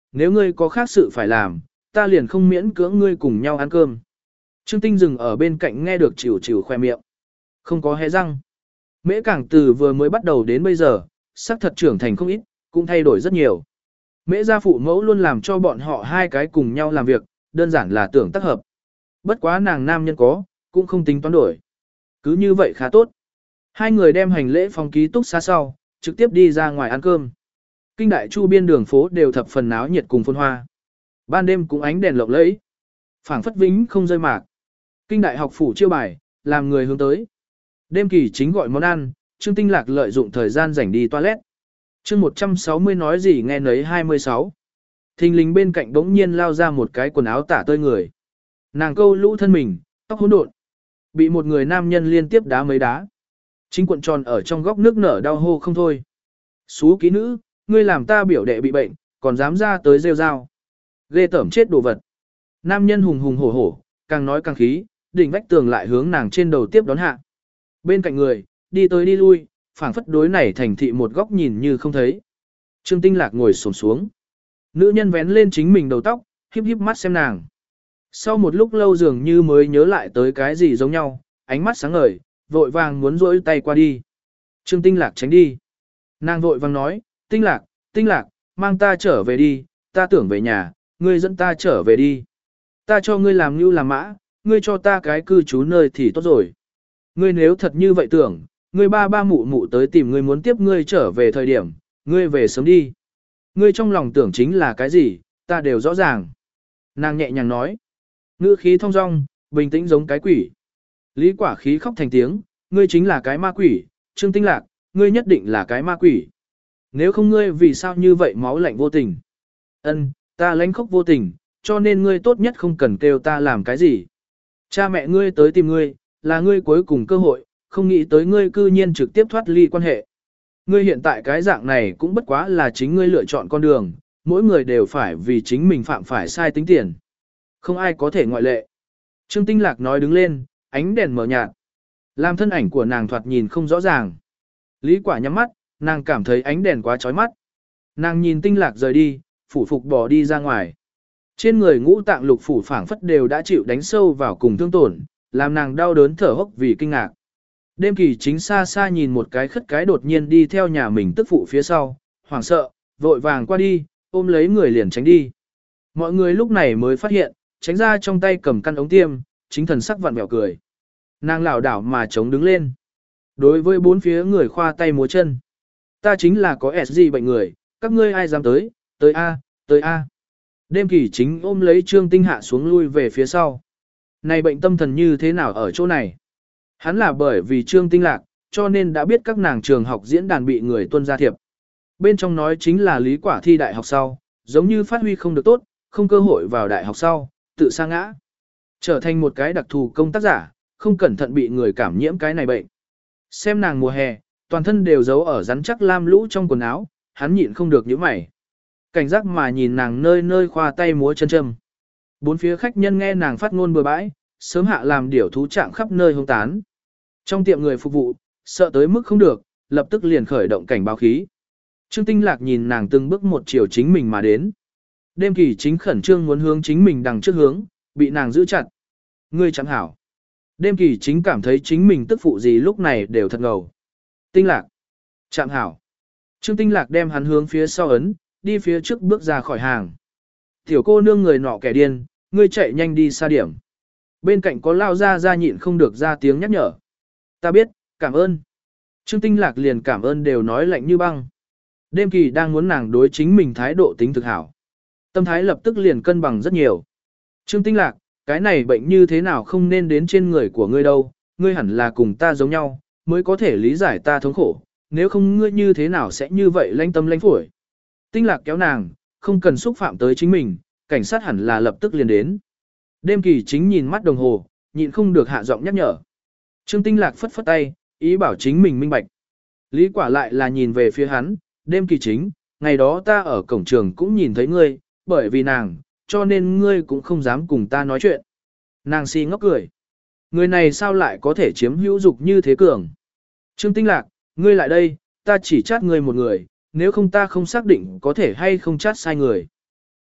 nếu ngươi có khác sự phải làm, ta liền không miễn cưỡng ngươi cùng nhau ăn cơm. Trương Tinh dừng ở bên cạnh nghe được chịu chịu khoe miệng. Không có hé răng. Mễ Cảng từ vừa mới bắt đầu đến bây giờ, sắc thật trưởng thành không ít, cũng thay đổi rất nhiều. Mễ gia phụ mẫu luôn làm cho bọn họ hai cái cùng nhau làm việc, đơn giản là tưởng tác hợp. Bất quá nàng nam nhân có, cũng không tính toán đổi. Cứ như vậy khá tốt. Hai người đem hành lễ phòng ký túc xá sau, trực tiếp đi ra ngoài ăn cơm. Kinh đại chu biên đường phố đều thập phần náo nhiệt cùng phồn hoa. Ban đêm cũng ánh đèn lộng lẫy. Phảng phất vĩnh không rơi mạc. Kinh đại học phủ chiêu bài, làm người hướng tới. Đêm kỳ chính gọi món ăn, Trương Tinh Lạc lợi dụng thời gian rảnh đi toilet. Chương một trăm sáu mươi nói gì nghe nấy hai mươi sáu. Thình lình bên cạnh bỗng nhiên lao ra một cái quần áo tả tơi người. Nàng câu lũ thân mình, tóc hỗn độn, bị một người nam nhân liên tiếp đá mấy đá. Chính cuộn tròn ở trong góc nước nở đau hô không thôi. Xú ký nữ, ngươi làm ta biểu đệ bị bệnh, còn dám ra tới rêu rao. Ghê tởm chết đồ vật. Nam nhân hùng hùng hổ hổ, càng nói càng khí, đỉnh vách tường lại hướng nàng trên đầu tiếp đón hạ. Bên cạnh người, đi tới đi lui, phảng phất đối này thành thị một góc nhìn như không thấy. Trương Tinh Lạc ngồi xổm xuống. Nữ nhân vén lên chính mình đầu tóc, híp híp mắt xem nàng. Sau một lúc lâu dường như mới nhớ lại tới cái gì giống nhau, ánh mắt sáng ngời, vội vàng muốn rỗi tay qua đi. Trương Tinh Lạc tránh đi. Nàng vội vàng nói, Tinh Lạc, Tinh Lạc, mang ta trở về đi, ta tưởng về nhà, ngươi dẫn ta trở về đi. Ta cho ngươi làm như làm mã, ngươi cho ta cái cư trú nơi thì tốt rồi. Ngươi nếu thật như vậy tưởng, ngươi ba ba mụ mụ tới tìm ngươi muốn tiếp ngươi trở về thời điểm, ngươi về sớm đi. Ngươi trong lòng tưởng chính là cái gì, ta đều rõ ràng. Nàng nhẹ nhàng nói. Ngữ khí thong dong, bình tĩnh giống cái quỷ. Lý Quả khí khóc thành tiếng, ngươi chính là cái ma quỷ, Trương Tinh Lạc, ngươi nhất định là cái ma quỷ. Nếu không ngươi vì sao như vậy máu lạnh vô tình? Ân, ta lãnh khóc vô tình, cho nên ngươi tốt nhất không cần kêu ta làm cái gì. Cha mẹ ngươi tới tìm ngươi, là ngươi cuối cùng cơ hội, không nghĩ tới ngươi cư nhiên trực tiếp thoát ly quan hệ. Ngươi hiện tại cái dạng này cũng bất quá là chính ngươi lựa chọn con đường, mỗi người đều phải vì chính mình phạm phải sai tính tiền. Không ai có thể ngoại lệ. Trương Tinh Lạc nói đứng lên, ánh đèn mở nhạt. Làm thân ảnh của nàng thoạt nhìn không rõ ràng. Lý Quả nhắm mắt, nàng cảm thấy ánh đèn quá chói mắt. Nàng nhìn Tinh Lạc rời đi, phủ phục bỏ đi ra ngoài. Trên người ngũ tạng lục phủ phảng phất đều đã chịu đánh sâu vào cùng thương tổn, làm nàng đau đớn thở hốc vì kinh ngạc. Đêm kỳ chính xa xa nhìn một cái khất cái đột nhiên đi theo nhà mình tức phụ phía sau, hoảng sợ, vội vàng qua đi, ôm lấy người liền tránh đi. Mọi người lúc này mới phát hiện, tránh ra trong tay cầm căn ống tiêm, chính thần sắc vặn vẹo cười. Nàng lảo đảo mà chống đứng lên. Đối với bốn phía người khoa tay múa chân. Ta chính là có S G bệnh người, các ngươi ai dám tới, tới A, tới A. Đêm kỳ chính ôm lấy Trương Tinh hạ xuống lui về phía sau. Này bệnh tâm thần như thế nào ở chỗ này? Hắn là bởi vì Trương Tinh Lạc, cho nên đã biết các nàng trường học diễn đàn bị người tuân ra thiệp. Bên trong nói chính là Lý Quả thi đại học sau, giống như phát huy không được tốt, không cơ hội vào đại học sau, tự sa ngã. Trở thành một cái đặc thù công tác giả, không cẩn thận bị người cảm nhiễm cái này bệnh. Xem nàng mùa hè, toàn thân đều giấu ở rắn chắc lam lũ trong quần áo, hắn nhịn không được nhíu mày. Cảnh giác mà nhìn nàng nơi nơi khoa tay múa chân châm. Bốn phía khách nhân nghe nàng phát ngôn bừa bãi, sớm hạ làm điểu thú trạng khắp nơi hông tán. Trong tiệm người phục vụ, sợ tới mức không được, lập tức liền khởi động cảnh báo khí. Trương Tinh Lạc nhìn nàng từng bước một chiều chính mình mà đến. Đêm kỳ chính khẩn trương muốn hướng chính mình đằng trước hướng, bị nàng giữ chặt. Ngươi chẳng hảo. Đêm kỳ chính cảm thấy chính mình tức phụ gì lúc này đều thật ngầu. Tinh Lạc. Chạm hảo. Trương Tinh Lạc đem hắn hướng phía sau ấn, đi phía trước bước ra khỏi hàng. Tiểu cô nương người nọ kẻ điên, ngươi chạy nhanh đi xa điểm. Bên cạnh có lao ra ra nhịn không được ra tiếng nhắc nhở. Ta biết, cảm ơn. Trương Tinh Lạc liền cảm ơn đều nói lạnh như băng. Đêm kỳ đang muốn nàng đối chính mình thái độ tính thực hảo. Tâm thái lập tức liền cân bằng rất nhiều. Trương Tinh Lạc, cái này bệnh như thế nào không nên đến trên người của ngươi đâu, ngươi hẳn là cùng ta giống nhau, mới có thể lý giải ta thống khổ, nếu không ngươi như thế nào sẽ như vậy lanh tâm lanh phổi. Tinh Lạc kéo nàng, không cần xúc phạm tới chính mình, cảnh sát hẳn là lập tức liền đến. Đêm kỳ chính nhìn mắt đồng hồ, nhịn không được hạ giọng nhắc nhở. Trương Tinh Lạc phất phất tay, ý bảo chính mình minh bạch. Lý Quả lại là nhìn về phía hắn, đêm kỳ chính, ngày đó ta ở cổng trường cũng nhìn thấy ngươi, bởi vì nàng, cho nên ngươi cũng không dám cùng ta nói chuyện. Nàng si ngốc cười. Người này sao lại có thể chiếm hữu dục như thế cường? Trương Tinh Lạc, ngươi lại đây, ta chỉ chát ngươi một người, nếu không ta không xác định có thể hay không chát sai người.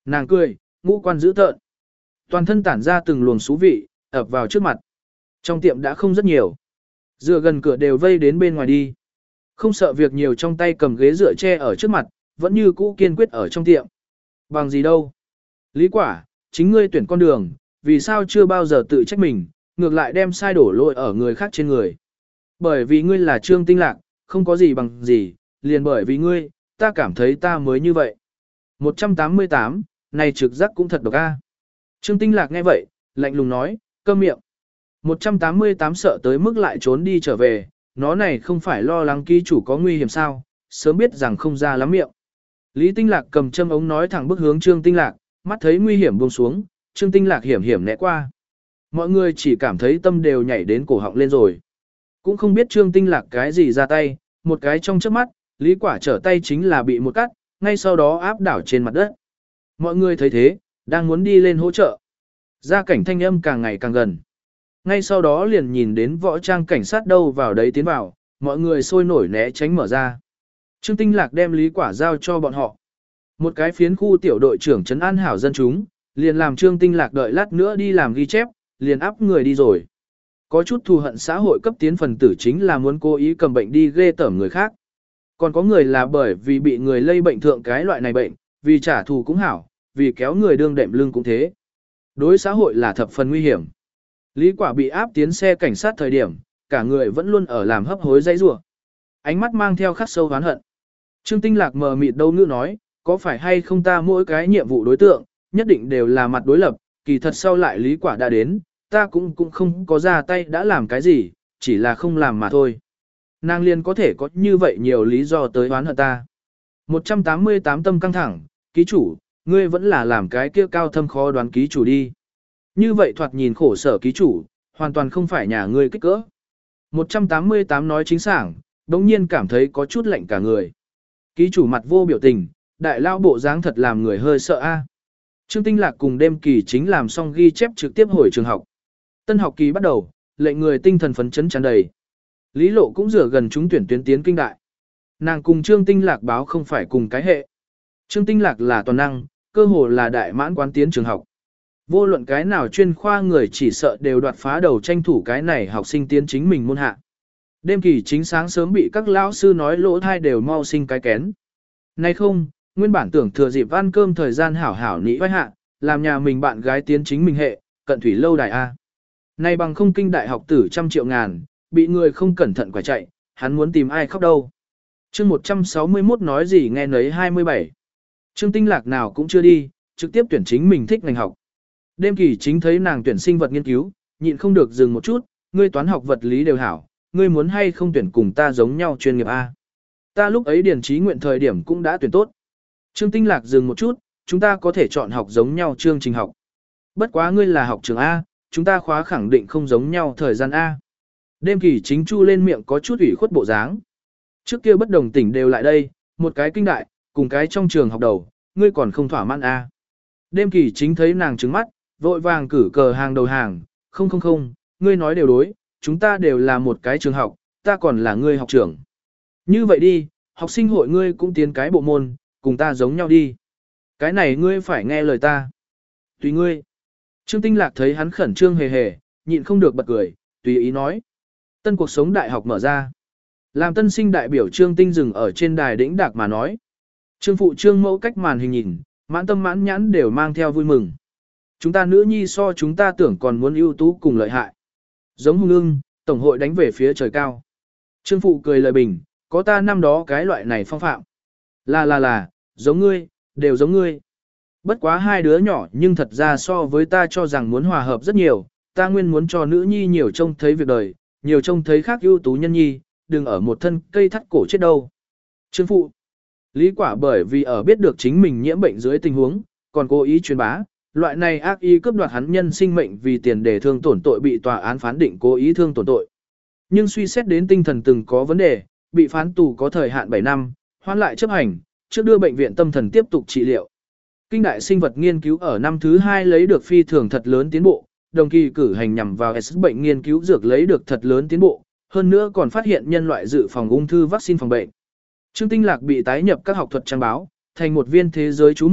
Nàng cười, ngũ quan dữ tợn. Toàn thân tản ra từng luồng xú vị, ập vào trước mặt. Trong tiệm đã không rất nhiều. Dựa gần cửa đều vây đến bên ngoài đi. Không sợ việc nhiều, trong tay cầm ghế dựa che ở trước mặt, vẫn như cũ kiên quyết ở trong tiệm. Bằng gì đâu. Lý Quả, chính ngươi tuyển con đường, vì sao chưa bao giờ tự trách mình, ngược lại đem sai đổ lỗi ở người khác trên người. Bởi vì ngươi là Trương Tinh Lạc, không có gì bằng gì, liền bởi vì ngươi, ta cảm thấy ta mới như vậy. một trăm tám mươi tám, này trực giác cũng thật độc a. Trương Tinh Lạc nghe vậy, lạnh lùng nói, câm miệng. một trăm tám mươi tám sợ tới mức lại trốn đi trở về, nó này không phải lo lắng ký chủ có nguy hiểm sao, sớm biết rằng không ra lắm miệng. Lý Tinh Lạc cầm châm ống nói thẳng bước hướng Trương Tinh Lạc, mắt thấy nguy hiểm buông xuống, Trương Tinh Lạc hiểm hiểm né qua. Mọi người chỉ cảm thấy tâm đều nhảy đến cổ họng lên rồi. Cũng không biết Trương Tinh Lạc cái gì ra tay, một cái trong chớp mắt, Lý Quả trở tay chính là bị một cắt, ngay sau đó áp đảo trên mặt đất. Mọi người thấy thế, đang muốn đi lên hỗ trợ. Gia cảnh thanh âm càng ngày càng gần. Ngay sau đó liền nhìn đến võ trang cảnh sát đâu vào đấy tiến vào, mọi người sôi nổi né tránh mở ra. Trương Tinh Lạc đem Lý Quả giao cho bọn họ. Một cái phiến khu tiểu đội trưởng trấn an hảo dân chúng, liền làm Trương Tinh Lạc đợi lát nữa đi làm ghi chép, liền áp người đi rồi. Có chút thù hận xã hội cấp tiến phần tử chính là muốn cố ý cầm bệnh đi ghê tởm người khác. Còn có người là bởi vì bị người lây bệnh thượng cái loại này bệnh, vì trả thù cũng hảo, vì kéo người đương đệm lưng cũng thế. Đối xã hội là thập phần nguy hiểm. Lý Quả bị áp tiến xe cảnh sát thời điểm, cả người vẫn luôn ở làm hấp hối dây rủa, ánh mắt mang theo khắc sâu oán hận. Trương Tinh Lạc mờ mịt đâu ngữ nói, có phải hay không ta mỗi cái nhiệm vụ đối tượng, nhất định đều là mặt đối lập, kỳ thật sau lại Lý Quả đã đến, ta cũng cũng không có ra tay đã làm cái gì, chỉ là không làm mà thôi. Nàng liền có thể có như vậy nhiều lý do tới oán hận ta. một trăm tám mươi tám tâm căng thẳng, ký chủ, ngươi vẫn là làm cái kia cao thâm khó đoán ký chủ đi. Như vậy thoạt nhìn khổ sở ký chủ, hoàn toàn không phải nhà ngươi kích cỡ. một trăm tám mươi tám nói chính xác, đống nhiên cảm thấy có chút lạnh cả người. Ký chủ mặt vô biểu tình, đại lao bộ dáng thật làm người hơi sợ a. Trương Tinh Lạc cùng đêm kỳ chính làm xong ghi chép trực tiếp hồi trường học. Tân học kỳ bắt đầu, lệnh người tinh thần phấn chấn tràn đầy. Lý Lộ cũng rửa gần chúng tuyển tuyến tiến kinh đại. Nàng cùng Trương Tinh Lạc báo không phải cùng cái hệ. Trương Tinh Lạc là toàn năng, cơ hồ là đại mãn quán tiến trường học. Vô luận cái nào chuyên khoa người chỉ sợ đều đoạt phá đầu tranh thủ cái này học sinh tiến chính mình môn hạ. Đêm kỳ chính sáng sớm bị các lão sư nói lỗ thai đều mau sinh cái kén. Nay không, nguyên bản tưởng thừa dịp ăn cơm thời gian hảo hảo nị vai hạ, làm nhà mình bạn gái tiến chính mình hệ, cận thủy lâu đài A. Nay bằng không kinh đại học tử trăm triệu ngàn, bị người không cẩn thận quả chạy, hắn muốn tìm ai khóc đâu. chương một trăm sáu mươi mốt nói gì nghe nấy hai mươi bảy. Trương Tinh Lạc nào cũng chưa đi, trực tiếp tuyển chính mình thích ngành học. Đêm kỳ chính thấy nàng tuyển sinh vật nghiên cứu, nhịn không được dừng một chút, ngươi toán học vật lý đều hảo, ngươi muốn hay không tuyển cùng ta giống nhau chuyên nghiệp A. Ta lúc ấy điền trí nguyện thời điểm cũng đã tuyển tốt. Trương Tinh Lạc dừng một chút, chúng ta có thể chọn học giống nhau chương trình học. Bất quá ngươi là học trường A, chúng ta khóa khẳng định không giống nhau thời gian A. Đêm kỳ chính chu lên miệng có chút ủy khuất bộ dáng. Trước kia bất đồng tỉnh đều lại đây, một cái kinh đại, cùng cái trong trường học đầu, ngươi còn không thỏa mãn A. Đêm kỳ chính thấy nàng trứng mắt, vội vàng cử cờ hàng đầu hàng, không không không, ngươi nói đều đối, chúng ta đều là một cái trường học, ta còn là ngươi học trưởng. Như vậy đi, học sinh hội ngươi cũng tiến cái bộ môn, cùng ta giống nhau đi. Cái này ngươi phải nghe lời ta. Tùy ngươi. Trương Tinh Lạc thấy hắn khẩn trương hề hề, nhịn không được bật cười, tùy ý nói. Tân cuộc sống đại học mở ra. Làm tân sinh đại biểu Trương Tinh dừng ở trên đài đĩnh đạc mà nói. Trương phụ Trương mẫu cách màn hình nhìn, mãn tâm mãn nhãn đều mang theo vui mừng. Chúng ta nữ nhi so chúng ta tưởng còn muốn ưu tú cùng lợi hại. Giống hung ưng, tổng hội đánh về phía trời cao. Trương phụ cười lời bình, có ta năm đó cái loại này phong phạm. Là là là, giống ngươi, đều giống ngươi. Bất quá hai đứa nhỏ nhưng thật ra so với ta cho rằng muốn hòa hợp rất nhiều, ta nguyên muốn cho nữ nhi nhiều trông thấy việc đời, nhiều trông thấy khác ưu tú nhân nhi, đừng ở một thân cây thắt cổ chết đâu. Trương phụ, Lý Quả bởi vì ở biết được chính mình nhiễm bệnh dưới tình huống, còn cố ý truyền bá, loại này ác ý cướp đoạt hắn nhân sinh mệnh vì tiền để thương tổn tội bị tòa án phán định cố ý thương tổn tội. Nhưng suy xét đến tinh thần từng có vấn đề, bị phán tù có thời hạn bảy năm, hoãn lại chấp hành, trước đưa bệnh viện tâm thần tiếp tục trị liệu. Kinh đại sinh vật nghiên cứu ở năm thứ hai lấy được phi thường thật lớn tiến bộ, đồng kỳ cử hành nhằm vào S bệnh nghiên cứu dược lấy được thật lớn tiến bộ, hơn nữa còn phát hiện nhân loại dự phòng ung thư vaccine phòng bệnh. Trương Tinh Lạc bị tái nhập các học thuật trang báo, thành một viên thế giới chú mục,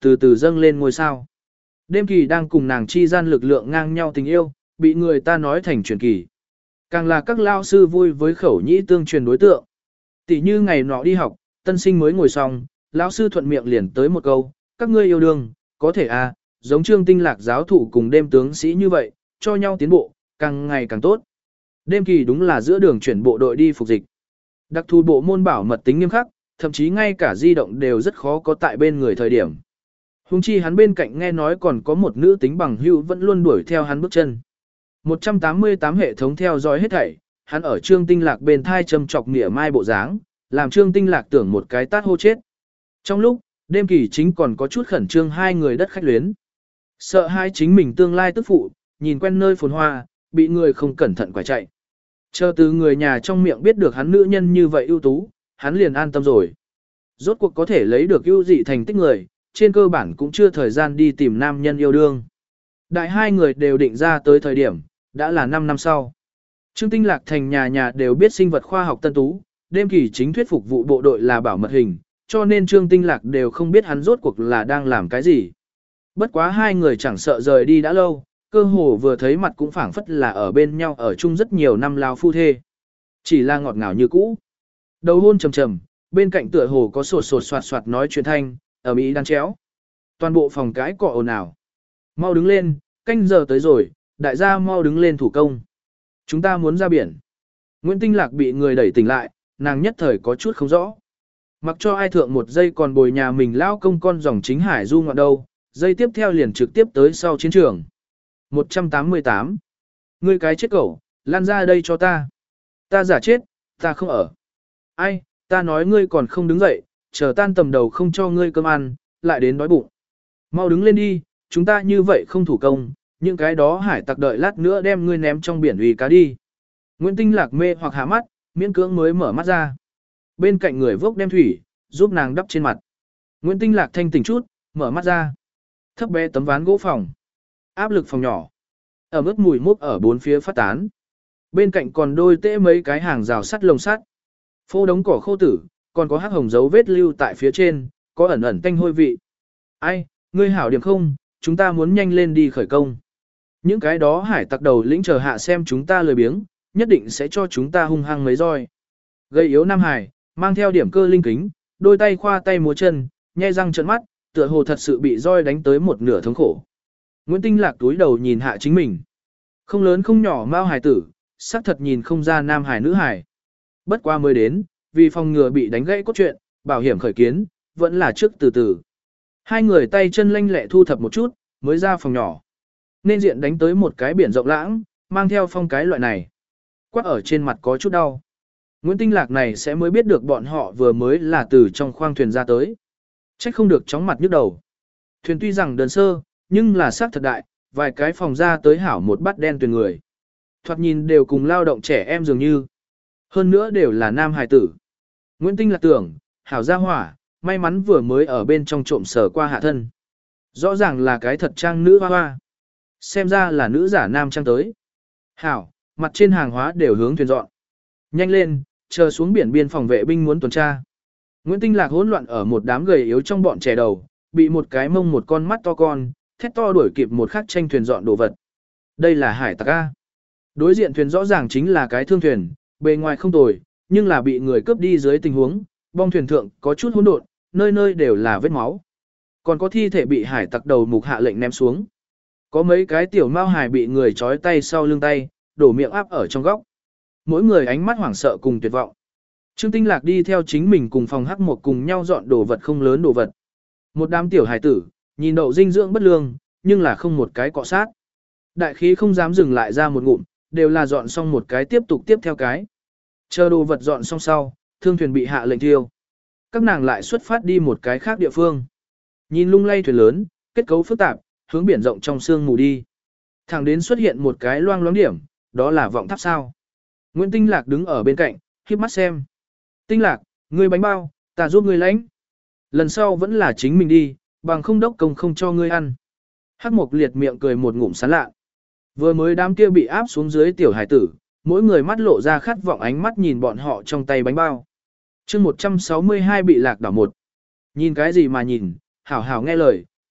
từ từ dâng lên ngôi sao. Đêm kỳ đang cùng nàng chi gian lực lượng ngang nhau tình yêu, bị người ta nói thành truyền kỳ. Càng là các lao sư vui với khẩu nhĩ tương truyền đối tượng. Tỷ như ngày nọ đi học, tân sinh mới ngồi xong, lão sư thuận miệng liền tới một câu, các ngươi yêu đương, có thể à, giống Trương Tinh Lạc giáo thủ cùng đêm tướng sĩ như vậy, cho nhau tiến bộ, càng ngày càng tốt. Đêm kỳ đúng là giữa đường chuyển bộ đội đi phục dịch. Đặc thù bộ môn bảo mật tính nghiêm khắc, thậm chí ngay cả di động đều rất khó có tại bên người thời điểm. Hùng chi hắn bên cạnh nghe nói còn có một nữ tính bằng hữu vẫn luôn đuổi theo hắn bước chân. một trăm tám mươi tám hệ thống theo dõi hết thảy, hắn ở Trương Tinh Lạc bên thai châm chọc nghĩa mai bộ dáng, làm Trương Tinh Lạc tưởng một cái tát hô chết. Trong lúc, đêm kỳ chính còn có chút khẩn trương hai người đất khách luyến. Sợ hai chính mình tương lai tức phụ, nhìn quen nơi phồn hoa, bị người không cẩn thận quải chạy. Chờ từ người nhà trong miệng biết được hắn nữ nhân như vậy ưu tú, hắn liền an tâm rồi. Rốt cuộc có thể lấy được ưu dị thành tích người, trên cơ bản cũng chưa thời gian đi tìm nam nhân yêu đương. Đại hai người đều định ra tới thời điểm, đã là năm năm sau. Trương Tinh Lạc thành nhà nhà đều biết sinh vật khoa học tân tú, đêm kỳ chính thuyết phục vụ bộ đội là bảo mật hình, cho nên Trương Tinh Lạc đều không biết hắn rốt cuộc là đang làm cái gì. Bất quá hai người chẳng sợ rời đi đã lâu, cơ hồ vừa thấy mặt cũng phảng phất là ở bên nhau ở chung rất nhiều năm lao phu thê. Chỉ là ngọt ngào như cũ. Đầu hôn trầm trầm, bên cạnh tựa hồ có sột sột soạt soạt nói chuyện thanh, ở Mỹ đan chéo. Toàn bộ phòng cái cọ ồn ào. Mau đứng lên, canh giờ tới rồi, đại gia mau đứng lên thủ công. Chúng ta muốn ra biển. Nguyễn Tinh Lạc bị người đẩy tỉnh lại, nàng nhất thời có chút không rõ. Mặc cho ai thượng một giây còn bồi nhà mình lao công con dòng chính hải du ngoạn đâu, giây tiếp theo liền trực tiếp tới sau chiến trường. một trăm tám mươi tám. Ngươi cái chết cẩu, lan ra đây cho ta. Ta giả chết, ta không ở. Ai, ta nói ngươi còn không đứng dậy, chờ tan tầm đầu không cho ngươi cơm ăn, lại đến đói bụng. Mau đứng lên đi, chúng ta như vậy không thủ công, những cái đó hải tặc đợi lát nữa đem ngươi ném trong biển uy cá đi. Nguyễn Tinh Lạc mê hoặc hạ mắt, miễn cưỡng mới mở mắt ra. Bên cạnh người vốc đem thủy, giúp nàng đắp trên mặt. Nguyễn Tinh Lạc thanh tỉnh chút, mở mắt ra. Thấp bé tấm ván gỗ phòng. Áp lực phòng nhỏ. Ở mức mùi mốc ở bốn phía phát tán. Bên cạnh còn đôi tễ mấy cái hàng rào sắt lồng sắt. Phô đống cỏ khô tử, còn có hắc hồng dấu vết lưu tại phía trên, có ẩn ẩn tanh hôi vị. Ai, ngươi hảo điểm không, chúng ta muốn nhanh lên đi khởi công. Những cái đó hải tặc đầu lĩnh chờ hạ xem chúng ta lười biếng, nhất định sẽ cho chúng ta hung hăng mấy roi. Gây yếu Nam Hải, mang theo điểm cơ linh kính, đôi tay khoa tay múa chân, nhe răng trợn mắt, tựa hồ thật sự bị roi đánh tới một nửa thống khổ. Nguyễn Tinh Lạc túi đầu nhìn hạ chính mình. Không lớn không nhỏ mao hải tử, xác thật nhìn không ra nam hải nữ hải. Bất qua mới đến, vì phòng ngừa bị đánh gãy cốt truyện, bảo hiểm khởi kiến, vẫn là trước từ từ. Hai người tay chân lanh lẹ thu thập một chút, mới ra phòng nhỏ. Nên diện đánh tới một cái biển rộng lãng, mang theo phong cái loại này. Quắc ở trên mặt có chút đau. Nguyễn Tinh Lạc này sẽ mới biết được bọn họ vừa mới là từ trong khoang thuyền ra tới. Trách không được chóng mặt nhức đầu. Thuyền tuy rằng đơn sơ, nhưng là xác thật đại, vài cái phòng ra tới hảo một bát đen tuyền người. Thoạt nhìn đều cùng lao động trẻ em dường như. Hơn nữa đều là nam hài tử. Nguyễn Tinh Lạc tưởng, hảo gia hỏa, may mắn vừa mới ở bên trong trộm sờ qua hạ thân. Rõ ràng là cái thật trang nữ hoa hoa. Xem ra là nữ giả nam trang tới. Hảo, mặt trên hàng hóa đều hướng thuyền dọn. Nhanh lên, chờ xuống biển biên phòng vệ binh muốn tuần tra. Nguyễn Tinh Lạc hỗn loạn ở một đám gầy yếu trong bọn trẻ đầu, bị một cái mông một con mắt to con, thét to đuổi kịp một khắc tranh thuyền dọn đồ vật. Đây là hải tặc A. Đối diện thuyền rõ ràng chính là cái thương thuyền, bề ngoài không tồi, nhưng là bị người cướp đi dưới tình huống, bong thuyền thượng có chút hỗn độn, nơi nơi đều là vết máu. Còn có thi thể bị hải tặc đầu mục hạ lệnh ném xuống. Có mấy cái tiểu mao hải bị người trói tay sau lưng tay, đổ miệng áp ở trong góc. Mỗi người ánh mắt hoảng sợ cùng tuyệt vọng. Trương Tinh Lạc đi theo chính mình cùng phòng hắc một cùng nhau dọn đồ vật không lớn đồ vật. Một đám tiểu hải tử, nhìn đậu dinh dưỡng bất lương, nhưng là không một cái cọ sát. Đại khí không dám dừng lại ra một ngụm, đều là dọn xong một cái tiếp tục tiếp theo cái. Chờ đồ vật dọn xong sau, thương thuyền bị hạ lệnh thiêu. Các nàng lại xuất phát đi một cái khác địa phương. Nhìn lung lay thuyền lớn, kết cấu phức tạp, hướng biển rộng trong sương mù đi. Thẳng đến xuất hiện một cái loang loáng điểm, đó là vọng tháp sao. Nguyễn Tinh Lạc đứng ở bên cạnh, khiếp mắt xem. Tinh Lạc, ngươi bánh bao, ta giúp ngươi lãnh. Lần sau vẫn là chính mình đi, bằng không đốc công không cho ngươi ăn. Hắc Mộc liệt miệng cười một ngụm sán lạ. Vừa mới đám kia bị áp xuống dưới tiểu hải tử, mỗi người mắt lộ ra khát vọng ánh mắt nhìn bọn họ trong tay bánh bao. chương một trăm sáu mươi hai bị lạc đảo một. Nhìn cái gì mà nhìn, hảo hảo nghe lời,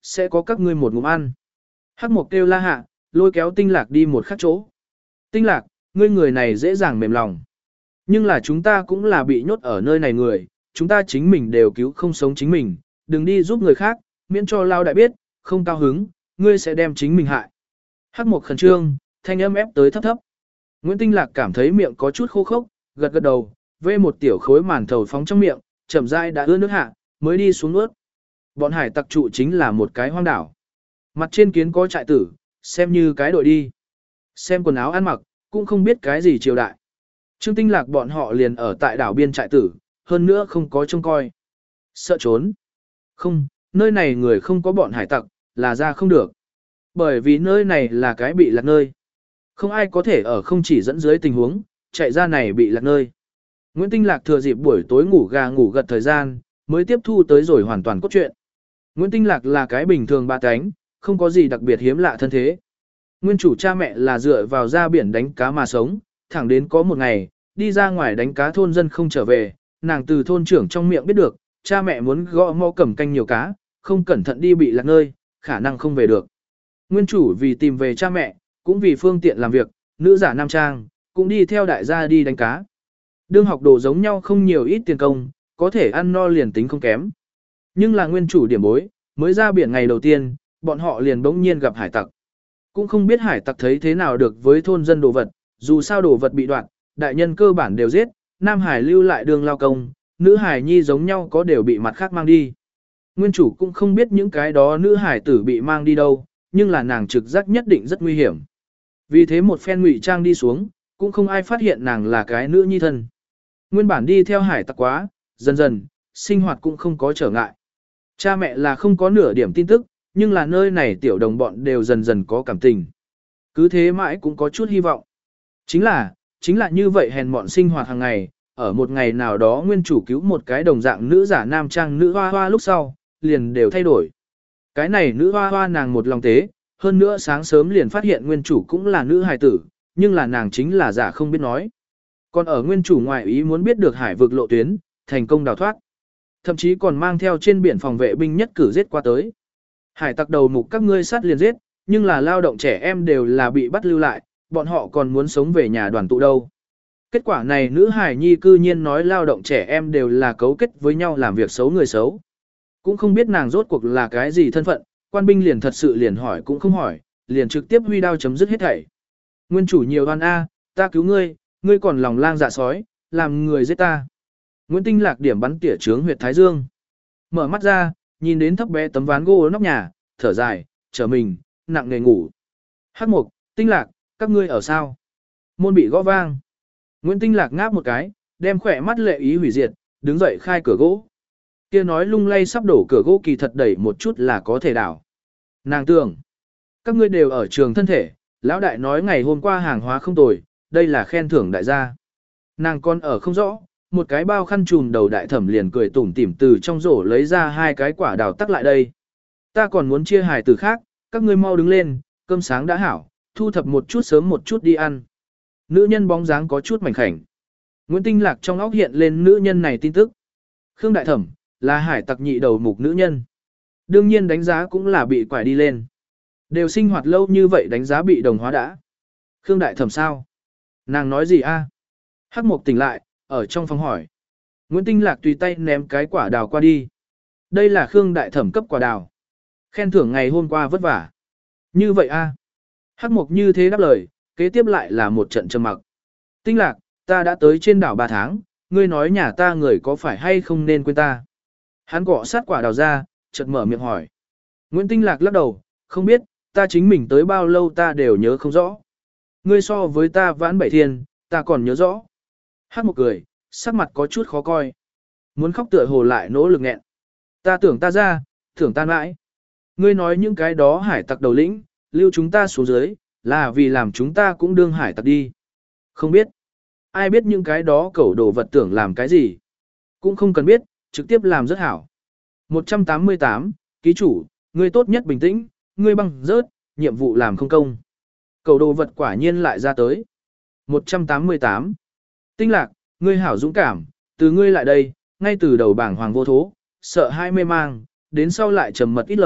sẽ có các ngươi một ngụm ăn. Hắc Mộc kêu la hạ, lôi kéo Tinh Lạc đi một khắc chỗ. Tinh Lạc, ngươi người này dễ dàng mềm lòng. Nhưng là chúng ta cũng là bị nhốt ở nơi này người, chúng ta chính mình đều cứu không sống chính mình, đừng đi giúp người khác, miễn cho Lao đại biết, không cao hứng, ngươi sẽ đem chính mình hại. Hắc Mộc khẩn trương, thanh âm ép tới thấp thấp. Nguyễn Tinh Lạc cảm thấy miệng có chút khô khốc, gật gật đầu, vê một tiểu khối màn thầu phóng trong miệng, chậm rãi đã ướt nước hạ, mới đi xuống nuốt. Bọn hải tặc trụ chính là một cái hoang đảo. Mặt trên kiến có trại tử, xem như cái đội đi. Xem quần áo ăn mặc, cũng không biết cái gì triều đại. Trương Tinh Lạc bọn họ liền ở tại đảo biên trại tử, hơn nữa không có trông coi. Sợ trốn. Không, nơi này người không có bọn hải tặc, là ra không được. Bởi vì nơi này là cái bị lạc nơi. Không ai có thể ở không chỉ dẫn dưới tình huống, chạy ra này bị lạc nơi. Nguyễn Tinh Lạc thừa dịp buổi tối ngủ gà ngủ gật thời gian, mới tiếp thu tới rồi hoàn toàn cốt truyện. Nguyễn Tinh Lạc là cái bình thường ba cánh, không có gì đặc biệt hiếm lạ thân thế. Nguyên chủ cha mẹ là dựa vào ra biển đánh cá mà sống, thẳng đến có một ngày, đi ra ngoài đánh cá thôn dân không trở về, nàng từ thôn trưởng trong miệng biết được, cha mẹ muốn gõ mò cầm canh nhiều cá, không cẩn thận đi bị lạc nơi, khả năng không về được. Nguyên chủ vì tìm về cha mẹ, cũng vì phương tiện làm việc, nữ giả nam trang, cũng đi theo đại gia đi đánh cá. Đương học đồ giống nhau không nhiều ít tiền công, có thể ăn no liền tính không kém. Nhưng là nguyên chủ điểm bối, mới ra biển ngày đầu tiên, bọn họ liền bỗng nhiên gặp hải tặc. Cũng không biết hải tặc thấy thế nào được với thôn dân đồ vật, dù sao đồ vật bị đoạn, đại nhân cơ bản đều giết, nam hải lưu lại đường lao công, nữ hải nhi giống nhau có đều bị mặt khác mang đi. Nguyên chủ cũng không biết những cái đó nữ hải tử bị mang đi đâu, nhưng là nàng trực giác nhất định rất nguy hiểm. Vì thế một phen ngụy trang đi xuống, cũng không ai phát hiện nàng là cái nữ nhi thân. Nguyên bản đi theo hải tặc quá, dần dần, sinh hoạt cũng không có trở ngại. Cha mẹ là không có nửa điểm tin tức, nhưng là nơi này tiểu đồng bọn đều dần dần có cảm tình. Cứ thế mãi cũng có chút hy vọng. Chính là, chính là như vậy hèn mọn sinh hoạt hàng ngày, ở một ngày nào đó nguyên chủ cứu một cái đồng dạng nữ giả nam trang nữ hoa hoa lúc sau, liền đều thay đổi. Cái này nữ hoa hoa nàng một lòng tế, hơn nữa sáng sớm liền phát hiện nguyên chủ cũng là nữ hài tử, nhưng là nàng chính là giả không biết nói. Còn ở nguyên chủ ngoại ý muốn biết được hải vực lộ tuyến, thành công đào thoát. Thậm chí còn mang theo trên biển phòng vệ binh nhất cử giết qua tới. Hải tặc đầu mục các ngươi sát liền giết, nhưng là lao động trẻ em đều là bị bắt lưu lại, bọn họ còn muốn sống về nhà đoàn tụ đâu. Kết quả này nữ hải nhi cư nhiên nói lao động trẻ em đều là cấu kết với nhau làm việc xấu người xấu. Cũng không biết nàng rốt cuộc là cái gì thân phận, quan binh liền thật sự liền hỏi cũng không hỏi, liền trực tiếp huy đao chấm dứt hết thảy. Nguyên chủ nhiều oan a, ta cứu ngươi, ngươi còn lòng lang dạ sói, làm người giết ta. Nguyễn Tinh Lạc điểm bắn tỉa trướng huyệt thái dương. Mở mắt ra, nhìn đến thấp bé tấm ván gỗ nóc nhà, thở dài, trở mình, nặng nề ngủ. Hắc Mộc, Tinh Lạc, các ngươi ở sao? Môn bị gõ vang. Nguyễn Tinh Lạc ngáp một cái, đem khỏe mắt lệ ý hủy diệt, đứng dậy khai cửa gỗ. Kia nói lung lay sắp đổ cửa gỗ kỳ thật đẩy một chút là có thể đảo. Nàng tưởng, các ngươi đều ở trường thân thể, lão đại nói ngày hôm qua hàng hóa không tồi, đây là khen thưởng đại gia. Nàng còn ở không rõ, một cái bao khăn trùm đầu đại thẩm liền cười tủm tỉm từ trong rổ lấy ra hai cái quả đào tắc lại đây. Ta còn muốn chia hài từ khác, các ngươi mau đứng lên, cơm sáng đã hảo, thu thập một chút sớm một chút đi ăn. Nữ nhân bóng dáng có chút mảnh khảnh. Nguyễn Tinh Lạc trong óc hiện lên nữ nhân này tin tức. Khương Đại Thẩm, là hải tặc nhị đầu mục nữ nhân. Đương nhiên đánh giá cũng là bị quải đi lên. Đều sinh hoạt lâu như vậy đánh giá bị đồng hóa đã. Khương Đại Thẩm sao? Nàng nói gì a? Hắc Mộc tỉnh lại, ở trong phòng hỏi. Nguyễn Tinh Lạc tùy tay ném cái quả đào qua đi. Đây là Khương Đại Thẩm cấp quả đào. Khen thưởng ngày hôm qua vất vả. Như vậy a? Hắc Mộc như thế đáp lời, kế tiếp lại là một trận trầm mặc. Tinh Lạc, ta đã tới trên đảo ba tháng, ngươi nói nhà ta người có phải hay không nên quên ta. Hắn cọ sát quả đào ra, chợt mở miệng hỏi. Nguyễn Tinh Lạc lắc đầu, không biết, ta chính mình tới bao lâu ta đều nhớ không rõ. Ngươi so với ta vãn bảy thiên, ta còn nhớ rõ. Hát một cười, sắc mặt có chút khó coi. Muốn khóc tựa hồ lại nỗ lực nghẹn. Ta tưởng ta ra, tưởng ta mãi. Ngươi nói những cái đó hải tặc đầu lĩnh, lưu chúng ta xuống dưới, là vì làm chúng ta cũng đương hải tặc đi. Không biết. Ai biết những cái đó cẩu đồ vật tưởng làm cái gì. Cũng không cần biết, trực tiếp làm rất hảo. một trăm tám mươi tám, ký chủ, ngươi tốt nhất bình tĩnh, ngươi băng rớt, nhiệm vụ làm không công. Cẩu đồ vật quả nhiên lại ra tới. một trăm tám mươi tám. Tinh Lạc, ngươi hảo dũng cảm, từ ngươi lại đây, ngay từ đầu bảng hoàng vô thố, sợ hai mê mang, đến sau lại trầm mật ít lời,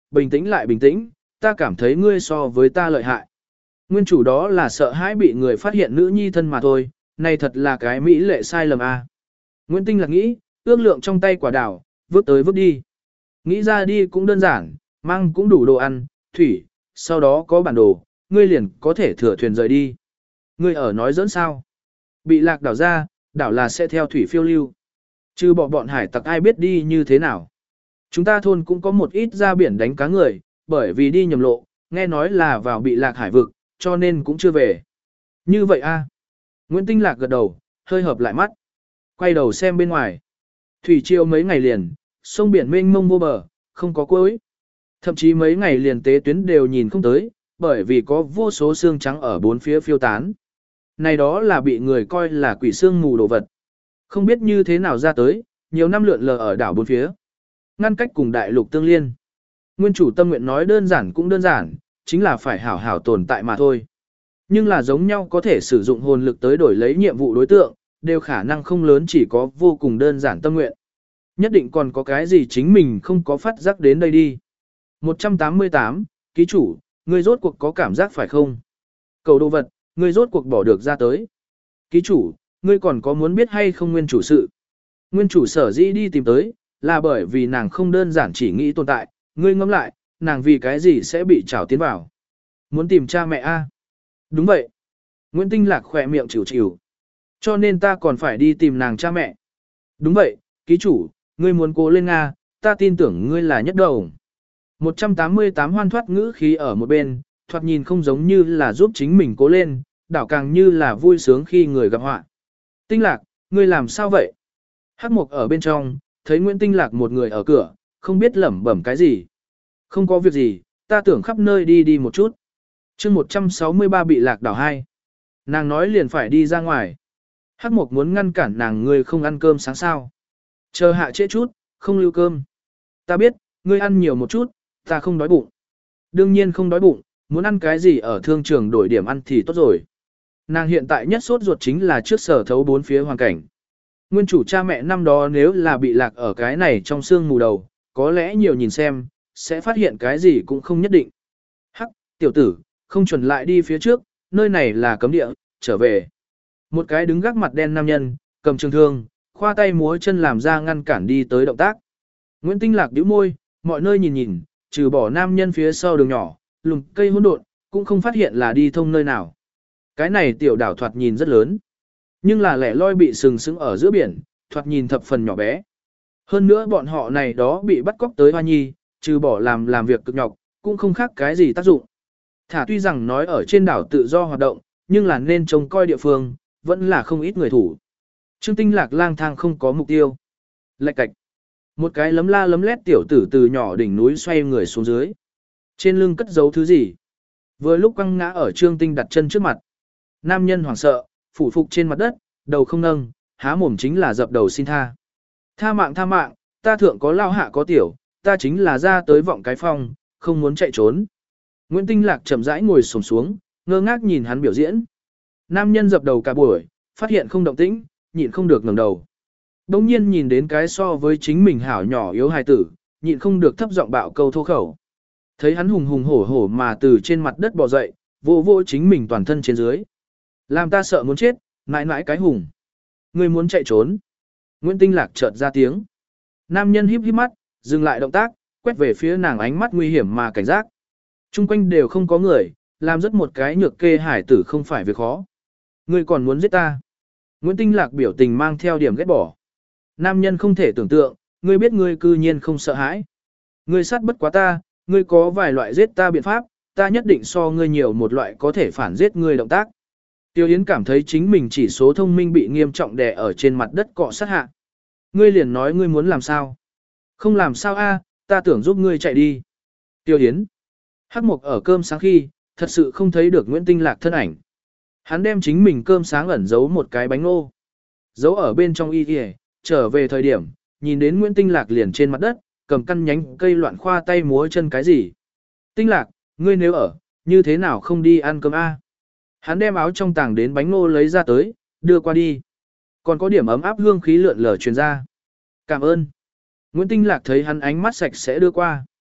bình tĩnh lại bình tĩnh, ta cảm thấy ngươi so với ta lợi hại. Nguyên chủ đó là sợ hãi bị người phát hiện nữ nhi thân mà thôi, này thật là cái mỹ lệ sai lầm a. Nguyễn Tinh Lạc nghĩ, ước lượng trong tay quả đào, vứt tới vứt đi. Nghĩ ra đi cũng đơn giản, mang cũng đủ đồ ăn, thủy, sau đó có bản đồ, ngươi liền có thể thừa thuyền rời đi. Ngươi ở nói dẫn sao? Bị lạc đảo ra, đảo là sẽ theo thủy phiêu lưu. Chứ bỏ bọn hải tặc ai biết đi như thế nào. Chúng ta thôn cũng có một ít ra biển đánh cá người, bởi vì đi nhầm lộ, nghe nói là vào bị lạc hải vực, cho nên cũng chưa về. Như vậy a? Nguyễn Tinh Lạc gật đầu, hơi hợp lại mắt. Quay đầu xem bên ngoài. Thủy triều mấy ngày liền, sông biển mênh mông vô bờ, không có cuối. Thậm chí mấy ngày liền tế tuyến đều nhìn không tới, bởi vì có vô số xương trắng ở bốn phía phiêu tán. Này đó là bị người coi là quỷ xương mù đồ vật. Không biết như thế nào ra tới, nhiều năm lượn lờ ở đảo bốn phía. Ngăn cách cùng đại lục tương liên. Nguyên chủ tâm nguyện nói đơn giản cũng đơn giản, chính là phải hảo hảo tồn tại mà thôi. Nhưng là giống nhau có thể sử dụng hồn lực tới đổi lấy nhiệm vụ đối tượng, đều khả năng không lớn, chỉ có vô cùng đơn giản tâm nguyện. Nhất định còn có cái gì chính mình không có phát giác đến đây đi. một trăm tám mươi tám, ký chủ, ngươi rốt cuộc có cảm giác phải không? Cầu đồ vật, ngươi rốt cuộc bỏ được ra tới. Ký chủ, ngươi còn có muốn biết hay không nguyên chủ sự? Nguyên chủ sở dĩ đi tìm tới, là bởi vì nàng không đơn giản chỉ nghĩ tồn tại, ngươi ngẫm lại, nàng vì cái gì sẽ bị trảo tiến vào? Muốn tìm cha mẹ a? Đúng vậy. Nguyễn Tinh Lạc khỏe miệng chịu chịu. Cho nên ta còn phải đi tìm nàng cha mẹ. Đúng vậy, ký chủ, ngươi muốn cố lên Nga, ta tin tưởng ngươi là nhất đầu. một trăm tám mươi tám hoan thoát ngữ khí ở một bên, thoạt nhìn không giống như là giúp chính mình cố lên, đảo càng như là vui sướng khi người gặp họa. Tinh Lạc, ngươi làm sao vậy? Hắc Mộc ở bên trong, thấy Nguyễn Tinh Lạc một người ở cửa, không biết lẩm bẩm cái gì. Không có việc gì, ta tưởng khắp nơi đi đi một chút. chương một trăm sáu mươi ba bị lạc đảo hai. Nàng nói liền phải đi ra ngoài. Hắc Mộc muốn ngăn cản nàng, ngươi không ăn cơm sáng sao. Chờ hạ trễ chút, không lưu cơm. Ta biết, ngươi ăn nhiều một chút, ta không đói bụng. Đương nhiên không đói bụng, muốn ăn cái gì ở thương trường đổi điểm ăn thì tốt rồi. Nàng hiện tại nhất sốt ruột chính là trước sở thấu bốn phía hoàn cảnh. Nguyên chủ cha mẹ năm đó nếu là bị lạc ở cái này trong xương mù đầu, có lẽ nhiều nhìn xem, sẽ phát hiện cái gì cũng không nhất định. Hắc, tiểu tử, không chuẩn lại đi phía trước, nơi này là cấm địa, trở về. Một cái đứng gác mặt đen nam nhân, cầm trường thương, khoa tay múa chân làm ra ngăn cản đi tới động tác. Nguyễn Tinh Lạc bĩu môi, mọi nơi nhìn nhìn, trừ bỏ nam nhân phía sau đường nhỏ, lùm cây hỗn độn, cũng không phát hiện là đi thông nơi nào. Cái này tiểu đảo thoạt nhìn rất lớn, nhưng là lẻ loi bị sừng sững ở giữa biển, thoạt nhìn thập phần nhỏ bé. Hơn nữa bọn họ này đó bị bắt cóc tới Hoa Nhi, trừ bỏ làm làm việc cực nhọc, cũng không khác cái gì tác dụng. Thả tuy rằng nói ở trên đảo tự do hoạt động, nhưng là nên trông coi địa phương, vẫn là không ít người thủ. Trương Tinh Lạc lang thang không có mục tiêu. Lạch cạch. Một cái lấm la lấm lét tiểu tử từ nhỏ đỉnh núi xoay người xuống dưới. Trên lưng cất giấu thứ gì. Vừa lúc quăng ngã ở Trương Tinh đặt chân trước mặt. Nam nhân hoảng sợ, phủ phục trên mặt đất, đầu không nâng, há mồm chính là dập đầu xin tha. Tha mạng tha mạng, ta thượng có lao hạ có tiểu, ta chính là ra tới vọng cái phong, không muốn chạy trốn. Nguyễn Tinh Lạc chậm rãi ngồi xổm xuống, ngơ ngác nhìn hắn biểu diễn. Nam nhân dập đầu cả buổi, phát hiện không động tĩnh, nhịn không được ngẩng đầu. Đông nhiên nhìn đến cái so với chính mình hảo nhỏ yếu hài tử, nhịn không được thấp giọng bạo câu thô khẩu. Thấy hắn hùng hùng hổ hổ mà từ trên mặt đất bò dậy, vô vô chính mình toàn thân trên dưới. Làm ta sợ muốn chết, mãi mãi cái hùng. Ngươi muốn chạy trốn. Nguyễn Tinh Lạc chợt ra tiếng. Nam nhân híp híp mắt, dừng lại động tác, quét về phía nàng ánh mắt nguy hiểm mà cảnh giác. Trung quanh đều không có người, làm rất một cái nhược kê hải tử không phải việc khó. Ngươi còn muốn giết ta. Nguyễn Tinh Lạc biểu tình mang theo điểm ghét bỏ. Nam nhân không thể tưởng tượng, ngươi biết ngươi cư nhiên không sợ hãi. Ngươi sát bất quá ta, ngươi có vài loại giết ta biện pháp, ta nhất định so ngươi nhiều một loại có thể phản giết ngươi động tác. Tiêu Yến cảm thấy chính mình chỉ số thông minh bị nghiêm trọng đè ở trên mặt đất cọ sát hạ. Ngươi liền nói ngươi muốn làm sao? Không làm sao a, ta tưởng giúp ngươi chạy đi. Tiêu Yến. Hắc Mộc ở cơm sáng khi, thật sự không thấy được Nguyễn Tinh Lạc thân ảnh. Hắn đem chính mình cơm sáng ẩn giấu một cái bánh ngô. Giấu ở bên trong y kìa, trở về thời điểm, nhìn đến Nguyễn Tinh Lạc liền trên mặt đất, cầm căn nhánh cây loạn khoa tay múa chân cái gì. Tinh Lạc, ngươi nếu ở, như thế nào không đi ăn cơm a? Hắn đem áo trong tàng đến bánh ngô lấy ra tới, đưa qua đi. Còn có điểm ấm áp hương khí lượn lờ truyền ra. Cảm ơn. Nguyễn Tinh Lạc thấy hắn ánh mắt sạch sẽ đưa qua.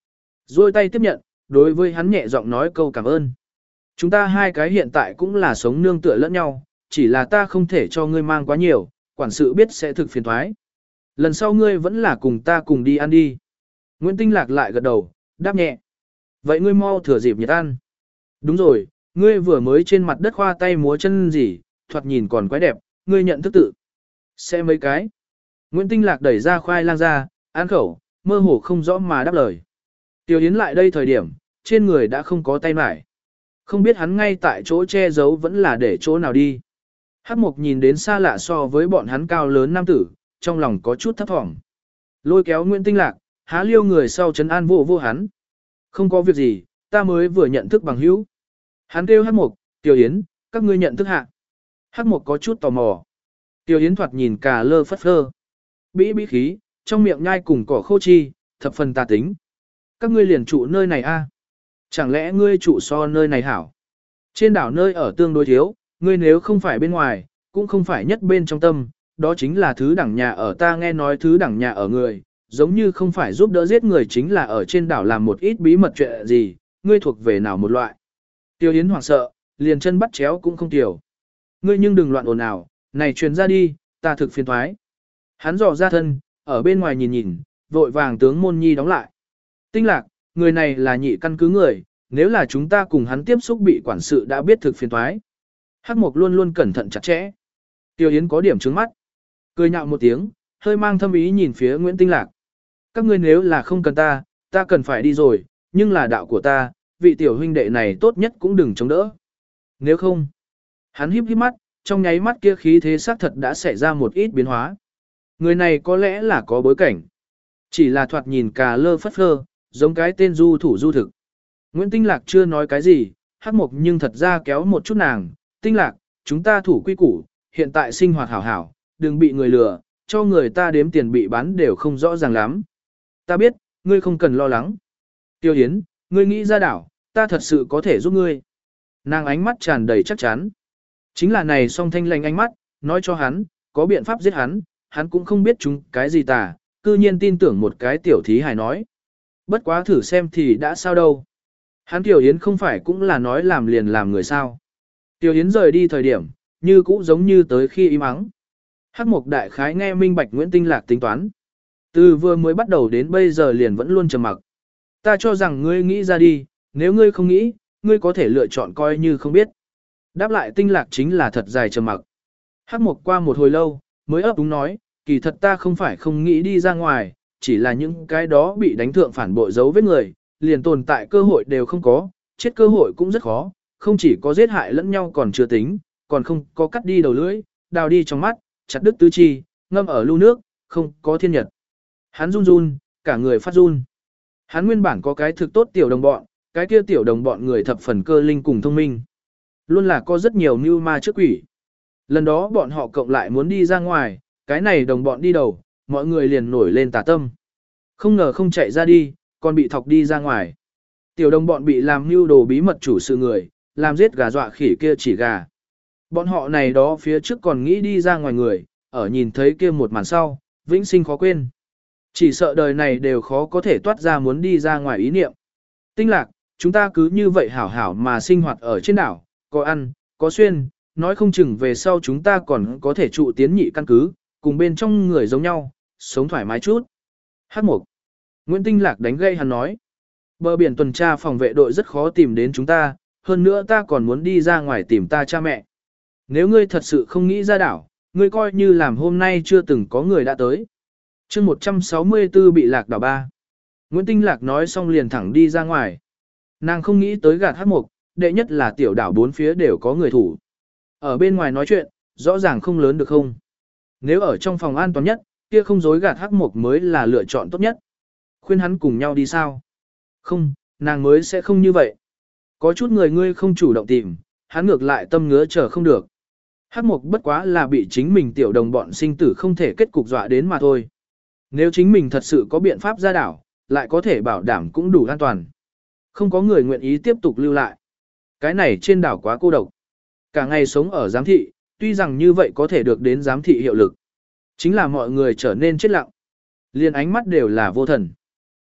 Rồi tay tiếp nhận, đối với hắn nhẹ giọng nói câu cảm ơn. Chúng ta hai cái hiện tại cũng là sống nương tựa lẫn nhau, chỉ là ta không thể cho ngươi mang quá nhiều, quản sự biết sẽ thực phiền thoái. Lần sau ngươi vẫn là cùng ta cùng đi ăn đi. Nguyễn Tinh Lạc lại gật đầu, đáp nhẹ. Vậy ngươi mau thừa dịp nhiệt ăn. Đúng rồi, ngươi vừa mới trên mặt đất khoa tay múa chân gì, thoạt nhìn còn quái đẹp, ngươi nhận thức tự. Sẽ mấy cái. Nguyễn Tinh Lạc đẩy ra khoai lang ra, ăn khẩu, mơ hồ không rõ mà đáp lời. Tiểu Yến lại đây thời điểm, trên người đã không có tay mải. Không biết hắn ngay tại chỗ che giấu vẫn là để chỗ nào đi. Hắc Mộc nhìn đến xa lạ so với bọn hắn cao lớn nam tử, trong lòng có chút thấp thỏm. Lôi kéo Nguyễn Tinh Lạc, há liêu người sau trấn an vô vô hắn. Không có việc gì, ta mới vừa nhận thức bằng hữu. Hắn kêu Hắc Mộc, Tiểu Yến, các ngươi nhận thức hạ. Hắc Mộc có chút tò mò. Tiểu Yến thoạt nhìn cà lơ phất phơ. Bĩ bĩ khí, trong miệng nhai cùng cỏ khô chi, thập phần tà tính. Các ngươi liền trụ nơi này a? Chẳng lẽ ngươi trụ so nơi này hảo? Trên đảo nơi ở tương đối thiếu, ngươi nếu không phải bên ngoài, cũng không phải nhất bên trong tâm, đó chính là thứ đẳng nhà ở ta nghe nói thứ đẳng nhà ở người, giống như không phải giúp đỡ giết người chính là ở trên đảo làm một ít bí mật chuyện gì, ngươi thuộc về nào một loại. Tiêu Yến hoảng sợ, liền chân bắt chéo cũng không tiểu. Ngươi nhưng đừng loạn ồn ào, này truyền ra đi, ta thực phiền thoái. Hắn dò ra thân, ở bên ngoài nhìn nhìn, vội vàng tướng môn nhi đóng lại. Tinh Lạc, người này là nhị căn cứ người, nếu là chúng ta cùng hắn tiếp xúc bị quản sự đã biết thực phiền thoái. Hắc Mộc luôn luôn cẩn thận chặt chẽ. Tiêu Yến có điểm trướng mắt. Cười nhạo một tiếng, hơi mang thâm ý nhìn phía Nguyễn Tinh Lạc. Các ngươi nếu là không cần ta, ta cần phải đi rồi, nhưng là đạo của ta, vị tiểu huynh đệ này tốt nhất cũng đừng chống đỡ. Nếu không, hắn híp híp mắt, trong nháy mắt kia khí thế xác thật đã xảy ra một ít biến hóa. Người này có lẽ là có bối cảnh. Chỉ là thoạt nhìn cà lơ phất phơ, giống cái tên du thủ du thực. Nguyễn Tinh Lạc chưa nói cái gì, Hắc Mộc nhưng thật ra kéo một chút nàng. Tinh Lạc, chúng ta thủ quy củ, hiện tại sinh hoạt hảo hảo, đừng bị người lừa, cho người ta đếm tiền bị bán đều không rõ ràng lắm. Ta biết, ngươi không cần lo lắng. Tiêu Yến, ngươi nghĩ ra đảo, ta thật sự có thể giúp ngươi. Nàng ánh mắt tràn đầy chắc chắn. Chính là này song thanh lành ánh mắt, nói cho hắn, có biện pháp giết hắn, hắn cũng không biết chúng cái gì tà, cư nhiên tin tưởng một cái tiểu thí hài nói. Bất quá thử xem thì đã sao đâu. Hắn Tiểu Yến không phải cũng là nói làm liền làm người sao. Tiểu Yến rời đi thời điểm, như cũ giống như tới khi im ắng. Hắc Mộc đại khái nghe minh bạch Nguyễn Tinh Lạc tính toán. Từ vừa mới bắt đầu đến bây giờ liền vẫn luôn trầm mặc. Ta cho rằng ngươi nghĩ ra đi, nếu ngươi không nghĩ, ngươi có thể lựa chọn coi như không biết. Đáp lại Tinh Lạc chính là thật dài trầm mặc. Hắc Mộc qua một hồi lâu, mới ấp úng nói, kỳ thật ta không phải không nghĩ đi ra ngoài, chỉ là những cái đó bị đánh thượng phản bội dấu vết người, liền tồn tại cơ hội đều không có, chết cơ hội cũng rất khó, không chỉ có giết hại lẫn nhau còn chưa tính, còn không có cắt đi đầu lưỡi, đào đi trong mắt, chặt đứt tứ chi, ngâm ở lưu nước, không có thiên nhật. Hắn run run, cả người phát run. Hắn nguyên bản có cái thực tốt tiểu đồng bọn, cái kia tiểu đồng bọn người thập phần cơ linh cùng thông minh. Luôn là có rất nhiều mưu ma trước quỷ. Lần đó bọn họ cộng lại muốn đi ra ngoài, cái này đồng bọn đi đầu, mọi người liền nổi lên tà tâm. Không ngờ không chạy ra đi, còn bị thọc đi ra ngoài. Tiểu đồng bọn bị làm mưu đồ bí mật chủ sự người, làm giết gà dọa khỉ kia chỉ gà. Bọn họ này đó phía trước còn nghĩ đi ra ngoài người, ở nhìn thấy kia một màn sau, vĩnh sinh khó quên. Chỉ sợ đời này đều khó có thể toát ra muốn đi ra ngoài ý niệm. Tinh Lạc, chúng ta cứ như vậy hảo hảo mà sinh hoạt ở trên đảo, có ăn, có xuyên, nói không chừng về sau chúng ta còn có thể trụ tiến nhị căn cứ, cùng bên trong người giống nhau, sống thoải mái chút. Hắc Mộc. Nguyễn Tinh Lạc đánh gây hắn nói. Bờ biển tuần tra phòng vệ đội rất khó tìm đến chúng ta, hơn nữa ta còn muốn đi ra ngoài tìm ta cha mẹ. Nếu ngươi thật sự không nghĩ ra đảo, ngươi coi như làm hôm nay chưa từng có người đã tới. chương một trăm sáu mươi tư bị lạc đảo ba. Nguyễn Tinh Lạc nói xong liền thẳng đi ra ngoài. Nàng không nghĩ tới gạt Hắc Mộc, đệ nhất là tiểu đảo bốn phía đều có người thủ. Ở bên ngoài nói chuyện, rõ ràng không lớn được không. Nếu ở trong phòng an toàn nhất, kia không dối gạt Hắc Mộc mới là lựa chọn tốt nhất. Khuyên hắn cùng nhau đi sao? Không, nàng mới sẽ không như vậy. Có chút người ngươi không chủ động tìm, hắn ngược lại tâm ngứa chờ không được. Hắc Mộc bất quá là bị chính mình tiểu đồng bọn sinh tử không thể kết cục dọa đến mà thôi. Nếu chính mình thật sự có biện pháp ra đảo, lại có thể bảo đảm cũng đủ an toàn. Không có người nguyện ý tiếp tục lưu lại. Cái này trên đảo quá cô độc. Cả ngày sống ở giám thị, tuy rằng như vậy có thể được đến giám thị hiệu lực. Chính là mọi người trở nên chết lặng. Liên ánh mắt đều là vô thần.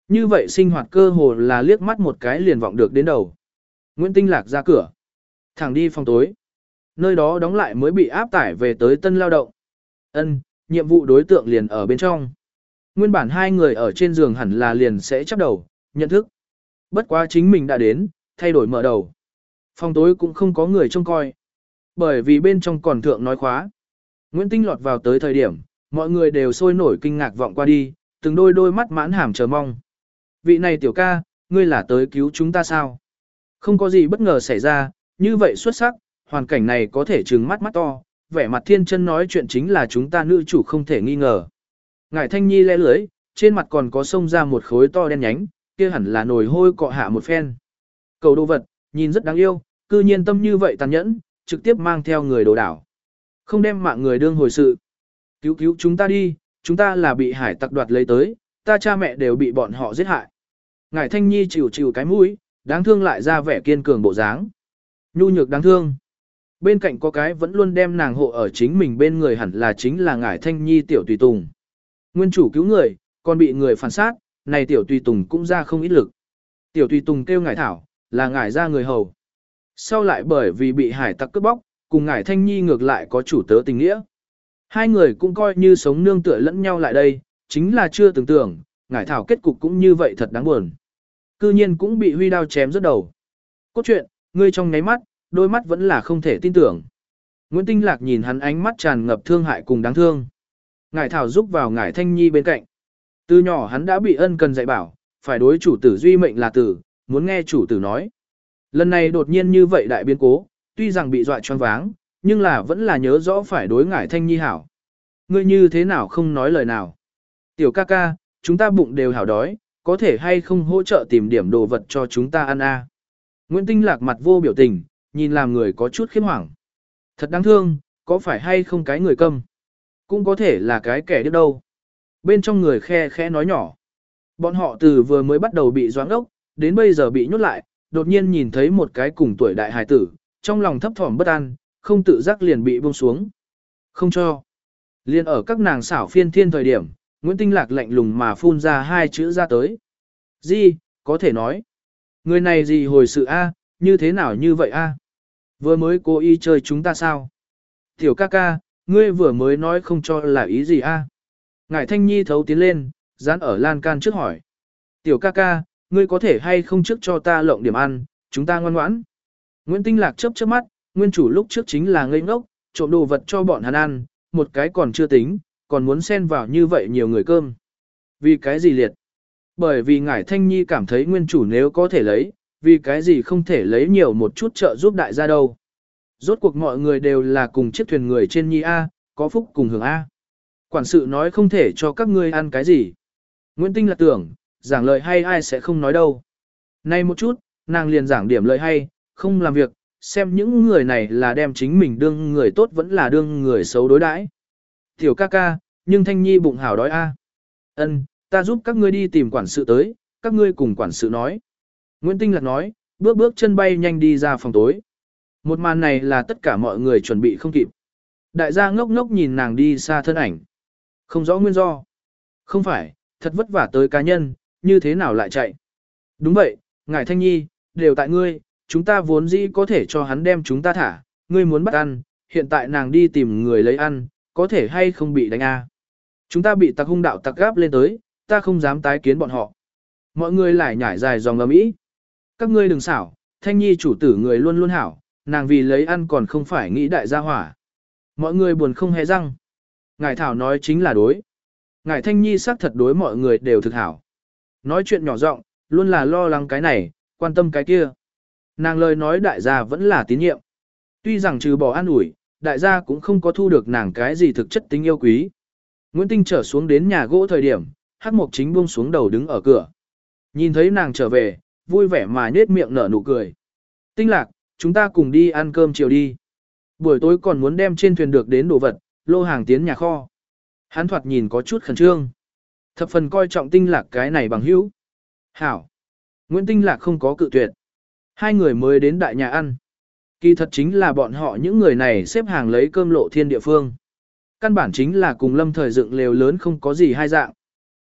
Như vậy sinh hoạt cơ hồ là liếc mắt một cái liền vọng được đến đầu. Nguyễn Tinh Lạc ra cửa, thẳng đi phòng tối. Nơi đó đóng lại mới bị áp tải về tới tân lao động. Ân, nhiệm vụ đối tượng liền ở bên trong. Nguyên bản hai người ở trên giường hẳn là liền sẽ chấp đầu, nhận thức. Bất quá chính mình đã đến, thay đổi mở đầu. Phòng tối cũng không có người trông coi. Bởi vì bên trong còn thượng nói khóa. Nguyễn Tinh lọt vào tới thời điểm, mọi người đều sôi nổi kinh ngạc vọng qua đi, từng đôi đôi mắt mãn hàm chờ mong. Vị này tiểu ca, ngươi là tới cứu chúng ta sao? Không có gì bất ngờ xảy ra, như vậy xuất sắc, hoàn cảnh này có thể trừng mắt mắt to, vẻ mặt thiên chân nói chuyện chính là chúng ta nữ chủ không thể nghi ngờ. Ngải Thanh Nhi le lưới, trên mặt còn có xông ra một khối to đen nhánh, kia hẳn là nồi hôi cọ hạ một phen. Cầu đồ vật, nhìn rất đáng yêu, cư nhiên tâm như vậy tàn nhẫn, trực tiếp mang theo người đồ đảo. Không đem mạng người đương hồi sự. Cứu cứu chúng ta đi, chúng ta là bị hải tặc đoạt lấy tới, ta cha mẹ đều bị bọn họ giết hại. Ngải Thanh Nhi chịu chịu cái mũi, đáng thương lại ra vẻ kiên cường bộ dáng. Nhu nhược đáng thương. Bên cạnh có cái vẫn luôn đem nàng hộ ở chính mình bên người hẳn là chính là Ngải Thanh Nhi tiểu tùy tùng. Nguyên chủ cứu người, còn bị người phản sát, này tiểu tùy tùng cũng ra không ít lực. Tiểu tùy tùng kêu Ngải Thảo, là Ngải ra người hầu. Sau lại bởi vì bị hải tặc cướp bóc, cùng Ngải Thanh Nhi ngược lại có chủ tớ tình nghĩa. Hai người cũng coi như sống nương tựa lẫn nhau lại đây, chính là chưa tưởng tưởng, Ngải Thảo kết cục cũng như vậy thật đáng buồn. Cư nhiên cũng bị huy đao chém rớt đầu. Cốt truyện, ngươi trong nháy mắt, đôi mắt vẫn là không thể tin tưởng. Nguyễn Tinh Lạc nhìn hắn ánh mắt tràn ngập thương hại cùng đáng thương. Ngải Thảo giúp vào Ngải Thanh Nhi bên cạnh. Từ nhỏ hắn đã bị ân cần dạy bảo, phải đối chủ tử duy mệnh là tử, muốn nghe chủ tử nói. Lần này đột nhiên như vậy đại biến cố, tuy rằng bị dọa choáng váng, nhưng là vẫn là nhớ rõ phải đối Ngải Thanh Nhi hảo. Ngươi như thế nào không nói lời nào. Tiểu ca ca, chúng ta bụng đều hảo đói, có thể hay không hỗ trợ tìm điểm đồ vật cho chúng ta ăn a? Nguyễn Tinh Lạc mặt vô biểu tình, nhìn làm người có chút khiếp hoảng. Thật đáng thương, có phải hay không cái người câm? Cũng có thể là cái kẻ điếc đâu. Bên trong người khe khẽ nói nhỏ. Bọn họ từ vừa mới bắt đầu bị doãn ốc, đến bây giờ bị nhốt lại, đột nhiên nhìn thấy một cái cùng tuổi đại hài tử, trong lòng thấp thỏm bất an, không tự giác liền bị buông xuống. Không cho. Liên ở các nàng xảo phiên thiên thời điểm, Nguyễn Tinh Lạc lạnh lùng mà phun ra hai chữ ra tới. Gì, có thể nói. Người này gì hồi sự a, như thế nào như vậy a? Vừa mới cố ý chơi chúng ta sao? Tiểu ca ca, ngươi vừa mới nói không cho là ý gì a? Ngải Thanh Nhi thấu tiến lên, dán ở lan can trước hỏi. Tiểu ca ca, ngươi có thể hay không trước cho ta lộng điểm ăn, chúng ta ngoan ngoãn. Nguyễn Tinh Lạc chớp chớp mắt, nguyên chủ lúc trước chính là ngây ngốc, trộm đồ vật cho bọn hắn ăn, một cái còn chưa tính, còn muốn xen vào như vậy nhiều người cơm. Vì cái gì liệt? Bởi vì Ngải Thanh Nhi cảm thấy nguyên chủ nếu có thể lấy, vì cái gì không thể lấy nhiều một chút trợ giúp đại gia đâu. Rốt cuộc mọi người đều là cùng chiếc thuyền người trên Nhi A, có phúc cùng hưởng A. Quản sự nói không thể cho các ngươi ăn cái gì. Nguyễn Tinh là tưởng, giảng lời hay ai sẽ không nói đâu. Nay một chút, nàng liền giảng điểm lời hay, không làm việc, xem những người này là đem chính mình đương người tốt vẫn là đương người xấu đối đãi. Tiểu ca ca, nhưng Thanh Nhi bụng hảo đói A. Ân, ta giúp các ngươi đi tìm quản sự tới, các ngươi cùng quản sự nói. Nguyễn Tinh Lạc nói, bước bước chân bay nhanh đi ra phòng tối. Một màn này là tất cả mọi người chuẩn bị không kịp. Đại gia ngốc ngốc nhìn nàng đi xa thân ảnh. Không rõ nguyên do. Không phải, thật vất vả tới cá nhân, như thế nào lại chạy. Đúng vậy, Ngải Thanh Nhi, đều tại ngươi, chúng ta vốn dĩ có thể cho hắn đem chúng ta thả, ngươi muốn bắt ăn, hiện tại nàng đi tìm người lấy ăn, có thể hay không bị đánh a? Chúng ta bị tặc hung đạo tặc gáp lên tới, ta không dám tái kiến bọn họ. Mọi người lại nhảy dài dòng ầm ĩ. Các ngươi đừng xảo, Thanh Nhi chủ tử người luôn luôn hảo, nàng vì lấy ăn còn không phải nghĩ đại gia hỏa. Mọi người buồn không hề răng. Ngải Thảo nói chính là đối. Ngải Thanh Nhi xác thật đối mọi người đều thực hảo. Nói chuyện nhỏ giọng, luôn là lo lắng cái này, quan tâm cái kia. Nàng lời nói đại gia vẫn là tín nhiệm. Tuy rằng trừ bỏ an ủi, đại gia cũng không có thu được nàng cái gì thực chất tính yêu quý. Nguyễn Tinh trở xuống đến nhà gỗ thời điểm, Hắc Mộc Chính buông xuống đầu đứng ở cửa. Nhìn thấy nàng trở về, vui vẻ mà nhếch miệng nở nụ cười. Tinh Lạc, chúng ta cùng đi ăn cơm chiều đi. Buổi tối còn muốn đem trên thuyền được đến đồ vật, lô hàng tiến nhà kho. Hắn thoạt nhìn có chút khẩn trương. Thập phần coi trọng Tinh Lạc cái này bằng hữu. Hảo. Nguyễn Tinh Lạc không có cự tuyệt. Hai người mới đến đại nhà ăn. Kỳ thật chính là bọn họ những người này xếp hàng lấy cơm lộ thiên địa phương. Căn bản chính là cùng lâm thời dựng lều lớn không có gì hai dạng.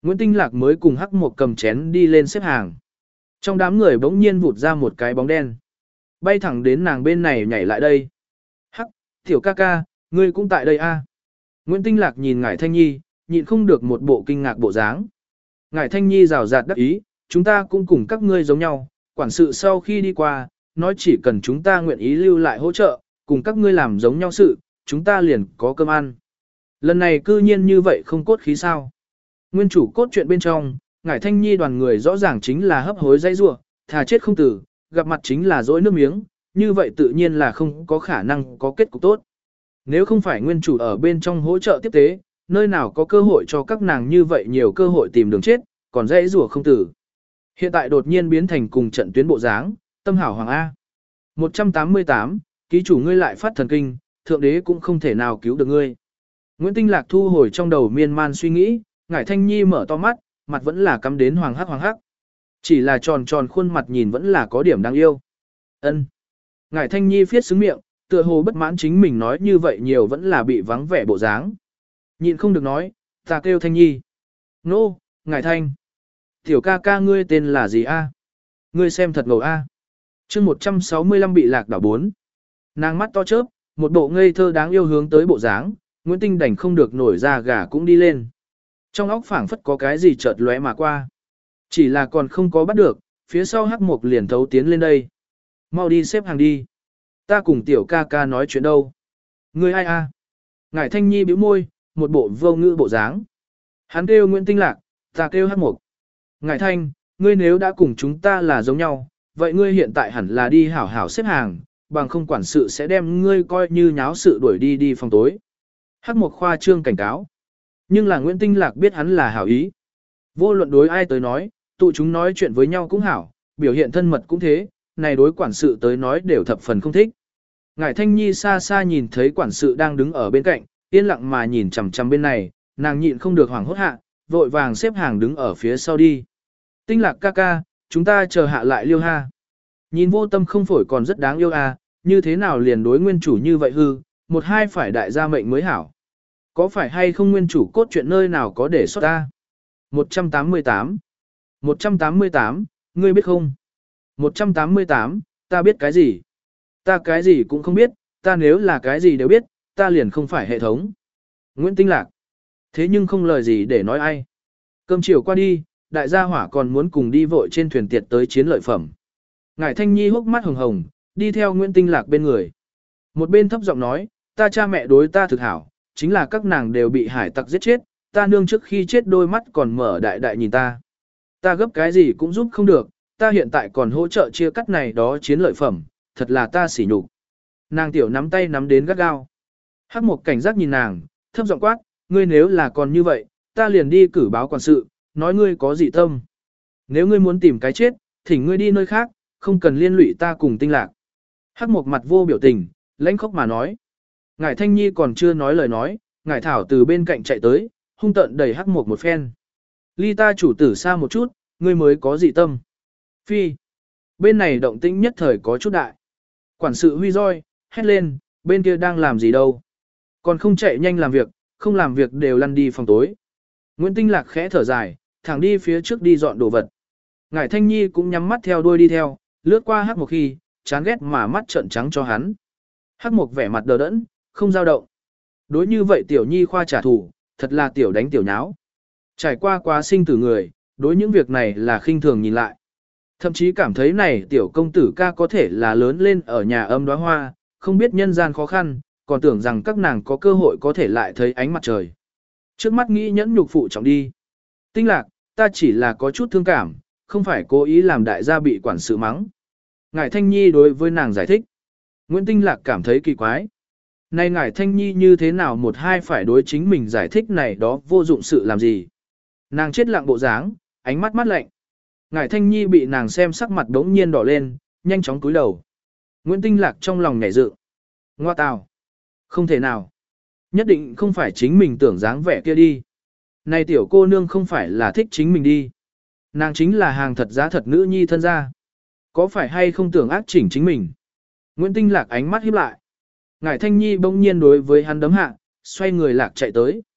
Nguyễn Tinh Lạc mới cùng Hắc Mộc cầm chén đi lên xếp hàng. Trong đám người bỗng nhiên vụt ra một cái bóng đen. Bay thẳng đến nàng bên này nhảy lại đây. Hắc, tiểu ca ca, ngươi cũng tại đây a? À? Nguyễn Tinh Lạc nhìn Ngải Thanh Nhi, nhịn không được một bộ kinh ngạc bộ dáng. Ngải Thanh Nhi rào rạt đắc ý, chúng ta cũng cùng các ngươi giống nhau, quản sự sau khi đi qua, nói chỉ cần chúng ta nguyện ý lưu lại hỗ trợ, cùng các ngươi làm giống nhau sự, chúng ta liền có cơm ăn. Lần này cư nhiên như vậy không cốt khí sao. Nguyên chủ cốt truyện bên trong, Ngải Thanh Nhi đoàn người rõ ràng chính là hấp hối dây rua, thà chết không tử, gặp mặt chính là dỗi nước miếng, như vậy tự nhiên là không có khả năng có kết cục tốt. Nếu không phải nguyên chủ ở bên trong hỗ trợ tiếp tế, nơi nào có cơ hội cho các nàng như vậy nhiều cơ hội tìm đường chết, còn dây rùa không tử. Hiện tại đột nhiên biến thành cùng trận tuyến bộ dáng, tâm hảo hoàng A. một trăm tám mươi tám, ký chủ ngươi lại phát thần kinh, thượng đế cũng không thể nào cứu được ngươi. Nguyễn Tinh Lạc thu hồi trong đầu miên man suy nghĩ, Ngải Thanh Nhi mở to mắt, mặt vẫn là cắm đến hoàng hắc hoàng hắc. Chỉ là tròn tròn khuôn mặt nhìn vẫn là có điểm đáng yêu. Ân. Ngải Thanh Nhi phiết xứng miệng, tựa hồ bất mãn chính mình nói như vậy nhiều vẫn là bị vắng vẻ bộ dáng. Nhịn không được nói, ta kêu Thanh Nhi. Nô, no, Ngải Thanh. Tiểu ca ca ngươi tên là gì a? Ngươi xem thật ngầu a. À? Chương một trăm sáu mươi lăm bị lạc đảo bốn. Nàng mắt to chớp, một bộ ngây thơ đáng yêu hướng tới bộ dáng, Nguyễn Tinh đành không được nổi ra gà cũng đi lên. Trong óc phảng phất có cái gì chợt lóe mà qua. Chỉ là còn không có bắt được, phía sau Hắc Mộc liền thấu tiến lên đây. Mau đi xếp hàng đi. Ta cùng tiểu ca ca nói chuyện đâu. Ngươi ai a? À? Ngải Thanh Nhi bĩu môi, một bộ vô ngữ bộ dáng. Hắn kêu Nguyễn Tinh Lạc, ta kêu Hắc Mộc. Ngải Thanh, ngươi nếu đã cùng chúng ta là giống nhau, vậy ngươi hiện tại hẳn là đi hảo hảo xếp hàng, bằng không quản sự sẽ đem ngươi coi như nháo sự đuổi đi đi phòng tối. Hắc Mộc khoa trương cảnh cáo. Nhưng là Nguyễn Tinh Lạc biết hắn là hảo ý. Vô luận đối ai tới nói, tụi chúng nói chuyện với nhau cũng hảo, biểu hiện thân mật cũng thế, này đối quản sự tới nói đều thập phần không thích. Ngải Thanh Nhi xa xa nhìn thấy quản sự đang đứng ở bên cạnh, yên lặng mà nhìn chằm chằm bên này, nàng nhịn không được hoảng hốt hạ, vội vàng xếp hàng đứng ở phía sau đi. Tinh Lạc ca ca, chúng ta chờ hạ lại liêu ha. Nhìn vô tâm không phổi còn rất đáng yêu à, như thế nào liền đối nguyên chủ như vậy hư, một hai phải đại gia mệnh mới hảo. Có phải hay không nguyên chủ cốt truyện nơi nào có để xuất ta? một trăm tám mươi tám. một trăm tám mươi tám, ngươi biết không? một trăm tám mươi tám, ta biết cái gì? Ta cái gì cũng không biết, ta nếu là cái gì đều biết, ta liền không phải hệ thống. Nguyễn Tinh Lạc. Thế nhưng không lời gì để nói ai. Cơm chiều qua đi, đại gia hỏa còn muốn cùng đi vội trên thuyền tiệt tới chiến lợi phẩm. Ngải Thanh Nhi hốc mắt hồng hồng, đi theo Nguyễn Tinh Lạc bên người. Một bên thấp giọng nói, ta cha mẹ đối ta thực hảo, chính là các nàng đều bị hải tặc giết chết, ta nương trước khi chết đôi mắt còn mở đại đại nhìn ta. Ta gấp cái gì cũng giúp không được, ta hiện tại còn hỗ trợ chia cắt này đó chiến lợi phẩm, thật là ta sỉ nhục. Nàng tiểu nắm tay nắm đến gắt gao. Hắc Mộc cảnh giác nhìn nàng, thấp giọng quát, ngươi nếu là còn như vậy, ta liền đi cử báo quản sự, nói ngươi có dị tâm. Nếu ngươi muốn tìm cái chết, thỉnh ngươi đi nơi khác, không cần liên lụy ta cùng Tinh Lạc. Hắc Mộc mặt vô biểu tình, lãnh khốc mà nói. Ngải Thanh Nhi còn chưa nói lời nói, Ngải Thảo từ bên cạnh chạy tới, hung tợn đẩy Hắc Mộc một phen. Ly ta chủ tử xa một chút, ngươi mới có dị tâm. Phi. Bên này động tĩnh nhất thời có chút đại. Quản sự huy roi, hét lên, bên kia đang làm gì đâu. Còn không chạy nhanh làm việc, không làm việc đều lăn đi phòng tối. Nguyễn Tinh Lạc khẽ thở dài, thẳng đi phía trước đi dọn đồ vật. Ngải Thanh Nhi cũng nhắm mắt theo đuôi đi theo, lướt qua Hắc Mộc khi, chán ghét mà mắt trợn trắng cho hắn. Hắc Mộc vẻ mặt đờ đẫn, không dao động. Đối như vậy tiểu nhi khoa trả thù, thật là tiểu đánh tiểu nháo. Trải qua quá sinh tử người, đối những việc này là khinh thường nhìn lại. Thậm chí cảm thấy này tiểu công tử ca có thể là lớn lên ở nhà âm đóa hoa, không biết nhân gian khó khăn, còn tưởng rằng các nàng có cơ hội có thể lại thấy ánh mặt trời. Trước mắt nghĩ nhẫn nhục phụ trọng đi. Tinh Lạc, ta chỉ là có chút thương cảm, không phải cố ý làm đại gia bị quản sự mắng. Ngải Thanh Nhi đối với nàng giải thích. Nguyễn Tinh Lạc cảm thấy kỳ quái. Này Ngải Thanh Nhi như thế nào một hai phải đối chính mình giải thích này đó vô dụng sự làm gì. Nàng chết lặng bộ dáng, ánh mắt mắt lạnh. Ngải Thanh Nhi bị nàng xem sắc mặt đống nhiên đỏ lên, nhanh chóng cúi đầu. Nguyễn Tinh Lạc trong lòng nhảy dựng. Ngoa tào. Không thể nào. Nhất định không phải chính mình tưởng dáng vẻ kia đi. Này tiểu cô nương không phải là thích chính mình đi. Nàng chính là hàng thật giá thật nữ nhi thân gia. Có phải hay không tưởng ác chỉnh chính mình? Nguyễn Tinh Lạc ánh mắt híp lại. Ngải Thanh Nhi bỗng nhiên đối với hắn đấm hạ, xoay người lạc chạy tới.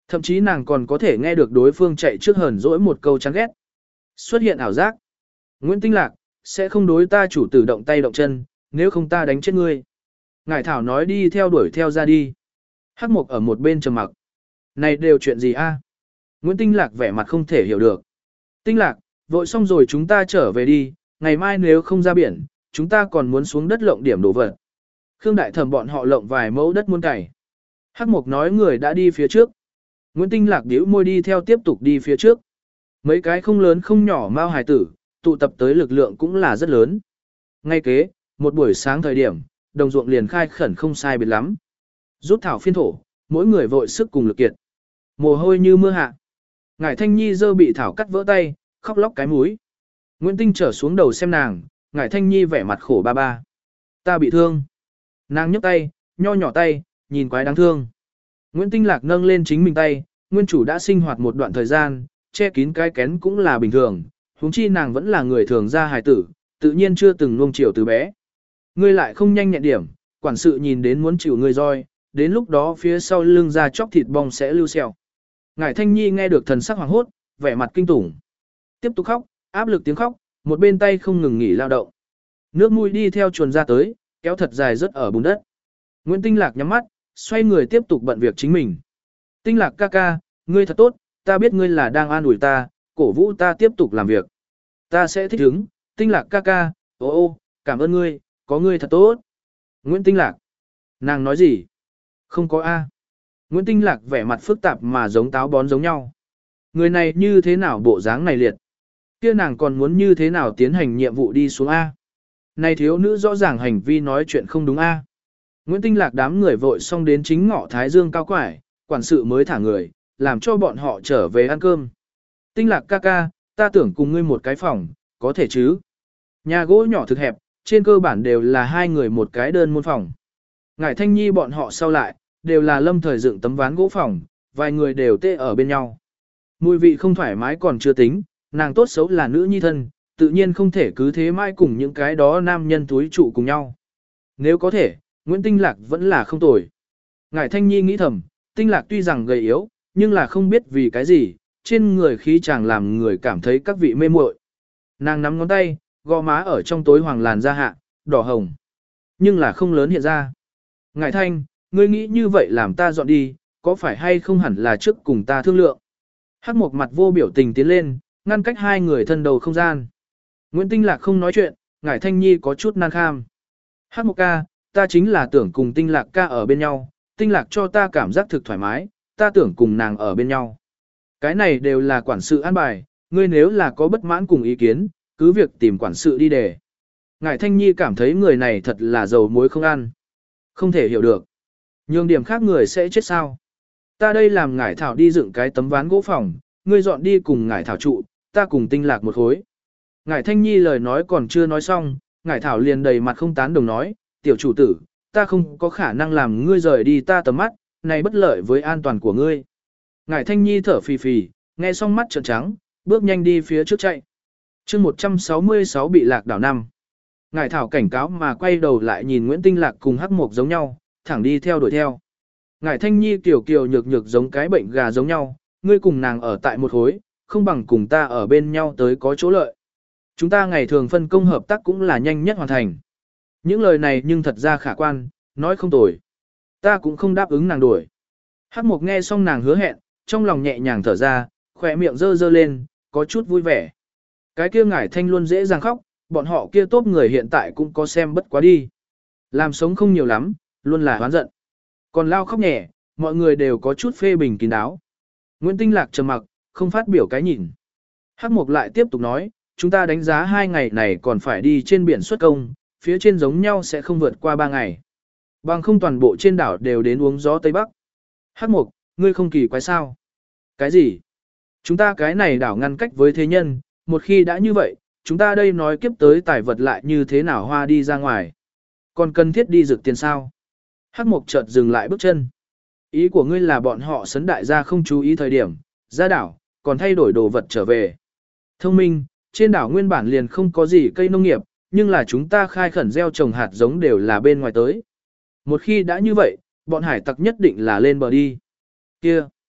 Thậm chí nàng còn có thể nghe được đối phương chạy trước hờn dỗi một câu chán ghét. Xuất hiện ảo giác. Nguyễn Tinh Lạc, sẽ không đối ta chủ tử động tay động chân, nếu không ta đánh chết ngươi. Ngải Thảo nói đi theo đuổi theo ra đi. Hắc Mộc ở một bên trầm mặc. Này đều chuyện gì a? Nguyễn Tinh Lạc vẻ mặt không thể hiểu được. Tinh Lạc, vội xong rồi chúng ta trở về đi, ngày mai nếu không ra biển, chúng ta còn muốn xuống đất lộng điểm đồ vật. Khương Đại Thẩm bọn họ lộng vài mẫu đất muôn cày. Hắc Mộc nói người đã đi phía trước. Nguyễn Tinh Lạc bĩu môi đi theo tiếp tục đi phía trước. Mấy cái không lớn không nhỏ mao hải tử, tụ tập tới lực lượng cũng là rất lớn. Ngay kế, một buổi sáng thời điểm, đồng ruộng liền khai khẩn không sai biệt lắm. Rút thảo phiên thổ, mỗi người vội sức cùng lực kiệt. Mồ hôi như mưa hạ. Ngải Thanh Nhi dơ bị thảo cắt vỡ tay, khóc lóc cái mũi. Nguyễn Tinh trở xuống đầu xem nàng, Ngải Thanh Nhi vẻ mặt khổ ba ba. Ta bị thương. Nàng nhấc tay, nho nhỏ tay, nhìn quái đáng thương. Nguyễn Tinh Lạc nâng lên chính mình tay, nguyên chủ đã sinh hoạt một đoạn thời gian, che kín cái kén cũng là bình thường, huống chi nàng vẫn là người thường ra hài tử, tự nhiên chưa từng nuông chiều từ bé. Ngươi lại không nhanh nhẹn điểm, quản sự nhìn đến muốn chịu ngươi roi, đến lúc đó phía sau lưng ra chóc thịt bong sẽ lưu xèo. Ngải Thanh Nhi nghe được thần sắc hoàng hốt, vẻ mặt kinh tủng. Tiếp tục khóc, áp lực tiếng khóc, một bên tay không ngừng nghỉ lao động. Nước mũi đi theo chuồn ra tới, kéo thật dài rất ở bùn đất. Nguyễn Tinh Lạc nhắm mắt, xoay người tiếp tục bận việc chính mình. Tinh Lạc ca ca, ngươi thật tốt, ta biết ngươi là đang an ủi ta, cổ vũ ta tiếp tục làm việc. Ta sẽ thích ứng, Tinh Lạc ca ca, ô ô, cảm ơn ngươi, có ngươi thật tốt. Nguyễn Tinh Lạc, nàng nói gì? Không có A. Nguyễn Tinh Lạc vẻ mặt phức tạp mà giống táo bón giống nhau. Người này như thế nào bộ dáng này liệt? Kia nàng còn muốn như thế nào tiến hành nhiệm vụ đi xuống A? Này thiếu nữ rõ ràng hành vi nói chuyện không đúng A. Nguyễn Tinh Lạc đám người vội xong đến chính ngọ Thái Dương cao quải, quản sự mới thả người, làm cho bọn họ trở về ăn cơm. Tinh Lạc ca ca, ta tưởng cùng ngươi một cái phòng, có thể chứ? Nhà gỗ nhỏ thực hẹp, trên cơ bản đều là hai người một cái đơn môn phòng. Ngải Thanh Nhi bọn họ sau lại, đều là lâm thời dựng tấm ván gỗ phòng, vài người đều tê ở bên nhau. Mùi vị không thoải mái còn chưa tính, nàng tốt xấu là nữ nhi thân, tự nhiên không thể cứ thế mãi cùng những cái đó nam nhân túi trụ cùng nhau. Nếu có thể, Nguyễn Tinh Lạc vẫn là không tồi. Ngải Thanh Nhi nghĩ thầm, Tinh Lạc tuy rằng gầy yếu, nhưng là không biết vì cái gì, trên người khí chàng làm người cảm thấy các vị mê muội. Nàng nắm ngón tay, gò má ở trong tối hoàng làn da hạ, đỏ hồng. Nhưng là không lớn hiện ra. Ngải Thanh, ngươi nghĩ như vậy làm ta dọn đi, có phải hay không hẳn là trước cùng ta thương lượng. Hắc Mộc mặt vô biểu tình tiến lên, ngăn cách hai người thân đầu không gian. Nguyễn Tinh Lạc không nói chuyện, Ngải Thanh Nhi có chút nan kham. Hắc Mộc ca, ta chính là tưởng cùng Tinh Lạc ca ở bên nhau, Tinh Lạc cho ta cảm giác thực thoải mái, ta tưởng cùng nàng ở bên nhau. Cái này đều là quản sự an bài, ngươi nếu là có bất mãn cùng ý kiến, cứ việc tìm quản sự đi để. Ngải Thanh Nhi cảm thấy người này thật là dầu muối không ăn. Không thể hiểu được. Nhường điểm khác người sẽ chết sao. Ta đây làm Ngải Thảo đi dựng cái tấm ván gỗ phòng, ngươi dọn đi cùng Ngải Thảo trụ, ta cùng Tinh Lạc một khối. Ngải Thanh Nhi lời nói còn chưa nói xong, Ngải Thảo liền đầy mặt không tán đồng nói, tiểu chủ tử, ta không có khả năng làm ngươi rời đi ta tầm mắt, này bất lợi với an toàn của ngươi. Ngải Thanh Nhi thở phì phì, nghe xong mắt trợn trắng, bước nhanh đi phía trước chạy. chương một trăm sáu mươi sáu bị lạc đảo năm. Ngải Thảo cảnh cáo mà quay đầu lại nhìn Nguyễn Tinh Lạc cùng Hắc Mộc giống nhau, thẳng đi theo đuổi theo. Ngải Thanh Nhi kiểu kiều nhược nhược giống cái bệnh gà giống nhau, ngươi cùng nàng ở tại một khối, không bằng cùng ta ở bên nhau tới có chỗ lợi. Chúng ta ngày thường phân công hợp tác cũng là nhanh nhất hoàn thành. Những lời này nhưng thật ra khả quan, nói không tồi. Ta cũng không đáp ứng nàng đuổi. Hắc Mộc nghe xong nàng hứa hẹn, trong lòng nhẹ nhàng thở ra, khỏe miệng dơ dơ lên, có chút vui vẻ. Cái kia Ngải Thanh luôn dễ dàng khóc, bọn họ kia tốt người hiện tại cũng có xem bất quá đi. Làm sống không nhiều lắm, luôn là hoán giận. Còn lao khóc nhẹ, mọi người đều có chút phê bình kín đáo. Nguyễn Tinh Lạc trầm mặc, không phát biểu cái nhìn. Hắc Mộc lại tiếp tục nói, chúng ta đánh giá hai ngày này còn phải đi trên biển xuất công, phía trên giống nhau sẽ không vượt qua ba ngày. Bằng không toàn bộ trên đảo đều đến uống gió Tây Bắc. Hắc Mộc, ngươi không kỳ quái sao? Cái gì? Chúng ta cái này đảo ngăn cách với thế nhân, một khi đã như vậy, chúng ta đây nói kiếp tới tài vật lại như thế nào hoa đi ra ngoài. Còn cần thiết đi rực tiền sao? Hắc Mộc chợt dừng lại bước chân. Ý của ngươi là bọn họ sấn đại gia không chú ý thời điểm, ra đảo, còn thay đổi đồ vật trở về. Thông minh, trên đảo nguyên bản liền không có gì cây nông nghiệp, nhưng là chúng ta khai khẩn gieo trồng hạt giống đều là bên ngoài tới. Một khi đã như vậy, bọn hải tặc nhất định là lên bờ đi. Kia,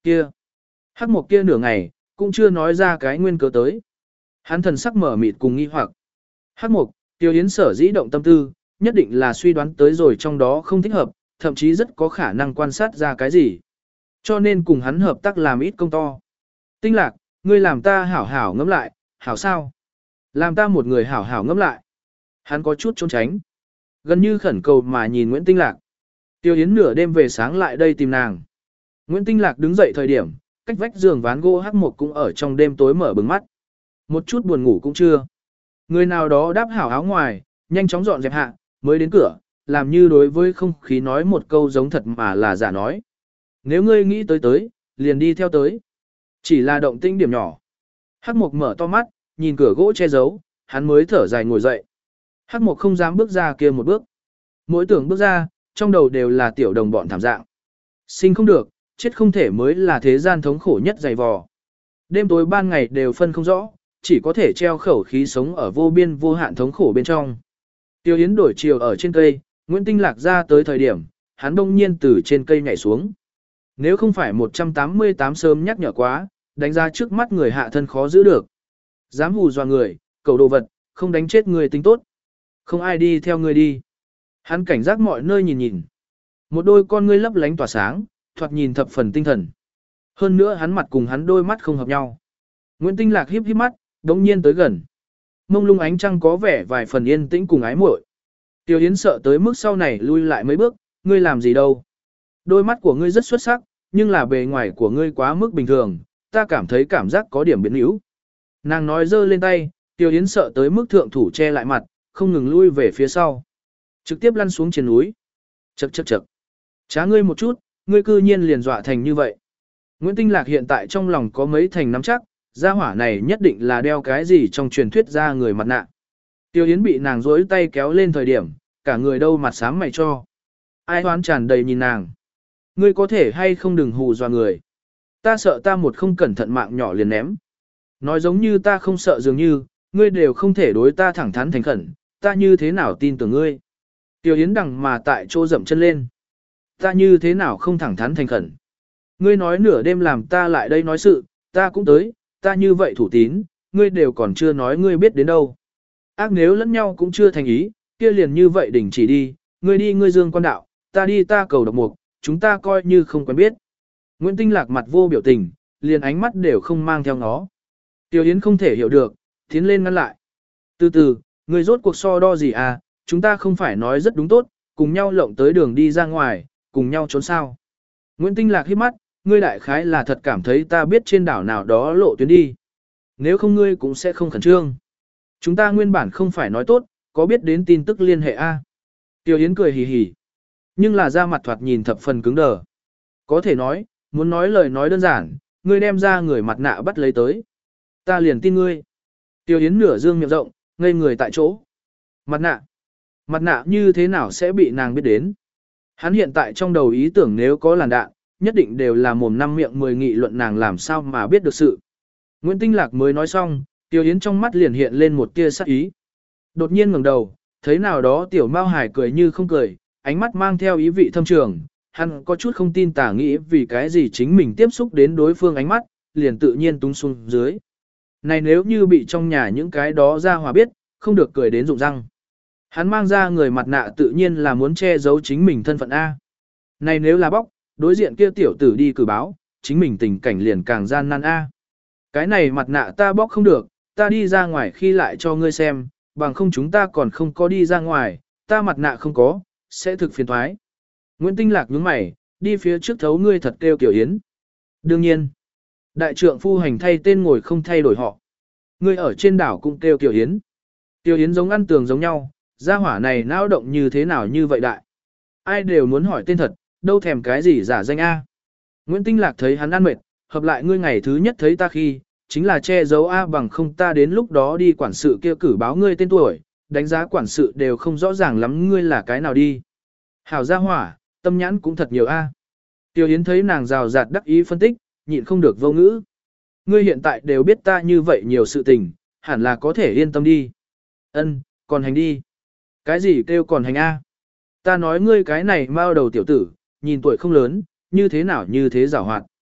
Kia, hắc mộc kia nửa ngày, cũng chưa nói ra cái nguyên cớ tới. Hắn thần sắc mở mịt cùng nghi hoặc. Hắc mộc, Tiêu Yến sở dĩ động tâm tư, nhất định là suy đoán tới rồi trong đó không thích hợp, thậm chí rất có khả năng quan sát ra cái gì. Cho nên cùng hắn hợp tác làm ít công to. Tinh Lạc, ngươi làm ta hảo hảo ngẫm lại, hảo sao? Làm ta một người hảo hảo ngẫm lại. Hắn có chút trốn tránh. Gần như khẩn cầu mà nhìn Nguyễn Tinh Lạc. Tiêu Yến nửa đêm về sáng lại đây tìm nàng. Nguyễn Tinh Lạc đứng dậy thời điểm, cách vách giường ván gỗ hắc một cũng ở trong đêm tối mở bừng mắt. Một chút buồn ngủ cũng chưa. Người nào đó đáp hảo áo ngoài, nhanh chóng dọn dẹp hạ, mới đến cửa, làm như đối với không khí nói một câu giống thật mà là giả nói. Nếu ngươi nghĩ tới tới, liền đi theo tới. Chỉ là động tĩnh điểm nhỏ. Hắc Mộc mở to mắt, nhìn cửa gỗ che giấu, hắn mới thở dài ngồi dậy. Hắc Mộc không dám bước ra kia một bước. Mỗi tưởng bước ra, trong đầu đều là tiểu đồng bọn thảm dạng. Sinh không được, chết không thể mới là thế gian thống khổ nhất dày vò. Đêm tối ban ngày đều phân không rõ, chỉ có thể treo khẩu khí sống ở vô biên vô hạn thống khổ bên trong. Tiêu Yến đổi chiều ở trên cây, Nguyễn Tinh Lạc ra tới thời điểm, hắn đông nhiên từ trên cây nhảy xuống. Nếu không phải một trăm tám mươi tám sớm nhắc nhở quá, đánh ra trước mắt người hạ thân khó giữ được. Dám hù dọa người, cầu đồ vật, không đánh chết người tính tốt. Không ai đi theo người đi. Hắn cảnh giác mọi nơi nhìn nhìn. Một đôi con ngươi lấp lánh tỏa sáng, thoạt nhìn thập phần tinh thần. Hơn nữa hắn mặt cùng hắn đôi mắt không hợp nhau. Nguyễn Tinh Lạc híp híp mắt, đống nhiên tới gần. Mông lung ánh trăng có vẻ vài phần yên tĩnh cùng ái muội. Tiêu Yến sợ tới mức sau này lui lại mấy bước, ngươi làm gì đâu. Đôi mắt của ngươi rất xuất sắc, nhưng là bề ngoài của ngươi quá mức bình thường, ta cảm thấy cảm giác có điểm biến yếu. Nàng nói giơ lên tay, Tiêu Yến sợ tới mức thượng thủ che lại mặt, không ngừng lui về phía sau. Trực tiếp lăn xuống trên núi. Chậc chậc chậc. Trá ngươi một chút, ngươi cư nhiên liền dọa thành như vậy. Nguyễn Tinh Lạc hiện tại trong lòng có mấy thành nắm chắc, gia hỏa này nhất định là đeo cái gì trong truyền thuyết ra người mặt nạ. Tiêu Yến bị nàng dối tay kéo lên thời điểm, cả người đâu mặt xám mày cho. Ai hoán tràn đầy nhìn nàng. Ngươi có thể hay không đừng hù dọa người. Ta sợ ta một không cẩn thận mạng nhỏ liền ném. Nói giống như ta không sợ dường như, ngươi đều không thể đối ta thẳng thắn thành khẩn, ta như thế nào tin tưởng ngươi. Tiêu Yến đằng mà tại chỗ dậm chân lên. Ta như thế nào không thẳng thắn thành khẩn. Ngươi nói nửa đêm làm ta lại đây nói sự, ta cũng tới, ta như vậy thủ tín, ngươi đều còn chưa nói ngươi biết đến đâu. Ác nếu lẫn nhau cũng chưa thành ý, kia liền như vậy đỉnh chỉ đi, ngươi đi ngươi dương quan đạo, ta đi ta cầu độc mục, chúng ta coi như không quen biết. Nguyễn Tinh Lạc mặt vô biểu tình, liền ánh mắt đều không mang theo ngó. Tiêu Yến không thể hiểu được, tiến lên ngăn lại. Từ từ, ngươi rốt cuộc so đo gì à, chúng ta không phải nói rất đúng tốt, cùng nhau lộng tới đường đi ra ngoài, cùng nhau trốn sao. Nguyễn Tinh Lạc hít mắt, ngươi đại khái là thật cảm thấy ta biết trên đảo nào đó lộ tuyến đi. Nếu không ngươi cũng sẽ không khẩn trương. Chúng ta nguyên bản không phải nói tốt, có biết đến tin tức liên hệ A. Tiêu Yến cười hì hì. Nhưng là da mặt thoạt nhìn thập phần cứng đờ. Có thể nói, muốn nói lời nói đơn giản, ngươi đem ra người mặt nạ bắt lấy tới. Ta liền tin ngươi. Tiêu Yến nửa dương miệng rộng, ngây người tại chỗ. Mặt nạ. Mặt nạ như thế nào sẽ bị nàng biết đến? Hắn hiện tại trong đầu ý tưởng nếu có làn đạn, nhất định đều là mồm năm miệng mười nghị luận nàng làm sao mà biết được sự. Nguyễn Tinh Lạc mới nói xong, Tiêu Yến trong mắt liền hiện lên một tia sắc ý. Đột nhiên ngẩng đầu, thấy nào đó tiểu Mao Hải cười như không cười, ánh mắt mang theo ý vị thâm trường, hắn có chút không tin tả nghĩ vì cái gì chính mình tiếp xúc đến đối phương ánh mắt, liền tự nhiên túng xuống dưới. Này nếu như bị trong nhà những cái đó ra hòa biết, không được cười đến rụng răng. Hắn mang ra người mặt nạ tự nhiên là muốn che giấu chính mình thân phận A. Này nếu là bóc, đối diện kia tiểu tử đi cử báo, chính mình tình cảnh liền càng gian nan A. Cái này mặt nạ ta bóc không được, ta đi ra ngoài khi lại cho ngươi xem, bằng không chúng ta còn không có đi ra ngoài, ta mặt nạ không có, sẽ thực phiền thoái. Nguyễn Tinh Lạc nhướng mày, đi phía trước thấu ngươi thật kêu Kiều Yến. Đương nhiên, đại trượng phu hành thay tên ngồi không thay đổi họ. Ngươi ở trên đảo cũng kêu Kiều Yến. Kiều Yến giống ăn tường giống nhau, gia hỏa này não động như thế nào như vậy đại. Ai đều muốn hỏi tên thật, đâu thèm cái gì giả danh A. Nguyễn Tinh Lạc thấy hắn ăn mệt, hợp lại ngươi ngày thứ nhất thấy ta khi, chính là che giấu A bằng không ta đến lúc đó đi quản sự kia cử báo ngươi tên tuổi, đánh giá quản sự đều không rõ ràng lắm ngươi là cái nào đi. Hảo gia hỏa, tâm nhãn cũng thật nhiều A. Tiêu Yến thấy nàng rào rạt đắc ý phân tích, nhịn không được vô ngữ. Ngươi hiện tại đều biết ta như vậy nhiều sự tình, hẳn là có thể yên tâm đi. Ân, còn hành đi. Cái gì kêu còn hành A? Ta nói ngươi cái này mao đầu tiểu tử, nhìn tuổi không lớn, như thế nào như thế giảo hoạt.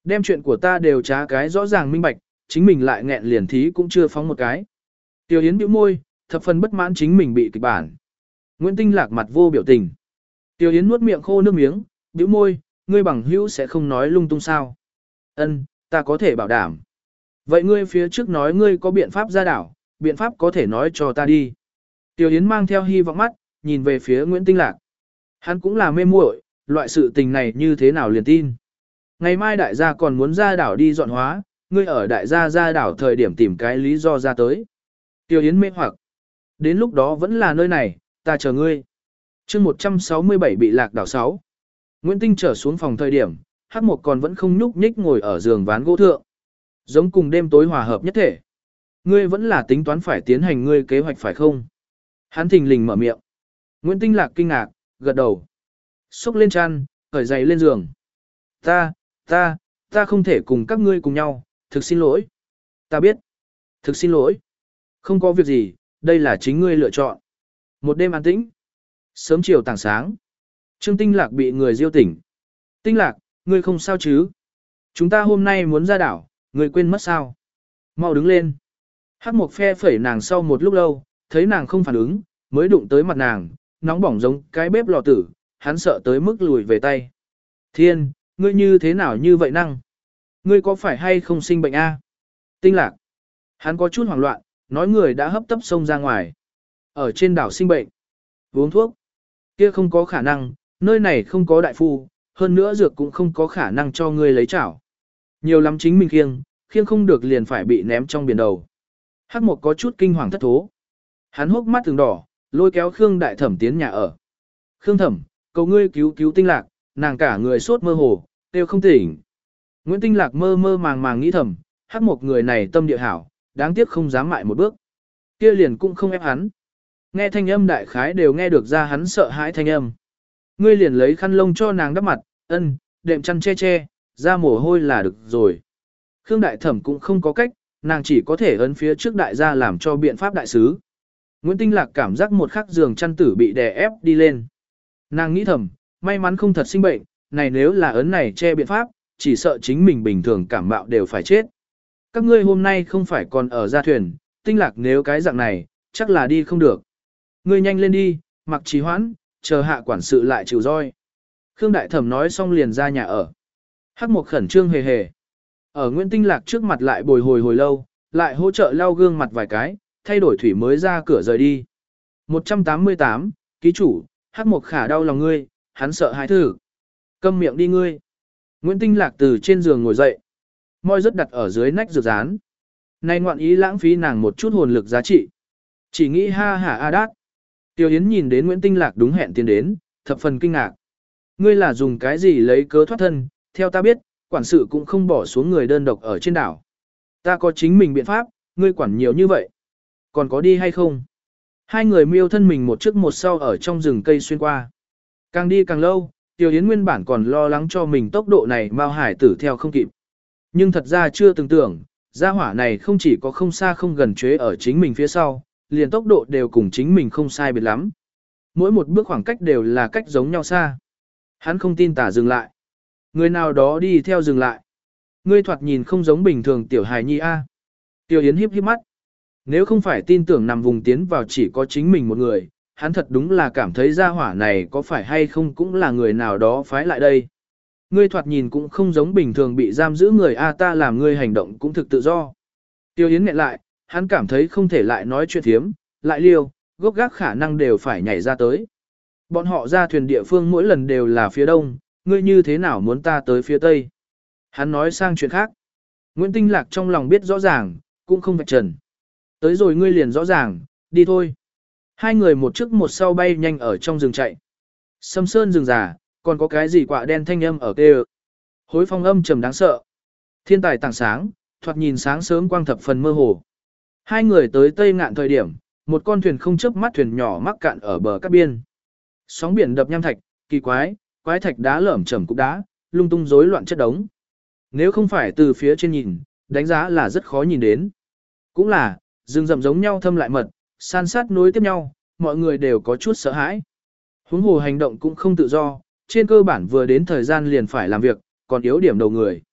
Đem chuyện của ta đều trá cái rõ ràng minh bạch, chính mình lại nghẹn liền thí cũng chưa phóng một cái. Tiêu Yến bĩu môi, thập phần bất mãn chính mình bị kịch bản. Nguyễn Tinh Lạc mặt vô biểu tình. Tiêu Yến nuốt miệng khô nước miếng, bĩu môi, ngươi bằng hữu sẽ không nói lung tung sao. Ân, ta có thể bảo đảm. Vậy ngươi phía trước nói ngươi có biện pháp ra đảo, biện pháp có thể nói cho ta đi. Tiêu Yến mang theo hy vọng mắt, nhìn về phía Nguyễn Tinh Lạc. Hắn cũng là mê muội, loại sự tình này như thế nào liền tin. Ngày mai đại gia còn muốn ra đảo đi dọn hóa, ngươi ở đại gia ra đảo thời điểm tìm cái lý do ra tới. Tiêu Yến mê hoặc. Đến lúc đó vẫn là nơi này, ta chờ ngươi. chương một trăm sáu mươi bảy bị lạc đảo sáu. Nguyễn Tinh trở xuống phòng thời điểm, Hắc Mộc còn vẫn không nhúc nhích ngồi ở giường ván gỗ thượng. Giống cùng đêm tối hòa hợp nhất thể. Ngươi vẫn là tính toán phải tiến hành ngươi kế hoạch phải không? Hắn thình lình mở miệng. Nguyễn Tinh Lạc kinh ngạc, gật đầu. Xúc lên chăn, cởi giày lên giường. Ta, ta, ta không thể cùng các ngươi cùng nhau, thực xin lỗi. Ta biết. Thực xin lỗi. Không có việc gì, đây là chính ngươi lựa chọn. Một đêm an tĩnh. Sớm chiều tảng sáng. Trương Tinh Lạc bị người diêu tỉnh. Tinh Lạc, ngươi không sao chứ? Chúng ta hôm nay muốn ra đảo, ngươi quên mất sao? Mau đứng lên. Hắc Mộc phe phẩy nàng sau một lúc lâu, thấy nàng không phản ứng, mới đụng tới mặt nàng, nóng bỏng giống cái bếp lò tử, hắn sợ tới mức lùi về tay. Thiên, ngươi như thế nào như vậy năng? Ngươi có phải hay không sinh bệnh a? Tinh Lạc. Hắn có chút hoảng loạn, nói người đã hấp tấp xông ra ngoài. Ở trên đảo sinh bệnh. Uống thuốc. Kia không có khả năng, nơi này không có đại phu, hơn nữa dược cũng không có khả năng cho ngươi lấy chảo. Nhiều lắm chính mình khiêng, khiêng không được liền phải bị ném trong biển đầu. Hắc Mộc có chút kinh hoàng thất thố. Hắn hốc mắt từng đỏ, lôi kéo Khương Đại Thẩm tiến nhà ở. Khương Thẩm, cầu ngươi cứu cứu Tinh Lạc, nàng cả người sốt mơ hồ, đều không tỉnh. Nguyễn Tinh Lạc mơ mơ màng màng nghĩ thầm, Hắc Mộc người này tâm địa hảo, đáng tiếc không dám mại một bước. Kia liền cũng không ép hắn. Nghe thanh âm đại khái đều nghe được ra hắn sợ hãi thanh âm. Ngươi liền lấy khăn lông cho nàng đắp mặt, ân, đệm chăn che che, ra mồ hôi là được rồi. Khương Đại Thẩm cũng không có cách, nàng chỉ có thể ấn phía trước đại gia làm cho biện pháp đại sứ. Nguyễn Tinh Lạc cảm giác một khắc giường chăn tử bị đè ép đi lên. Nàng nghĩ thầm, may mắn không thật sinh bệnh, này nếu là ấn này che biện pháp, chỉ sợ chính mình bình thường cảm mạo đều phải chết. Các ngươi hôm nay không phải còn ở gia thuyền, Tinh Lạc nếu cái dạng này, chắc là đi không được. Ngươi nhanh lên đi, mặc trì hoãn, chờ hạ quản sự lại chịu roi. Khương Đại Thẩm nói xong liền ra nhà ở. Hắc Mộc khẩn trương hề hề. Ở Nguyễn Tinh Lạc trước mặt lại bồi hồi hồi lâu, lại hỗ trợ lau gương mặt vài cái, thay đổi thủy mới ra cửa rời đi. một trăm tám mươi tám, ký chủ, Hắc Mộc khả đau lòng ngươi, hắn sợ hãi thử. Câm miệng đi ngươi. Nguyễn Tinh Lạc từ trên giường ngồi dậy. Môi rất đặt ở dưới nách dược dán. Này ngoạn ý lãng phí nàng một chút hồn lực giá trị. Chỉ nghĩ ha hả a đát. Tiêu Yến nhìn đến Nguyễn Tinh Lạc đúng hẹn tiến đến, thập phần kinh ngạc. Ngươi là dùng cái gì lấy cớ thoát thân, theo ta biết, quản sự cũng không bỏ xuống người đơn độc ở trên đảo. Ta có chính mình biện pháp, ngươi quản nhiều như vậy. Còn có đi hay không? Hai người miêu thân mình một trước một sau ở trong rừng cây xuyên qua. Càng đi càng lâu, Tiêu Yến nguyên bản còn lo lắng cho mình tốc độ này Mao Hải tử theo không kịp. Nhưng thật ra chưa từng tưởng, gia hỏa này không chỉ có không xa không gần chế ở chính mình phía sau, liền tốc độ đều cùng chính mình không sai biệt lắm. Mỗi một bước khoảng cách đều là cách giống nhau xa. Hắn không tin tả dừng lại. Người nào đó đi theo dừng lại. Ngươi thoạt nhìn không giống bình thường tiểu hài nhi a. Tiêu Yến híp híp mắt. Nếu không phải tin tưởng nằm vùng tiến vào chỉ có chính mình một người, hắn thật đúng là cảm thấy gia hỏa này có phải hay không cũng là người nào đó phái lại đây. Ngươi thoạt nhìn cũng không giống bình thường bị giam giữ người a, ta làm ngươi hành động cũng thực tự do. Tiêu Yến nghẹn lại, hắn cảm thấy không thể lại nói chuyện thiếm, lại liêu, gốc gác khả năng đều phải nhảy ra tới. Bọn họ ra thuyền địa phương mỗi lần đều là phía đông, ngươi như thế nào muốn ta tới phía tây? Hắn nói sang chuyện khác. Nguyễn Tinh Lạc trong lòng biết rõ ràng, cũng không vạch trần. Tới rồi ngươi liền rõ ràng, đi thôi. Hai người một trước một sau bay nhanh ở trong rừng chạy. Sâm sơn rừng già, còn có cái gì quạ đen thanh âm ở kêu. Hối phong âm trầm đáng sợ. Thiên tài tảng sáng, thoạt nhìn sáng sớm quang thập phần mơ hồ. Hai người tới tây ngạn thời điểm, một con thuyền không chớp mắt thuyền nhỏ mắc cạn ở bờ cát biên. Sóng biển đập nham thạch, kỳ quái, quái thạch đá lởm chởm cục đá, lung tung rối loạn chất đống. Nếu không phải từ phía trên nhìn, đánh giá là rất khó nhìn đến. Cũng là, rừng rậm giống nhau thâm lại mật, san sát nối tiếp nhau, mọi người đều có chút sợ hãi. Huống hồ hành động cũng không tự do, trên cơ bản vừa đến thời gian liền phải làm việc, còn yếu điểm đầu người.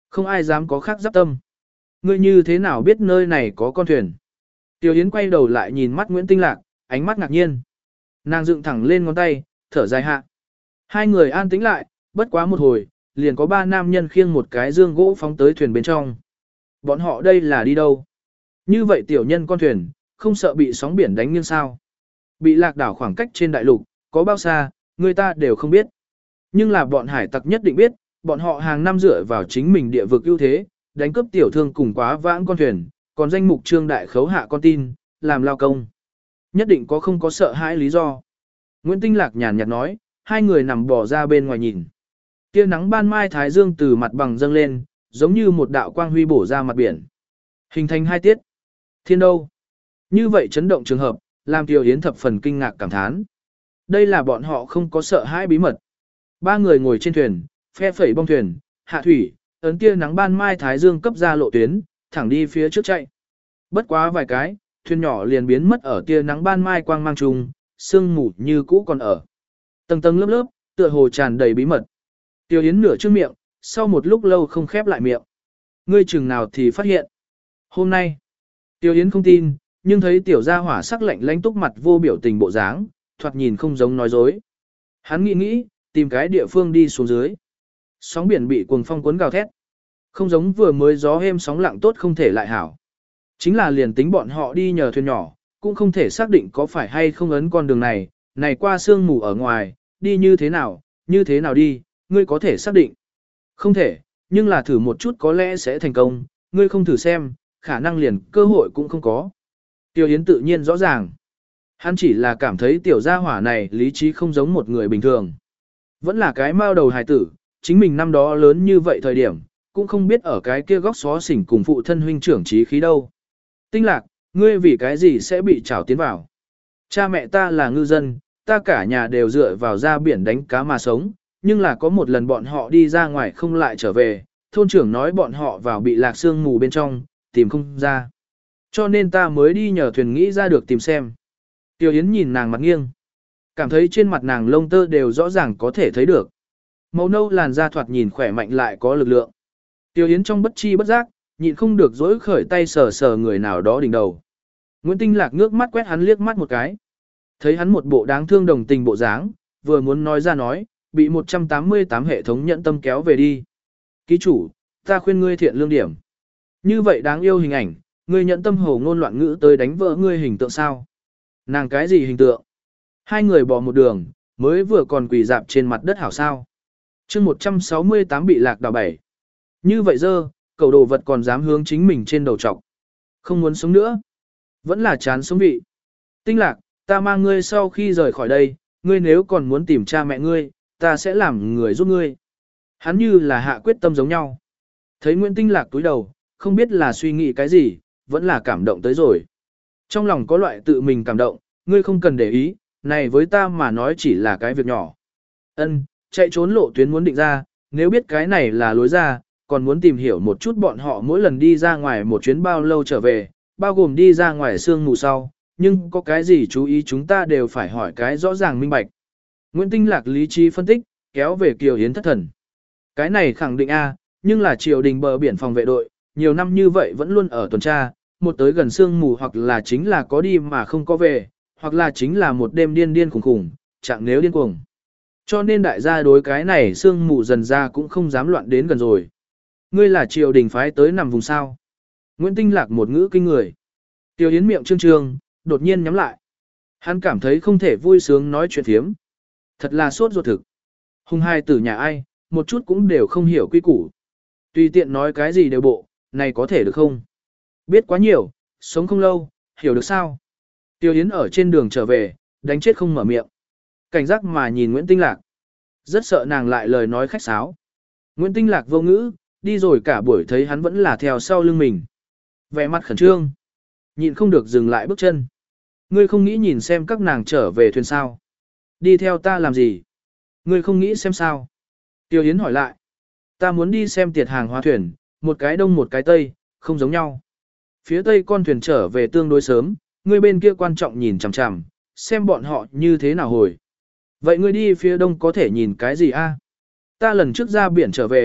Không ai dám có khác giáp tâm. Ngươi như thế nào biết nơi này có con thuyền? Tiểu Yến quay đầu lại nhìn mắt Nguyễn Tinh Lạc, ánh mắt ngạc nhiên. Nàng dựng thẳng lên ngón tay, thở dài hạ. Hai người an tĩnh lại, bất quá một hồi, liền có ba nam nhân khiêng một cái dương gỗ phóng tới thuyền bên trong. Bọn họ đây là đi đâu? Như vậy tiểu nhân con thuyền, không sợ bị sóng biển đánh nghiêng sao? Bị lạc đảo khoảng cách trên đại lục, có bao xa, người ta đều không biết. Nhưng là bọn hải tặc nhất định biết, bọn họ hàng năm dựa vào chính mình địa vực ưu thế, đánh cướp tiểu thương cùng quá vãng con thuyền, còn danh mục trương đại khấu hạ con tin, làm lao công. Nhất định có không có sợ hãi lý do. Nguyễn Tinh Lạc nhàn nhạt nói, hai người nằm bò ra bên ngoài nhìn. Tia nắng ban mai thái dương từ mặt bằng dâng lên, giống như một đạo quang huy bổ ra mặt biển. Hình thành hai tiết. Thiên đâu? Như vậy chấn động trường hợp, làm Tiểu Yến thập phần kinh ngạc cảm thán. Đây là bọn họ không có sợ hãi bí mật. Ba người ngồi trên thuyền, phe phẩy bong thuyền, hạ thủy, ấn tia nắng ban mai thái dương cấp ra lộ tuyến, thẳng đi phía trước chạy. Bất quá vài cái, thuyền nhỏ liền biến mất ở tia nắng ban mai quang mang trùng, sương mù như cũ còn ở. Tầng tầng lớp lớp, tựa hồ tràn đầy bí mật. Tiểu Yến nửa trước miệng, sau một lúc lâu không khép lại miệng. Ngươi chừng nào thì phát hiện. Hôm nay, Tiểu Yến không tin, nhưng thấy tiểu gia hỏa sắc lạnh lánh túc mặt vô biểu tình bộ dáng, thoạt nhìn không giống nói dối. Hắn nghĩ nghĩ, tìm cái địa phương đi xuống dưới. Sóng biển bị cuồng phong cuốn gào thét. Không giống vừa mới gió êm sóng lặng tốt không thể lại hảo. Chính là liền tính bọn họ đi nhờ thuyền nhỏ, cũng không thể xác định có phải hay không ấn con đường này, này qua sương mù ở ngoài, đi như thế nào, như thế nào đi, ngươi có thể xác định. Không thể, nhưng là thử một chút có lẽ sẽ thành công, ngươi không thử xem, khả năng liền cơ hội cũng không có. Tiêu Yến tự nhiên rõ ràng. Hắn chỉ là cảm thấy tiểu gia hỏa này lý trí không giống một người bình thường. Vẫn là cái mao đầu hài tử, chính mình năm đó lớn như vậy thời điểm, cũng không biết ở cái kia góc xó xỉnh cùng phụ thân huynh trưởng trí khí đâu. Tinh Lạc, ngươi vì cái gì sẽ bị trảo tiến vào? Cha mẹ ta là ngư dân, ta cả nhà đều dựa vào ra biển đánh cá mà sống, nhưng là có một lần bọn họ đi ra ngoài không lại trở về, thôn trưởng nói bọn họ vào bị lạc sương mù bên trong, tìm không ra. Cho nên ta mới đi nhờ thuyền nghĩ ra được tìm xem. Tiểu Yến nhìn nàng mặt nghiêng, cảm thấy trên mặt nàng lông tơ đều rõ ràng có thể thấy được. Màu nâu làn da thoạt nhìn khỏe mạnh lại có lực lượng. Tiểu Yến trong bất chi bất giác, nhịn không được dỗi khởi tay sờ sờ người nào đó đỉnh đầu. Nguyễn Tinh Lạc ngước mắt quét hắn liếc mắt một cái. Thấy hắn một bộ đáng thương đồng tình bộ dáng, vừa muốn nói ra nói, bị một trăm tám mươi tám hệ thống nhận tâm kéo về đi. Ký chủ, ta khuyên ngươi thiện lương điểm. Như vậy đáng yêu hình ảnh, ngươi nhận tâm hồ ngôn loạn ngữ tới đánh vỡ ngươi hình tượng sao? Nàng cái gì hình tượng? Hai người bỏ một đường, mới vừa còn quỳ dạp trên mặt đất hảo sao. chương một trăm sáu mươi tám bị lạc đảo bảy. Như vậy dơ, cầu đồ vật còn dám hướng chính mình trên đầu trọc. Không muốn sống nữa. Vẫn là chán sống vị. Tinh Lạc, ta mang ngươi sau khi rời khỏi đây, ngươi nếu còn muốn tìm cha mẹ ngươi, ta sẽ làm người giúp ngươi. Hắn như là hạ quyết tâm giống nhau. Thấy Nguyễn Tinh Lạc túi đầu, không biết là suy nghĩ cái gì, vẫn là cảm động tới rồi. Trong lòng có loại tự mình cảm động, ngươi không cần để ý, này với ta mà nói chỉ là cái việc nhỏ. Ân, chạy trốn lộ tuyến muốn định ra, nếu biết cái này là lối ra, còn muốn tìm hiểu một chút bọn họ mỗi lần đi ra ngoài một chuyến bao lâu trở về, bao gồm đi ra ngoài sương mù sau, nhưng có cái gì chú ý chúng ta đều phải hỏi cái rõ ràng minh bạch. Nguyễn Tinh Lạc lý trí phân tích, kéo về Kiều Yến thất thần. Cái này khẳng định A, nhưng là triều đình bờ biển phòng vệ đội, nhiều năm như vậy vẫn luôn ở tuần tra, một tới gần sương mù hoặc là chính là có đi mà không có về, hoặc là chính là một đêm điên điên khủng khủng, chẳng nếu điên cuồng. Cho nên đại gia đối cái này sương mù dần ra cũng không dám loạn đến gần rồi. Ngươi là triều đình phái tới nằm vùng sao. Nguyễn Tinh Lạc một ngữ kinh người. Tiêu Yến miệng trương trương, đột nhiên nhắm lại. Hắn cảm thấy không thể vui sướng nói chuyện thiếm. Thật là sốt ruột thực. Hùng hai tử nhà ai, một chút cũng đều không hiểu quy củ. Tùy tiện nói cái gì đều bộ, này có thể được không? Biết quá nhiều, sống không lâu, hiểu được sao? Tiêu Yến ở trên đường trở về, đánh chết không mở miệng. Cảnh giác mà nhìn Nguyễn Tinh Lạc. Rất sợ nàng lại lời nói khách sáo. Nguyễn Tinh Lạc vô ngữ, đi rồi cả buổi thấy hắn vẫn là theo sau lưng mình. Vẻ mặt khẩn trương. Nhịn không được dừng lại bước chân. Ngươi không nghĩ nhìn xem các nàng trở về thuyền sao? Đi theo ta làm gì? Ngươi không nghĩ xem sao? Tiêu Yến hỏi lại. Ta muốn đi xem tiệt hàng hóa thuyền, một cái đông một cái tây, không giống nhau. Phía tây con thuyền trở về tương đối sớm, ngươi bên kia quan trọng nhìn chằm chằm, xem bọn họ như thế nào hồi. Vậy ngươi đi phía đông có thể nhìn cái gì a? Ta lần trước ra biển trở về,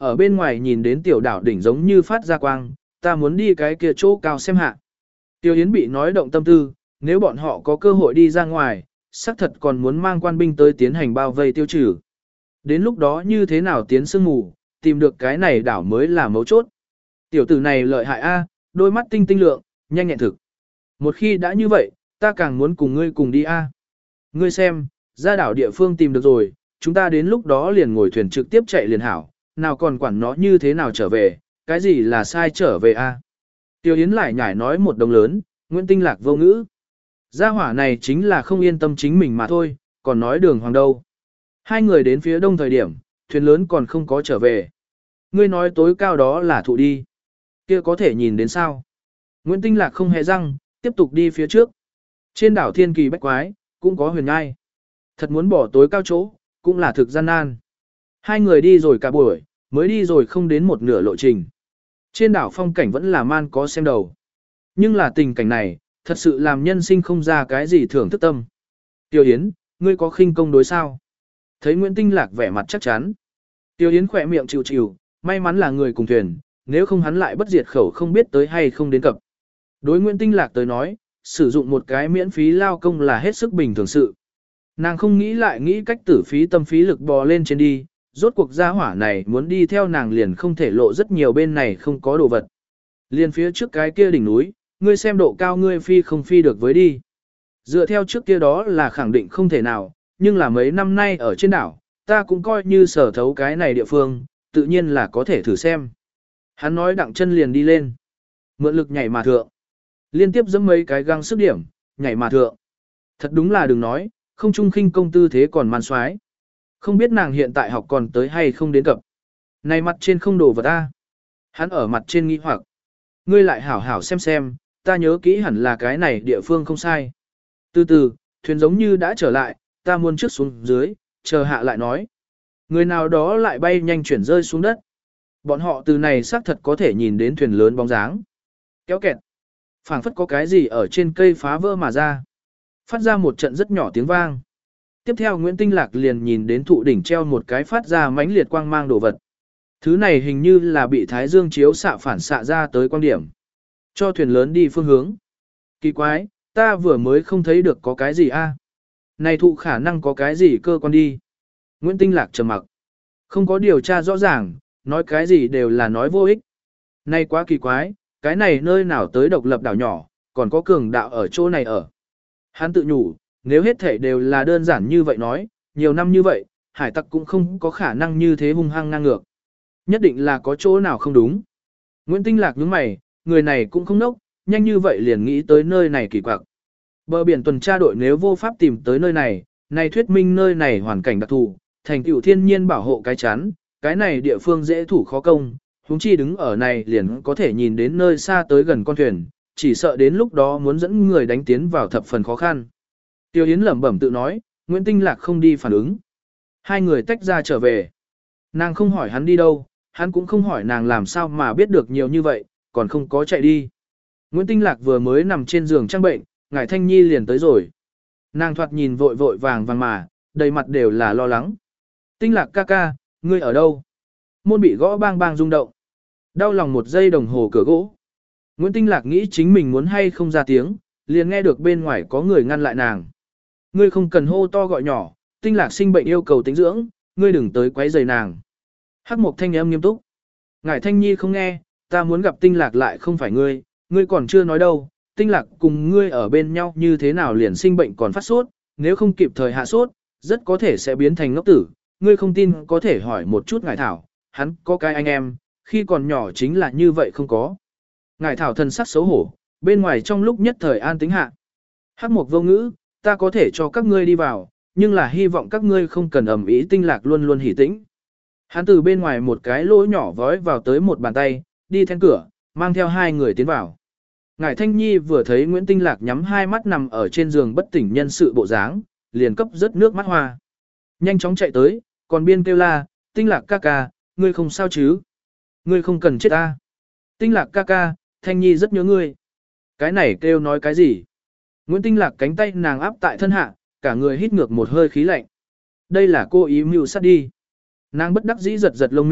ở bên ngoài nhìn đến tiểu đảo đỉnh giống như phát ra quang, ta muốn đi cái kia chỗ cao xem hạ. Tiêu Yến bị nói động tâm tư, nếu bọn họ có cơ hội đi ra ngoài, xác thật còn muốn mang quan binh tới tiến hành bao vây tiêu trừ. Đến lúc đó như thế nào tiến sương mù, tìm được cái này đảo mới là mấu chốt. Tiểu tử này lợi hại a, đôi mắt tinh tinh lượng, nhanh nhẹn thực. Một khi đã như vậy, ta càng muốn cùng ngươi cùng đi a. Ngươi xem, ra đảo địa phương tìm được rồi, chúng ta đến lúc đó liền ngồi thuyền trực tiếp chạy liền hảo, nào còn quản nó như thế nào trở về, cái gì là sai trở về a. Tiêu Yến lại nhảy nói một đồng lớn, Nguyễn Tinh Lạc vô ngữ. Gia hỏa này chính là không yên tâm chính mình mà thôi, còn nói đường hoàng đâu. Hai người đến phía đông thời điểm, thuyền lớn còn không có trở về. Ngươi nói tối cao đó là thụ đi. Kia có thể nhìn đến sao? Nguyễn Tinh Lạc không hề răng, tiếp tục đi phía trước. Trên đảo Thiên Kỳ Bách Quái, cũng có huyền ngai. Thật muốn bỏ tối cao chỗ, cũng là thực gian nan. Hai người đi rồi cả buổi, mới đi rồi không đến một nửa lộ trình. Trên đảo phong cảnh vẫn là man có xem đầu. Nhưng là tình cảnh này, thật sự làm nhân sinh không ra cái gì thưởng thức tâm. Tiêu Yến, ngươi có khinh công đối sao? Thấy Nguyễn Tinh Lạc vẻ mặt chắc chắn. Tiêu Yến khỏe miệng chịu chịu, may mắn là người cùng thuyền, nếu không hắn lại bất diệt khẩu không biết tới hay không đến cập. Đối Nguyễn Tinh Lạc tới nói, sử dụng một cái miễn phí lao công là hết sức bình thường sự. Nàng không nghĩ lại nghĩ cách tử phí tâm phí lực bò lên trên đi, rốt cuộc gia hỏa này muốn đi theo nàng liền không thể lộ rất nhiều bên này không có đồ vật. Liền phía trước cái kia đỉnh núi, ngươi xem độ cao ngươi phi không phi được với đi. Dựa theo trước kia đó là khẳng định không thể nào, nhưng là mấy năm nay ở trên đảo, ta cũng coi như sở thấu cái này địa phương, tự nhiên là có thể thử xem. Hắn nói đặng chân liền đi lên. Mượn lực nhảy mà thượng. Liên tiếp dẫm mấy cái găng sức điểm, nhảy mà thượng. Thật đúng là đừng nói, không trung khinh công tư thế còn man xoái. Không biết nàng hiện tại học còn tới hay không đến cập. Này mặt trên không đổ vật ta. Hắn ở mặt trên nghĩ hoặc. Ngươi lại hảo hảo xem xem, ta nhớ kỹ hẳn là cái này địa phương không sai. Từ từ, thuyền giống như đã trở lại, ta muốn trước xuống dưới, chờ hạ lại nói. Người nào đó lại bay nhanh chuyển rơi xuống đất. Bọn họ từ này xác thật có thể nhìn đến thuyền lớn bóng dáng. Kéo kẹt. Phảng phất có cái gì ở trên cây phá vỡ mà ra. Phát ra một trận rất nhỏ tiếng vang. Tiếp theo Nguyễn Tinh Lạc liền nhìn đến thụ đỉnh treo một cái phát ra mãnh liệt quang mang đồ vật. Thứ này hình như là bị thái dương chiếu xạ phản xạ ra tới quang điểm. Cho thuyền lớn đi phương hướng. Kỳ quái, ta vừa mới không thấy được có cái gì a. Này thụ khả năng có cái gì cơ quan đi. Nguyễn Tinh Lạc trầm mặc. Không có điều tra rõ ràng, nói cái gì đều là nói vô ích. Này quá kỳ quái, cái này nơi nào tới độc lập đảo nhỏ, còn có cường đạo ở chỗ này ở. Hắn tự nhủ, nếu hết thể đều là đơn giản như vậy nói, nhiều năm như vậy, hải tặc cũng không có khả năng như thế hung hăng ngang ngược. Nhất định là có chỗ nào không đúng. Nguyễn Tinh Lạc nhướng mày, người này cũng không nốc, nhanh như vậy liền nghĩ tới nơi này kỳ quặc. Bờ biển tuần tra đội nếu vô pháp tìm tới nơi này, này thuyết minh nơi này hoàn cảnh đặc thù, thành tựu thiên nhiên bảo hộ cái chắn, cái này địa phương dễ thủ khó công, huống chi đứng ở này liền có thể nhìn đến nơi xa tới gần con thuyền, chỉ sợ đến lúc đó muốn dẫn người đánh tiến vào thập phần khó khăn. Tiêu Yến lẩm bẩm tự nói, Nguyễn Tinh Lạc không đi phản ứng. Hai người tách ra trở về. Nàng không hỏi hắn đi đâu, hắn cũng không hỏi nàng làm sao mà biết được nhiều như vậy, còn không có chạy đi. Nguyễn Tinh Lạc vừa mới nằm trên giường trang bệnh, Ngải Thanh Nhi liền tới rồi. Nàng thoạt nhìn vội vội vàng vàng mà, đầy mặt đều là lo lắng. Tinh Lạc ca ca, ngươi ở đâu? Môn bị gõ bang bang rung động. Đau lòng một giây đồng hồ cửa gỗ. Nguyễn Tinh Lạc nghĩ chính mình muốn hay không ra tiếng, liền nghe được bên ngoài có người ngăn lại nàng. Ngươi không cần hô to gọi nhỏ, Tinh Lạc sinh bệnh yêu cầu tĩnh dưỡng, ngươi đừng tới quấy rầy nàng. Hắc Mộc thanh âm nghiêm túc. Ngải Thanh Nhi không nghe, ta muốn gặp Tinh Lạc lại không phải ngươi, ngươi còn chưa nói đâu, Tinh Lạc cùng ngươi ở bên nhau như thế nào liền sinh bệnh còn phát sốt, nếu không kịp thời hạ sốt, rất có thể sẽ biến thành ngốc tử, ngươi không tin có thể hỏi một chút Ngải Thảo, hắn có cái anh em, khi còn nhỏ chính là như vậy không có. Ngải Thảo thần sắc xấu hổ, bên ngoài trong lúc nhất thời an tĩnh hạ. Hắc Mộc vô ngữ, ta có thể cho các ngươi đi vào, nhưng là hy vọng các ngươi không cần ầm ĩ, Tinh Lạc luôn luôn hỉ tĩnh. Hắn từ bên ngoài một cái lỗ nhỏ vói vào tới một bàn tay, đi then cửa, mang theo hai người tiến vào. Ngải Thanh Nhi vừa thấy Nguyễn Tinh Lạc nhắm hai mắt nằm ở trên giường bất tỉnh nhân sự bộ dáng, liền cấp rớt nước mắt hoa. Nhanh chóng chạy tới, còn biên kêu la, Tinh Lạc ca ca, ngươi không sao chứ? Ngươi không cần chết ta. Tinh Lạc ca ca, Thanh Nhi rất nhớ ngươi. Cái này kêu nói cái gì? Nguyễn Tinh Lạc cánh tay nàng áp tại thân hạ, cả người hít ngược một hơi khí lạnh. Đây là cô ý mưu sát đi. Nàng bất đắc dĩ giật giật lông mi,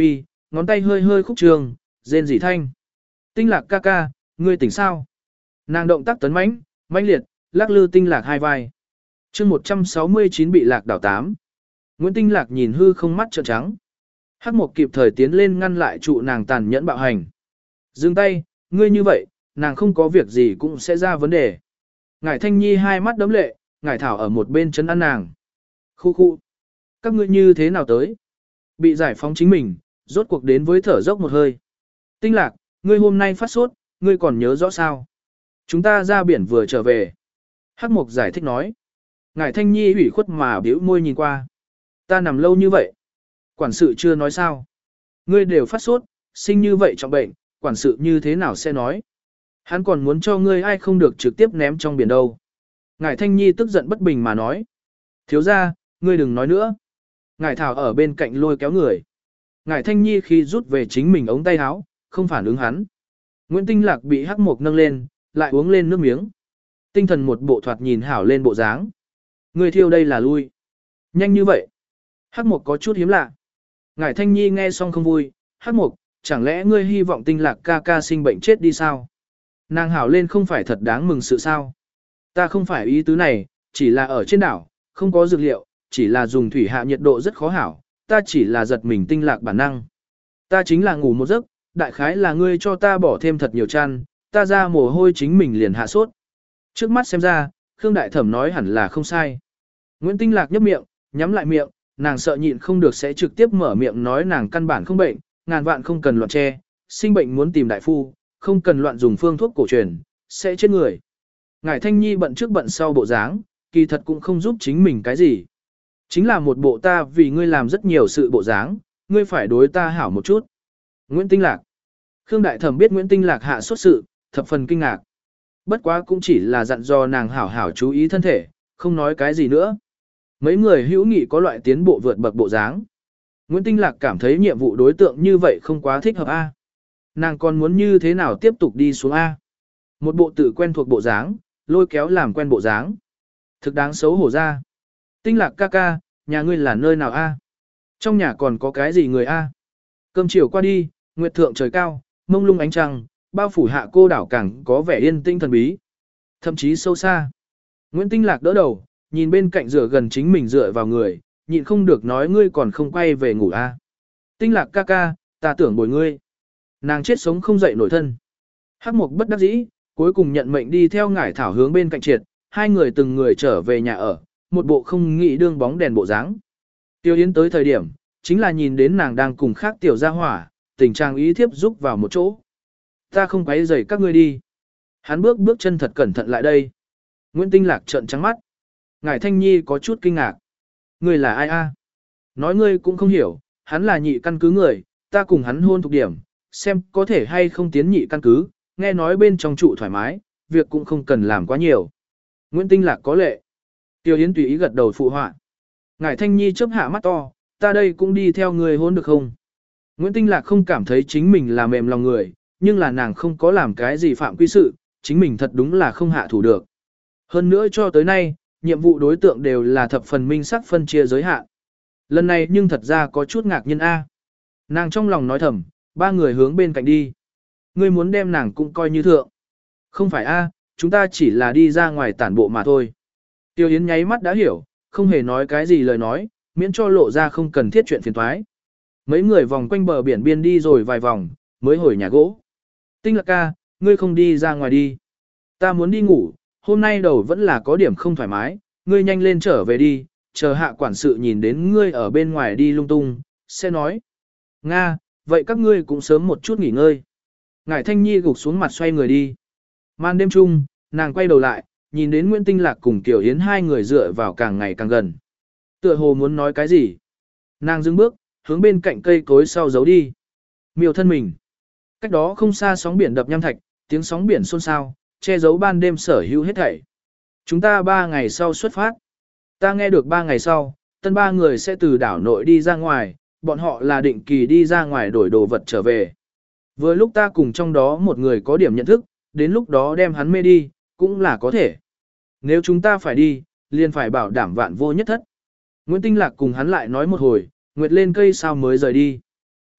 ngón tay hơi hơi khúc trường, rên rỉ thanh. Tinh lạc ca ca, ngươi tỉnh sao? Nàng động tác tấn mãnh, mãnh liệt, lắc lư tinh lạc hai vai. chương một trăm sáu mươi chín bị lạc đảo tám. Nguyễn Tinh Lạc nhìn hư không mắt trợn trắng. Hắc Mộc kịp thời tiến lên ngăn lại trụ nàng tàn nhẫn bạo hành. Dừng tay, ngươi như vậy, nàng không có việc gì cũng sẽ ra vấn đề. Ngải Thanh Nhi hai mắt đấm lệ, Ngải Thảo ở một bên chấn an nàng. Khu khu. Các ngươi như thế nào tới? Bị giải phóng chính mình, rốt cuộc đến với thở dốc một hơi. Tinh Lạc, ngươi hôm nay phát sốt, ngươi còn nhớ rõ sao? Chúng ta ra biển vừa trở về. Hắc Mộc giải thích nói. Ngải Thanh Nhi ủy khuất mà bĩu môi nhìn qua. Ta nằm lâu như vậy. Quản sự chưa nói sao. Ngươi đều phát sốt, sinh như vậy trọng bệnh, quản sự như thế nào sẽ nói. Hắn còn muốn cho ngươi ai không được trực tiếp ném trong biển đâu. Ngải Thanh Nhi tức giận bất bình mà nói. Thiếu ra, ngươi đừng nói nữa. Ngải Thảo ở bên cạnh lôi kéo người. Ngải Thanh Nhi khi rút về chính mình ống tay áo, không phản ứng hắn. Nguyễn Tinh Lạc bị Hắc Mộc nâng lên, lại uống lên nước miếng. Tinh thần một bộ thoạt nhìn hảo lên bộ dáng. Ngươi thiêu đây là lui. Nhanh như vậy. Hắc Mộc có chút hiếm lạ. Ngải Thanh Nhi nghe xong không vui. Hắc Mộc, chẳng lẽ ngươi hy vọng Tinh Lạc ca ca sinh bệnh chết đi sao? Nàng hảo lên không phải thật đáng mừng sự sao? Ta không phải ý tứ này, chỉ là ở trên đảo, không có dược liệu, chỉ là dùng thủy hạ nhiệt độ rất khó hảo, ta chỉ là giật mình Tinh Lạc bản năng. Ta chính là ngủ một giấc, đại khái là ngươi cho ta bỏ thêm thật nhiều chăn, ta ra mồ hôi chính mình liền hạ sốt. Trước mắt xem ra, Khương Đại Thẩm nói hẳn là không sai. Nguyễn Tinh Lạc nhấp miệng, nhắm lại miệng, nàng sợ nhịn không được sẽ trực tiếp mở miệng nói nàng căn bản không bệnh, ngàn vạn không cần loạn che, sinh bệnh muốn tìm đại phu, không cần loạn dùng phương thuốc cổ truyền, sẽ chết người. Ngải Thanh Nhi bận trước bận sau bộ dáng, kỳ thật cũng không giúp chính mình cái gì. Chính là một bộ ta vì ngươi làm rất nhiều sự bộ dáng, ngươi phải đối ta hảo một chút. Nguyễn Tinh Lạc. Khương Đại Thẩm biết Nguyễn Tinh Lạc hạ xuất sự, thập phần kinh ngạc. Bất quá cũng chỉ là dặn dò nàng hảo hảo chú ý thân thể, không nói cái gì nữa. Mấy người hữu nghị có loại tiến bộ vượt bậc bộ dáng. Nguyễn Tinh Lạc cảm thấy nhiệm vụ đối tượng như vậy không quá thích hợp A. Nàng còn muốn như thế nào tiếp tục đi xuống A. Một bộ tự quen thuộc bộ dáng, lôi kéo làm quen bộ dáng. Thực đáng xấu hổ ra. Tinh Lạc ca ca, nhà ngươi là nơi nào A? Trong nhà còn có cái gì người A? Cơm chiều qua đi, nguyệt thượng trời cao, mông lung ánh trăng, bao phủ hạ cô đảo càng có vẻ yên tĩnh thần bí. Thậm chí sâu xa. Nguyễn Tinh Lạc đỡ đầu, nhìn bên cạnh rửa gần chính mình dựa vào người, nhịn không được nói ngươi còn không quay về ngủ a. Tinh Lạc ca ca, ta tưởng bồi ngươi. Nàng chết sống không dậy nổi thân. Hắc Mộc bất đắc dĩ, cuối cùng nhận mệnh đi theo Ngải Thảo hướng bên cạnh triệt, hai người từng người trở về nhà ở, một bộ không nghĩ đương bóng đèn bộ dáng. Tiêu Yến tới thời điểm, chính là nhìn đến nàng đang cùng khác tiểu gia hỏa, tình trạng ý thiếp giúp vào một chỗ. Ta không quấy rầy các ngươi đi. Hắn bước bước chân thật cẩn thận lại đây. Nguyễn Tinh Lạc trợn trắng mắt. Ngải Thanh Nhi có chút kinh ngạc. Ngươi là ai a? Nói ngươi cũng không hiểu, hắn là nhị căn cứ người, ta cùng hắn hôn thuộc điểm, xem có thể hay không tiến nhị căn cứ, nghe nói bên trong trụ thoải mái, việc cũng không cần làm quá nhiều. Nguyễn Tinh Lạc có lệ. Tiêu Yến tùy ý gật đầu phụ họa. Ngải Thanh Nhi chớp hạ mắt to, ta đây cũng đi theo ngươi hôn được không? Nguyễn Tinh Lạc không cảm thấy chính mình là mềm lòng người, nhưng là nàng không có làm cái gì phạm quy sự, chính mình thật đúng là không hạ thủ được. Hơn nữa cho tới nay, nhiệm vụ đối tượng đều là thập phần minh sắc phân chia giới hạn. Lần này nhưng thật ra có chút ngạc nhiên a. Nàng trong lòng nói thầm, ba người hướng bên cạnh đi. Ngươi muốn đem nàng cũng coi như thượng. Không phải a, chúng ta chỉ là đi ra ngoài tản bộ mà thôi. Tiêu Yến nháy mắt đã hiểu, không hề nói cái gì lời nói, miễn cho lộ ra không cần thiết chuyện phiền toái. Mấy người vòng quanh bờ biển biên đi rồi vài vòng, mới hồi nhà gỗ. Tinh Lạc ca, ngươi không đi ra ngoài đi. Ta muốn đi ngủ, hôm nay đầu vẫn là có điểm không thoải mái, ngươi nhanh lên trở về đi, chờ hạ quản sự nhìn đến ngươi ở bên ngoài đi lung tung, sẽ nói. Nga, vậy các ngươi cũng sớm một chút nghỉ ngơi. Ngải Thanh Nhi gục xuống mặt xoay người đi. Màn đêm chung, nàng quay đầu lại, nhìn đến Nguyễn Tinh Lạc cùng Tiểu Yến hai người dựa vào càng ngày càng gần. Tựa hồ muốn nói cái gì. Nàng dừng bước, hướng bên cạnh cây cối sau giấu đi. Miêu thân mình. Cách đó không xa sóng biển đập nham thạch, tiếng sóng biển xôn xao, che giấu ban đêm sở hữu hết thảy. Chúng ta ba ngày sau xuất phát. Ta nghe được ba ngày sau, tân ba người sẽ từ đảo nội đi ra ngoài, bọn họ là định kỳ đi ra ngoài đổi đồ vật trở về. Vừa lúc ta cùng trong đó một người có điểm nhận thức, đến lúc đó đem hắn mê đi, cũng là có thể. Nếu chúng ta phải đi, liền phải bảo đảm vạn vô nhất thất. Nguyễn Tinh Lạc cùng hắn lại nói một hồi, Nguyệt lên cây sao mới rời đi.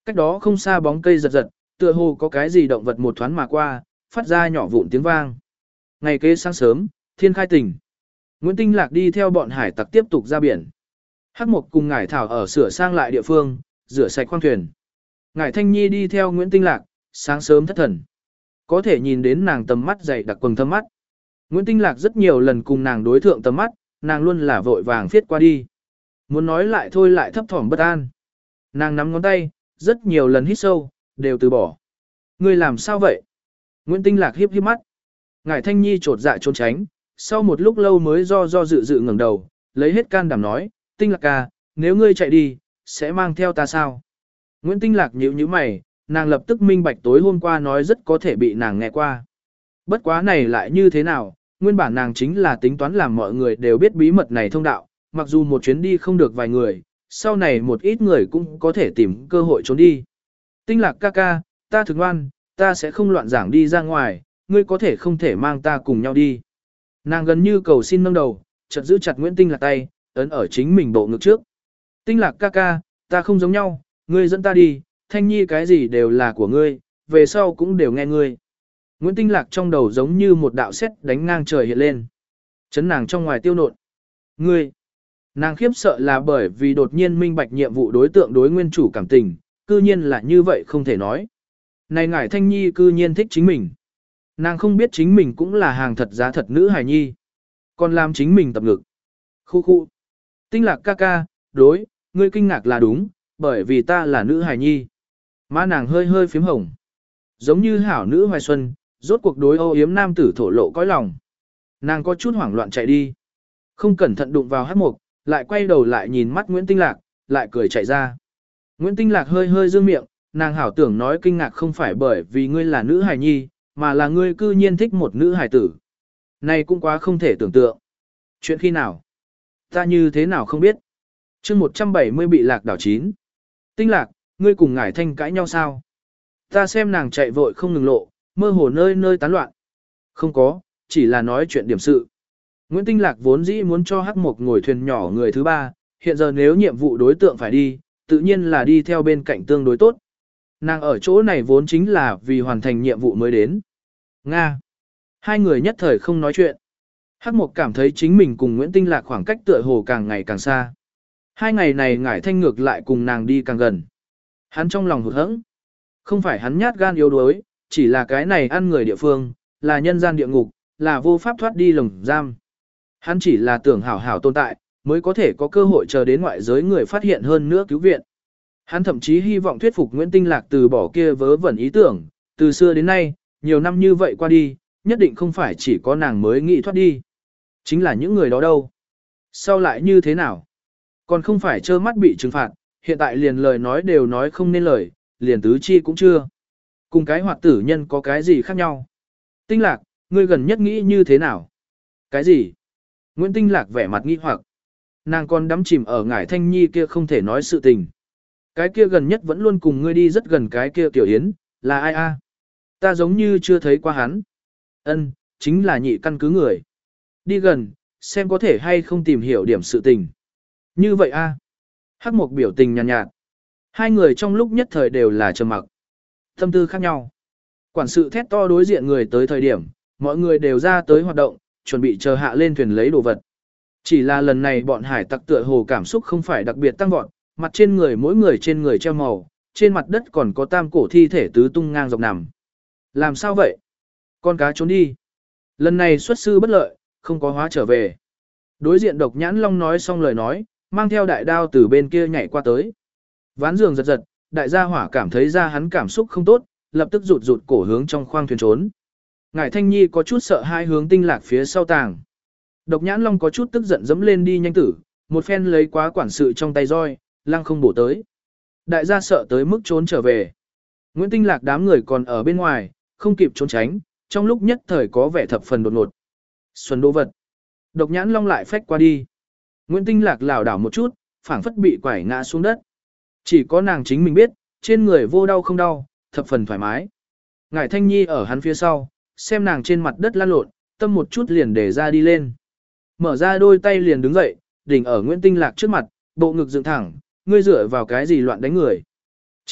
Cách đó không xa bóng cây giật giật, tựa hồ có cái gì động vật một thoáng mà qua, phát ra nhỏ vụn tiếng vang. Ngày kế sáng sớm, thiên khai tỉnh. Nguyễn Tinh Lạc đi theo bọn hải tặc tiếp tục ra biển. Hắc Mộc cùng Ngải Thảo ở sửa sang lại địa phương, rửa sạch khoang thuyền. Ngải Thanh Nhi đi theo Nguyễn Tinh Lạc, sáng sớm thất thần. Có thể nhìn đến nàng tầm mắt dày đặc quầng thâm mắt. Nguyễn Tinh Lạc rất nhiều lần cùng nàng đối thượng tầm mắt, nàng luôn là vội vàng phiết qua đi. Muốn nói lại thôi lại thấp thỏm bất an. Nàng nắm ngón tay, rất nhiều lần hít sâu, đều từ bỏ. Ngươi làm sao vậy? Nguyễn Tinh Lạc hiếp hiếp mắt. Ngải Thanh Nhi trột dạ trốn tránh, sau một lúc lâu mới do do dự dự ngẩng đầu, lấy hết can đảm nói, Tinh Lạc ca, nếu ngươi chạy đi, sẽ mang theo ta sao? Nguyễn Tinh Lạc nhíu nhíu mày, nàng lập tức minh bạch tối hôm qua nói rất có thể bị nàng nghe qua. Bất quá này lại như thế nào, nguyên bản nàng chính là tính toán làm mọi người đều biết bí mật này thông đạo, mặc dù một chuyến đi không được vài người, sau này một ít người cũng có thể tìm cơ hội trốn đi. Tinh Lạc ca ca, ta thực ngoan, ta sẽ không loạn giảng đi ra ngoài, ngươi có thể không thể mang ta cùng nhau đi. Nàng gần như cầu xin nâng đầu, chợt giữ chặt Nguyễn Tinh Lạc tay, ấn ở chính mình bộ ngực trước. Tinh Lạc ca ca, ta không giống nhau, ngươi dẫn ta đi, Thanh Nhi cái gì đều là của ngươi, về sau cũng đều nghe ngươi. Nguyễn Tinh Lạc trong đầu giống như một đạo sét đánh ngang trời hiện lên. Chấn nàng trong ngoài tiêu nộn. Ngươi! Nàng khiếp sợ là bởi vì đột nhiên minh bạch nhiệm vụ đối tượng đối nguyên chủ cảm tình, cư nhiên là như vậy không thể nói. Này ngải Thanh Nhi cư nhiên thích chính mình. Nàng không biết chính mình cũng là hàng thật giá thật nữ hài nhi. Còn làm chính mình tập ngực. Khu khu. Tinh Lạc ca ca, đối, ngươi kinh ngạc là đúng, bởi vì ta là nữ hài nhi. Má nàng hơi hơi phím hồng. Giống như hảo nữ hoài xuân, rốt cuộc đối âu yếm nam tử thổ lộ cõi lòng. Nàng có chút hoảng loạn chạy đi. Không cẩn thận đụng vào hát mục, lại quay đầu lại nhìn mắt Nguyễn Tinh Lạc, lại cười chạy ra. Nguyễn Tinh Lạc hơi hơi dương miệng, nàng hảo tưởng nói kinh ngạc không phải bởi vì ngươi là nữ hài nhi, mà là ngươi cư nhiên thích một nữ hài tử. Này cũng quá không thể tưởng tượng. Chuyện khi nào? Ta như thế nào không biết. chương một trăm bảy mươi bị lạc đảo chín. Tinh Lạc, ngươi cùng Ngải Thanh cãi nhau sao? Ta xem nàng chạy vội không ngừng lộ, mơ hồ nơi nơi tán loạn. Không có, chỉ là nói chuyện điểm sự. Nguyễn Tinh Lạc vốn dĩ muốn cho Hắc Mộc ngồi thuyền nhỏ người thứ ba, hiện giờ nếu nhiệm vụ đối tượng phải đi, tự nhiên là đi theo bên cạnh tương đối tốt. Nàng ở chỗ này vốn chính là vì hoàn thành nhiệm vụ mới đến. Nga. Hai người nhất thời không nói chuyện. Hắc Mộc cảm thấy chính mình cùng Nguyễn Tinh Lạc khoảng cách tựa hồ càng ngày càng xa. Hai ngày này Ngải Thanh ngược lại cùng nàng đi càng gần. Hắn trong lòng hụt hẫng. Không phải hắn nhát gan yếu đuối, chỉ là cái này ăn người địa phương, là nhân gian địa ngục, là vô pháp thoát đi lồng giam. Hắn chỉ là tưởng hảo hảo tồn tại, mới có thể có cơ hội chờ đến ngoại giới người phát hiện hơn nữa cứu viện. Hắn thậm chí hy vọng thuyết phục Nguyễn Tinh Lạc từ bỏ kia vớ vẩn ý tưởng, từ xưa đến nay, nhiều năm như vậy qua đi, nhất định không phải chỉ có nàng mới nghĩ thoát đi. Chính là những người đó đâu. Sau lại như thế nào? Còn không phải trơ mắt bị trừng phạt, hiện tại liền lời nói đều nói không nên lời, liền tứ chi cũng chưa. Cùng cái hoạt tử nhân có cái gì khác nhau? Tinh Lạc, ngươi gần nhất nghĩ như thế nào? Cái gì? Nguyễn Tinh Lạc vẻ mặt nghi hoặc. Nàng còn đắm chìm ở Ngải Thanh Nhi kia không thể nói sự tình. Cái kia gần nhất vẫn luôn cùng ngươi đi rất gần cái kia Tiểu Yến, là ai a? Ta giống như chưa thấy qua hắn. Ân, chính là nhị căn cứ người. Đi gần, xem có thể hay không tìm hiểu điểm sự tình. Như vậy a? Hắc Mộc biểu tình nhàn nhạt, nhạt. Hai người trong lúc nhất thời đều là trầm mặc. Tâm tư khác nhau. Quản sự thét to đối diện người tới thời điểm, mọi người đều ra tới hoạt động, chuẩn bị chờ hạ lên thuyền lấy đồ vật. Chỉ là lần này bọn hải tặc tựa hồ cảm xúc không phải đặc biệt tăng vọt, mặt trên người mỗi người trên người treo màu, trên mặt đất còn có tam cổ thi thể tứ tung ngang dọc nằm. Làm sao vậy? Con cá trốn đi. Lần này xuất sư bất lợi, không có hóa trở về. Đối diện Độc Nhãn Long nói xong lời nói, mang theo đại đao từ bên kia nhảy qua tới. Ván giường giật giật, đại gia hỏa cảm thấy ra hắn cảm xúc không tốt, lập tức rụt rụt cổ hướng trong khoang thuyền trốn. Ngải Thanh Nhi có chút sợ hai hướng Tinh Lạc phía sau tàng. Độc Nhãn Long có chút tức giận dẫm lên đi nhanh tử, một phen lấy quá quản sự trong tay roi, lăng không bổ tới. Đại gia sợ tới mức trốn trở về. Nguyễn Tinh Lạc đám người còn ở bên ngoài, không kịp trốn tránh, trong lúc nhất thời có vẻ thập phần đột ngột. Xuân đô vật. Độc Nhãn Long lại phách qua đi. Nguyễn Tinh Lạc lảo đảo một chút, phảng phất bị quải ngã xuống đất. Chỉ có nàng chính mình biết, trên người vô đau không đau, thập phần thoải mái. Ngải Thanh Nhi ở hắn phía sau, xem nàng trên mặt đất lăn lộn, tâm một chút liền để ra đi lên. Mở ra đôi tay liền đứng dậy, đỉnh ở Nguyễn Tinh Lạc trước mặt, bộ ngực dựng thẳng, ngươi dựa vào cái gì loạn đánh người.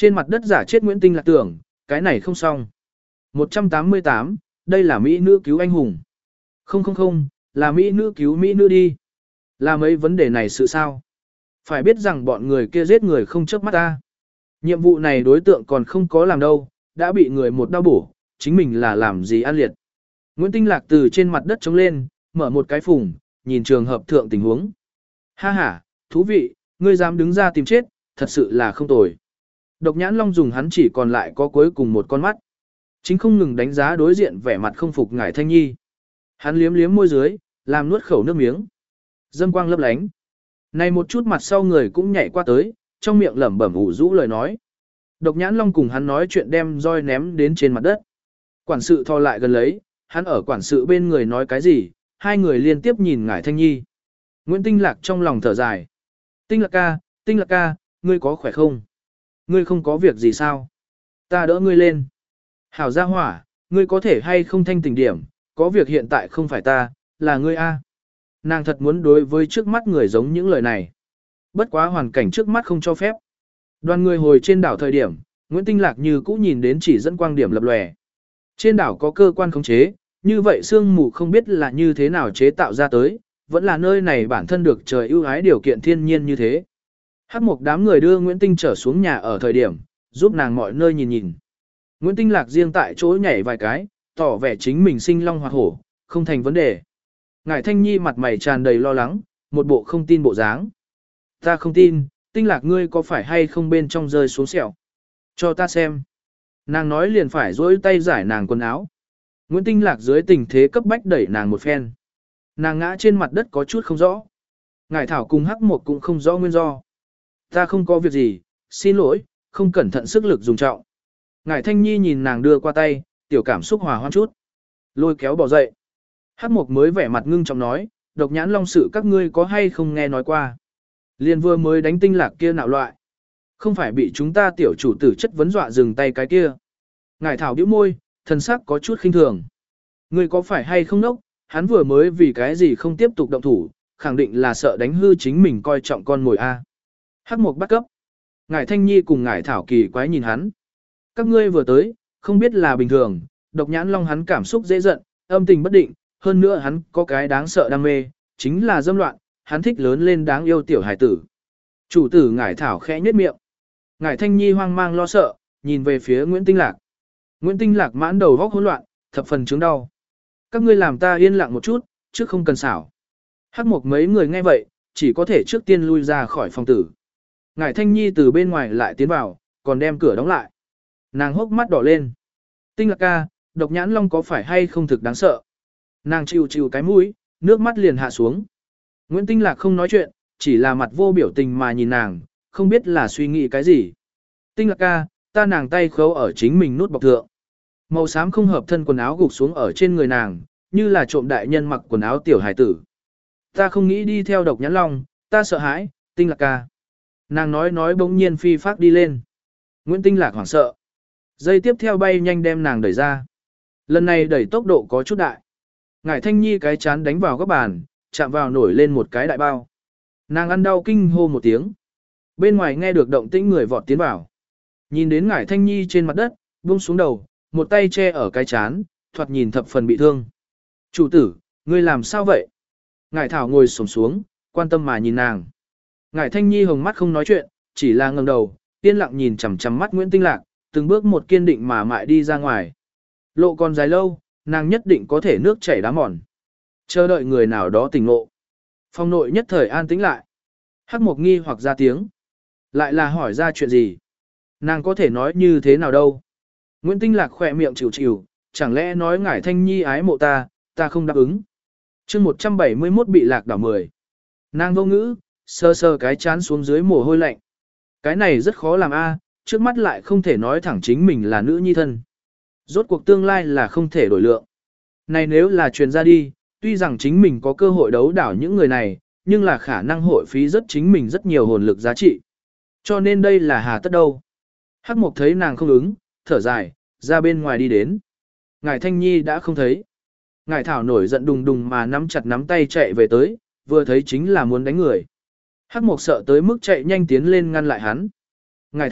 Trên mặt đất giả chết Nguyễn Tinh Lạc tưởng, cái này không xong. một trăm tám mươi tám, đây là Mỹ nữ cứu anh hùng. Không không không, là Mỹ nữ cứu Mỹ nữ đi. Là mấy vấn đề này sự sao? Phải biết rằng bọn người kia giết người không chớp mắt ta. Nhiệm vụ này đối tượng còn không có làm đâu, đã bị người một đau bổ, chính mình là làm gì an liệt. Nguyễn Tinh Lạc từ trên mặt đất trống lên, mở một cái phùng, nhìn trường hợp thượng tình huống. Ha ha, thú vị, ngươi dám đứng ra tìm chết, thật sự là không tồi. Độc Nhãn Long dùng hắn chỉ còn lại có cuối cùng một con mắt. Chính không ngừng đánh giá đối diện vẻ mặt không phục Ngải Thanh Nhi. Hắn liếm liếm môi dưới, làm nuốt khẩu nước miếng. Dâm quang lấp lánh. Này một chút mặt sau người cũng nhảy qua tới, trong miệng lẩm bẩm ủ rũ lời nói. Độc Nhãn Long cùng hắn nói chuyện đem roi ném đến trên mặt đất. Quản sự thò lại gần lấy, hắn ở quản sự bên người nói cái gì, hai người liên tiếp nhìn Ngải Thanh Nhi. Nguyễn Tinh Lạc trong lòng thở dài. Tinh Lạc ca, Tinh Lạc ca, ngươi có khỏe không? Ngươi không có việc gì sao? Ta đỡ ngươi lên. Hảo gia hỏa, ngươi có thể hay không thanh tỉnh điểm, có việc hiện tại không phải ta, là ngươi a. Nàng thật muốn đối với trước mắt người giống những lời này. Bất quá hoàn cảnh trước mắt không cho phép. Đoàn người hồi trên đảo thời điểm, Nguyễn Tinh Lạc như cũ nhìn đến chỉ dẫn quang điểm lập lòe. Trên đảo có cơ quan khống chế, như vậy sương mù không biết là như thế nào chế tạo ra tới, vẫn là nơi này bản thân được trời ưu ái điều kiện thiên nhiên như thế. Hắc Mộc đám người đưa Nguyễn Tinh trở xuống nhà ở thời điểm, giúp nàng mọi nơi nhìn nhìn. Nguyễn Tinh Lạc riêng tại chỗ nhảy vài cái, tỏ vẻ chính mình sinh long hoạt hổ, không thành vấn đề. Ngải Thanh Nhi mặt mày tràn đầy lo lắng, một bộ không tin bộ dáng. Ta không tin, Tinh Lạc ngươi có phải hay không bên trong rơi xuống sẹo? Cho ta xem. Nàng nói liền phải dỗi tay giải nàng quần áo. Nguyễn Tinh Lạc dưới tình thế cấp bách đẩy nàng một phen. Nàng ngã trên mặt đất có chút không rõ. Ngải Thảo cùng Hắc Mộc cũng không rõ nguyên do. Ta không có việc gì, xin lỗi, không cẩn thận sức lực dùng trọng. Ngải Thanh Nhi nhìn nàng đưa qua tay, tiểu cảm xúc hòa hoan chút. Lôi kéo bỏ dậy. Hắc Mộc mới vẻ mặt ngưng trọng nói, Độc Nhãn Long sự các ngươi có hay không nghe nói qua. Liên vừa mới đánh Tinh Lạc kia nạo loại. Không phải bị chúng ta tiểu chủ tử chất vấn dọa dừng tay cái kia. Ngải Thảo bĩu môi, thần sắc có chút khinh thường. Ngươi có phải hay không nốc, hắn vừa mới vì cái gì không tiếp tục động thủ, khẳng định là sợ đánh hư chính mình coi trọng con mồi A. Hắc Mộc bắt cấp. Ngải Thanh Nhi cùng Ngải Thảo kỳ quái nhìn hắn. Các ngươi vừa tới, không biết là bình thường, Độc Nhãn Long hắn cảm xúc dễ giận, âm tình bất định, hơn nữa hắn có cái đáng sợ đam mê, chính là dâm loạn, hắn thích lớn lên đáng yêu tiểu hải tử. Chủ tử Ngải Thảo khẽ nhếch miệng. Ngải Thanh Nhi hoang mang lo sợ, nhìn về phía Nguyễn Tinh Lạc. Nguyễn Tinh Lạc mãn đầu góc hỗn loạn, thập phần chứng đau. Các ngươi làm ta yên lặng một chút, trước không cần xảo. Hắc Mộc mấy người nghe vậy, chỉ có thể trước tiên lui ra khỏi phòng tử. Ngải Thanh Nhi từ bên ngoài lại tiến vào, còn đem cửa đóng lại. Nàng hốc mắt đỏ lên. Tinh Lạc ca, Độc Nhãn Long có phải hay không thực đáng sợ? Nàng chịu chịu cái mũi, nước mắt liền hạ xuống. Nguyễn Tinh Lạc không nói chuyện, chỉ là mặt vô biểu tình mà nhìn nàng, không biết là suy nghĩ cái gì. Tinh Lạc ca, ta nàng tay khấu ở chính mình nút bọc thượng. Màu xám không hợp thân quần áo gục xuống ở trên người nàng, như là trộm đại nhân mặc quần áo tiểu hải tử. Ta không nghĩ đi theo Độc Nhãn Long, ta sợ hãi, Tinh Lạc ca. Nàng nói nói bỗng nhiên phi phát đi lên. Nguyễn Tinh Lạc hoảng sợ. Dây tiếp theo bay nhanh đem nàng đẩy ra. Lần này đẩy tốc độ có chút đại. Ngải Thanh Nhi cái chán đánh vào góc bàn, chạm vào nổi lên một cái đại bao. Nàng ăn đau kinh hô một tiếng. Bên ngoài nghe được động tĩnh người vọt tiến vào. Nhìn đến Ngải Thanh Nhi trên mặt đất, buông xuống đầu, một tay che ở cái chán, thoạt nhìn thập phần bị thương. Chủ tử, ngươi làm sao vậy? Ngải Thảo ngồi xổm xuống, quan tâm mà nhìn nàng. Ngải Thanh Nhi hồng mắt không nói chuyện, chỉ là ngẩng đầu, yên lặng nhìn chằm chằm mắt Nguyễn Tinh Lạc, từng bước một kiên định mà mại đi ra ngoài. Lộ còn dài lâu, nàng nhất định có thể nước chảy đá mòn. Chờ đợi người nào đó tỉnh ngộ. Phòng nội nhất thời an tĩnh lại. Hắc Mộc nghi hoặc ra tiếng. Lại là hỏi ra chuyện gì? Nàng có thể nói như thế nào đâu? Nguyễn Tinh Lạc khỏe miệng chịu chịu, chẳng lẽ nói Ngải Thanh Nhi ái mộ ta, ta không đáp ứng. chương một trăm bảy mươi mốt bị lạc đảo mười. Nàng vô ngữ, sơ sơ cái chán xuống dưới mồ hôi lạnh. Cái này rất khó làm a, trước mắt lại không thể nói thẳng chính mình là nữ nhi thân. Rốt cuộc tương lai là không thể đổi lượng. Này nếu là truyền ra đi, tuy rằng chính mình có cơ hội đấu đảo những người này, nhưng là khả năng hội phí rất chính mình rất nhiều hồn lực giá trị. Cho nên đây là hà tất đâu. Hắc Mộc thấy nàng không ứng, thở dài, ra bên ngoài đi đến. Ngải Thanh Nhi đã không thấy. Ngải Thảo nổi giận đùng đùng mà nắm chặt nắm tay chạy về tới, vừa thấy chính là muốn đánh người. Hắc Mộc sợ tới mức chạy nhanh tiến lên ngăn lại hắn. Ngải Thảo,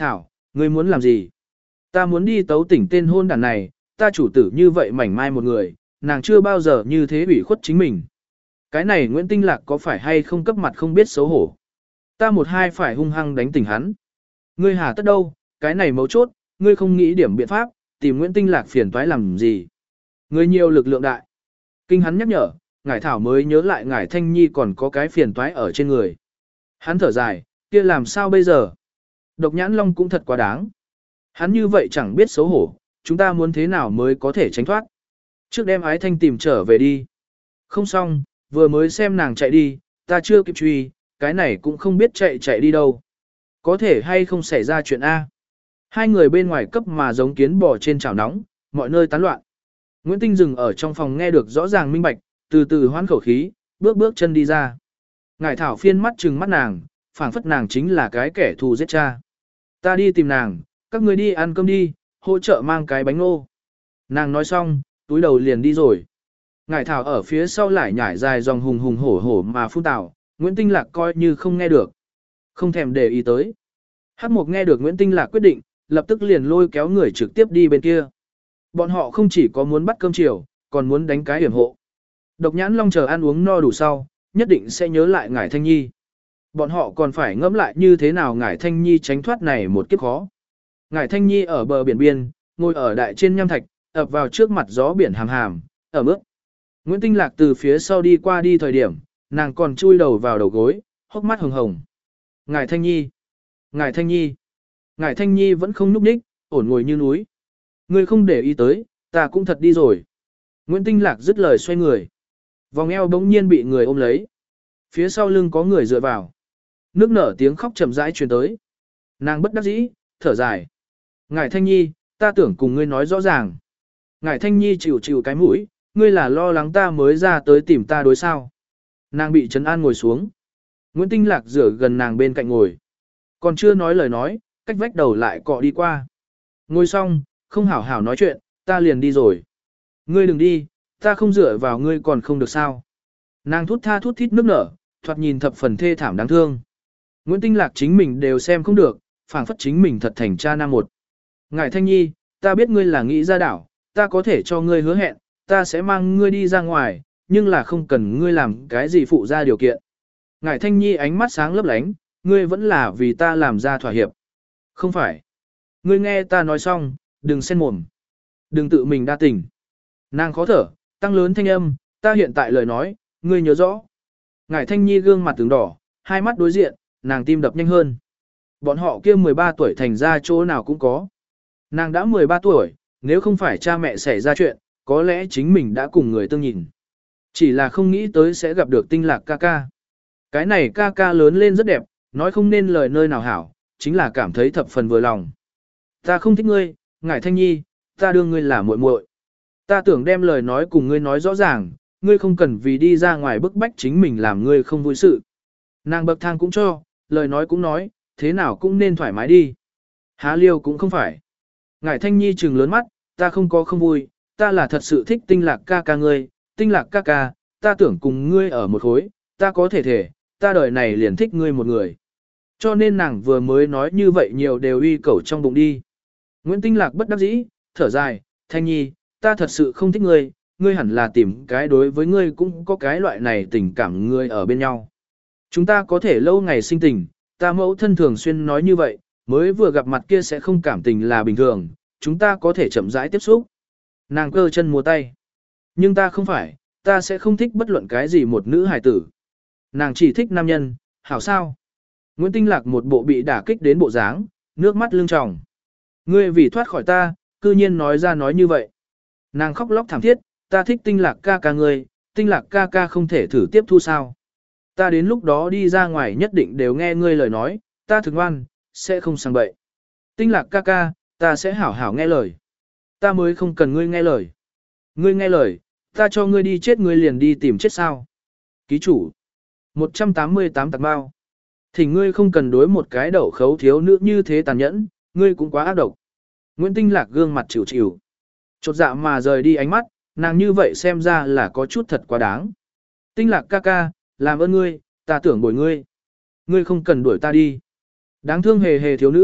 Ngươi muốn làm gì? Ta muốn đi tấu tỉnh tên hôn đàn này, ta chủ tử như vậy mảnh mai một người, nàng chưa bao giờ như thế ủy khuất chính mình. Cái này Nguyễn Tinh Lạc có phải hay không cấp mặt không biết xấu hổ. Ta một hai phải hung hăng đánh tỉnh hắn. Ngươi hà tất đâu, cái này mấu chốt, ngươi không nghĩ điểm biện pháp, tìm Nguyễn Tinh Lạc phiền toái làm gì. Ngươi nhiều lực lượng đại. Kinh hắn nhắc nhở, ngải thảo mới nhớ lại ngải Thanh Nhi còn có cái phiền toái ở trên người. Hắn thở dài, kia làm sao bây giờ? Độc nhãn long cũng thật quá đáng. Hắn như vậy chẳng biết xấu hổ, chúng ta muốn thế nào mới có thể tránh thoát. Trước đem ái thanh tìm trở về đi. Không xong, vừa mới xem nàng chạy đi, ta chưa kịp truy, cái này cũng không biết chạy chạy đi đâu. Có thể hay không xảy ra chuyện A. Hai người bên ngoài cấp mà giống kiến bò trên chảo nóng, mọi nơi tán loạn. Nguyễn Tinh dừng ở trong phòng nghe được rõ ràng minh bạch, từ từ hoán khẩu khí, bước bước chân đi ra. Ngải thảo phiên mắt trừng mắt nàng, phảng phất nàng chính là cái kẻ thù giết cha. Ta đi tìm nàng, các người đi ăn cơm đi, hỗ trợ mang cái bánh ngô. Nàng nói xong, túi đầu liền đi rồi. Ngải thảo ở phía sau lại nhảy dài dòng hùng hùng hổ hổ mà phun tảo, Nguyễn Tinh Lạc coi như không nghe được. Không thèm để ý tới. Hắc Mục nghe được Nguyễn Tinh Lạc quyết định, lập tức liền lôi kéo người trực tiếp đi bên kia. Bọn họ không chỉ có muốn bắt cơm chiều, còn muốn đánh cái hiểm hộ. Độc nhãn long chờ ăn uống no đủ sau, nhất định sẽ nhớ lại ngải Thanh Nhi. Bọn họ còn phải ngẫm lại như thế nào ngải Thanh Nhi tránh thoát này một kiếp khó. Ngải Thanh Nhi ở bờ biển biên, ngồi ở đại trên nham thạch, ập vào trước mặt gió biển hàm hàm, ở mức. Nguyễn Tinh Lạc từ phía sau đi qua đi thời điểm, nàng còn chui đầu vào đầu gối, hốc mắt hồng hồng. Ngải Thanh Nhi, Ngải Thanh Nhi, Ngải Thanh Nhi vẫn không nhúc nhích, ổn ngồi như núi. Ngươi không để ý tới, ta cũng thật đi rồi. Nguyễn Tinh Lạc dứt lời xoay người. Vòng eo bỗng nhiên bị người ôm lấy. Phía sau lưng có người dựa vào. Nước nở tiếng khóc chậm rãi truyền tới. Nàng bất đắc dĩ, thở dài. Ngải Thanh Nhi, ta tưởng cùng ngươi nói rõ ràng. Ngải Thanh Nhi chịu chịu cái mũi, ngươi là lo lắng ta mới ra tới tìm ta đối sao. Nàng bị trấn an ngồi xuống. Nguyễn Tinh Lạc rửa gần nàng bên cạnh ngồi. Còn chưa nói lời nói, cách vách đầu lại cọ đi qua. Ngồi xong, không hảo hảo nói chuyện, ta liền đi rồi. Ngươi đừng đi, ta không dựa vào ngươi còn không được sao. Nàng thút tha thút thít nước nở, thoạt nhìn thập phần thê thảm đáng thương. Nguyễn Tinh Lạc chính mình đều xem không được, phảng phất chính mình thật thành cha nam một. Ngải Thanh Nhi, ta biết ngươi là nghĩ ra đảo, ta có thể cho ngươi hứa hẹn, ta sẽ mang ngươi đi ra ngoài, nhưng là không cần ngươi làm cái gì phụ ra điều kiện. Ngải Thanh Nhi ánh mắt sáng lấp lánh, ngươi vẫn là vì ta làm ra thỏa hiệp. Không phải. Ngươi nghe ta nói xong, đừng xen mồm. Đừng tự mình đa tình. Nàng khó thở, tăng lớn thanh âm, ta hiện tại lời nói, ngươi nhớ rõ. Ngải Thanh Nhi gương mặt tướng đỏ, hai mắt đối diện, nàng tim đập nhanh hơn. Bọn họ kia mười ba tuổi thành ra chỗ nào cũng có. Nàng đã mười ba tuổi, nếu không phải cha mẹ xảy ra chuyện, có lẽ chính mình đã cùng người tương nhìn. Chỉ là không nghĩ tới sẽ gặp được Tinh Lạc ca ca. Cái này ca ca lớn lên rất đẹp, nói không nên lời nơi nào hảo, chính là cảm thấy thập phần vừa lòng. Ta không thích ngươi, Ngải Thanh Nhi, ta đương ngươi là muội muội. Ta tưởng đem lời nói cùng ngươi nói rõ ràng, ngươi không cần vì đi ra ngoài bức bách chính mình làm ngươi không vui sự. Nàng bậc thang cũng cho, lời nói cũng nói, thế nào cũng nên thoải mái đi. Há liêu cũng không phải. Ngải Thanh Nhi trừng lớn mắt, ta không có không vui, ta là thật sự thích Tinh Lạc ca ca ngươi, Tinh Lạc ca ca, ta tưởng cùng ngươi ở một khối, ta có thể thể, ta đời này liền thích ngươi một người. Cho nên nàng vừa mới nói như vậy nhiều đều uy cẩu trong bụng đi. Nguyễn Tinh Lạc bất đắc dĩ, thở dài, Thanh Nhi, ta thật sự không thích ngươi, ngươi hẳn là tìm cái đối với ngươi cũng có cái loại này tình cảm ngươi ở bên nhau. Chúng ta có thể lâu ngày sinh tình, ta mẫu thân thường xuyên nói như vậy, mới vừa gặp mặt kia sẽ không cảm tình là bình thường, chúng ta có thể chậm rãi tiếp xúc. Nàng cơ chân múa tay. Nhưng ta không phải, ta sẽ không thích bất luận cái gì một nữ hài tử. Nàng chỉ thích nam nhân, hảo sao? Nguyễn Tinh Lạc một bộ bị đả kích đến bộ dáng, nước mắt lưng tròng. Ngươi vì thoát khỏi ta, cư nhiên nói ra nói như vậy. Nàng khóc lóc thảm thiết, ta thích Tinh Lạc ca ca ngươi, Tinh Lạc ca ca không thể thử tiếp thu sao. Ta đến lúc đó đi ra ngoài nhất định đều nghe ngươi lời nói, ta thực ngoan, sẽ không sang bậy. Tinh Lạc ca ca, ta sẽ hảo hảo nghe lời. Ta mới không cần ngươi nghe lời. Ngươi nghe lời, ta cho ngươi đi chết ngươi liền đi tìm chết sao. Ký chủ. một trăm tám mươi tám tạc bao. Thì ngươi không cần đối một cái đậu khấu thiếu nữ như thế tàn nhẫn, ngươi cũng quá ác độc. Nguyễn Tinh Lạc gương mặt chịu chịu. Chột dạ mà rời đi ánh mắt, nàng như vậy xem ra là có chút thật quá đáng. Tinh Lạc ca ca, làm ơn ngươi, ta tưởng bồi ngươi. Ngươi không cần đuổi ta đi. Đáng thương hề hề thiếu nữ,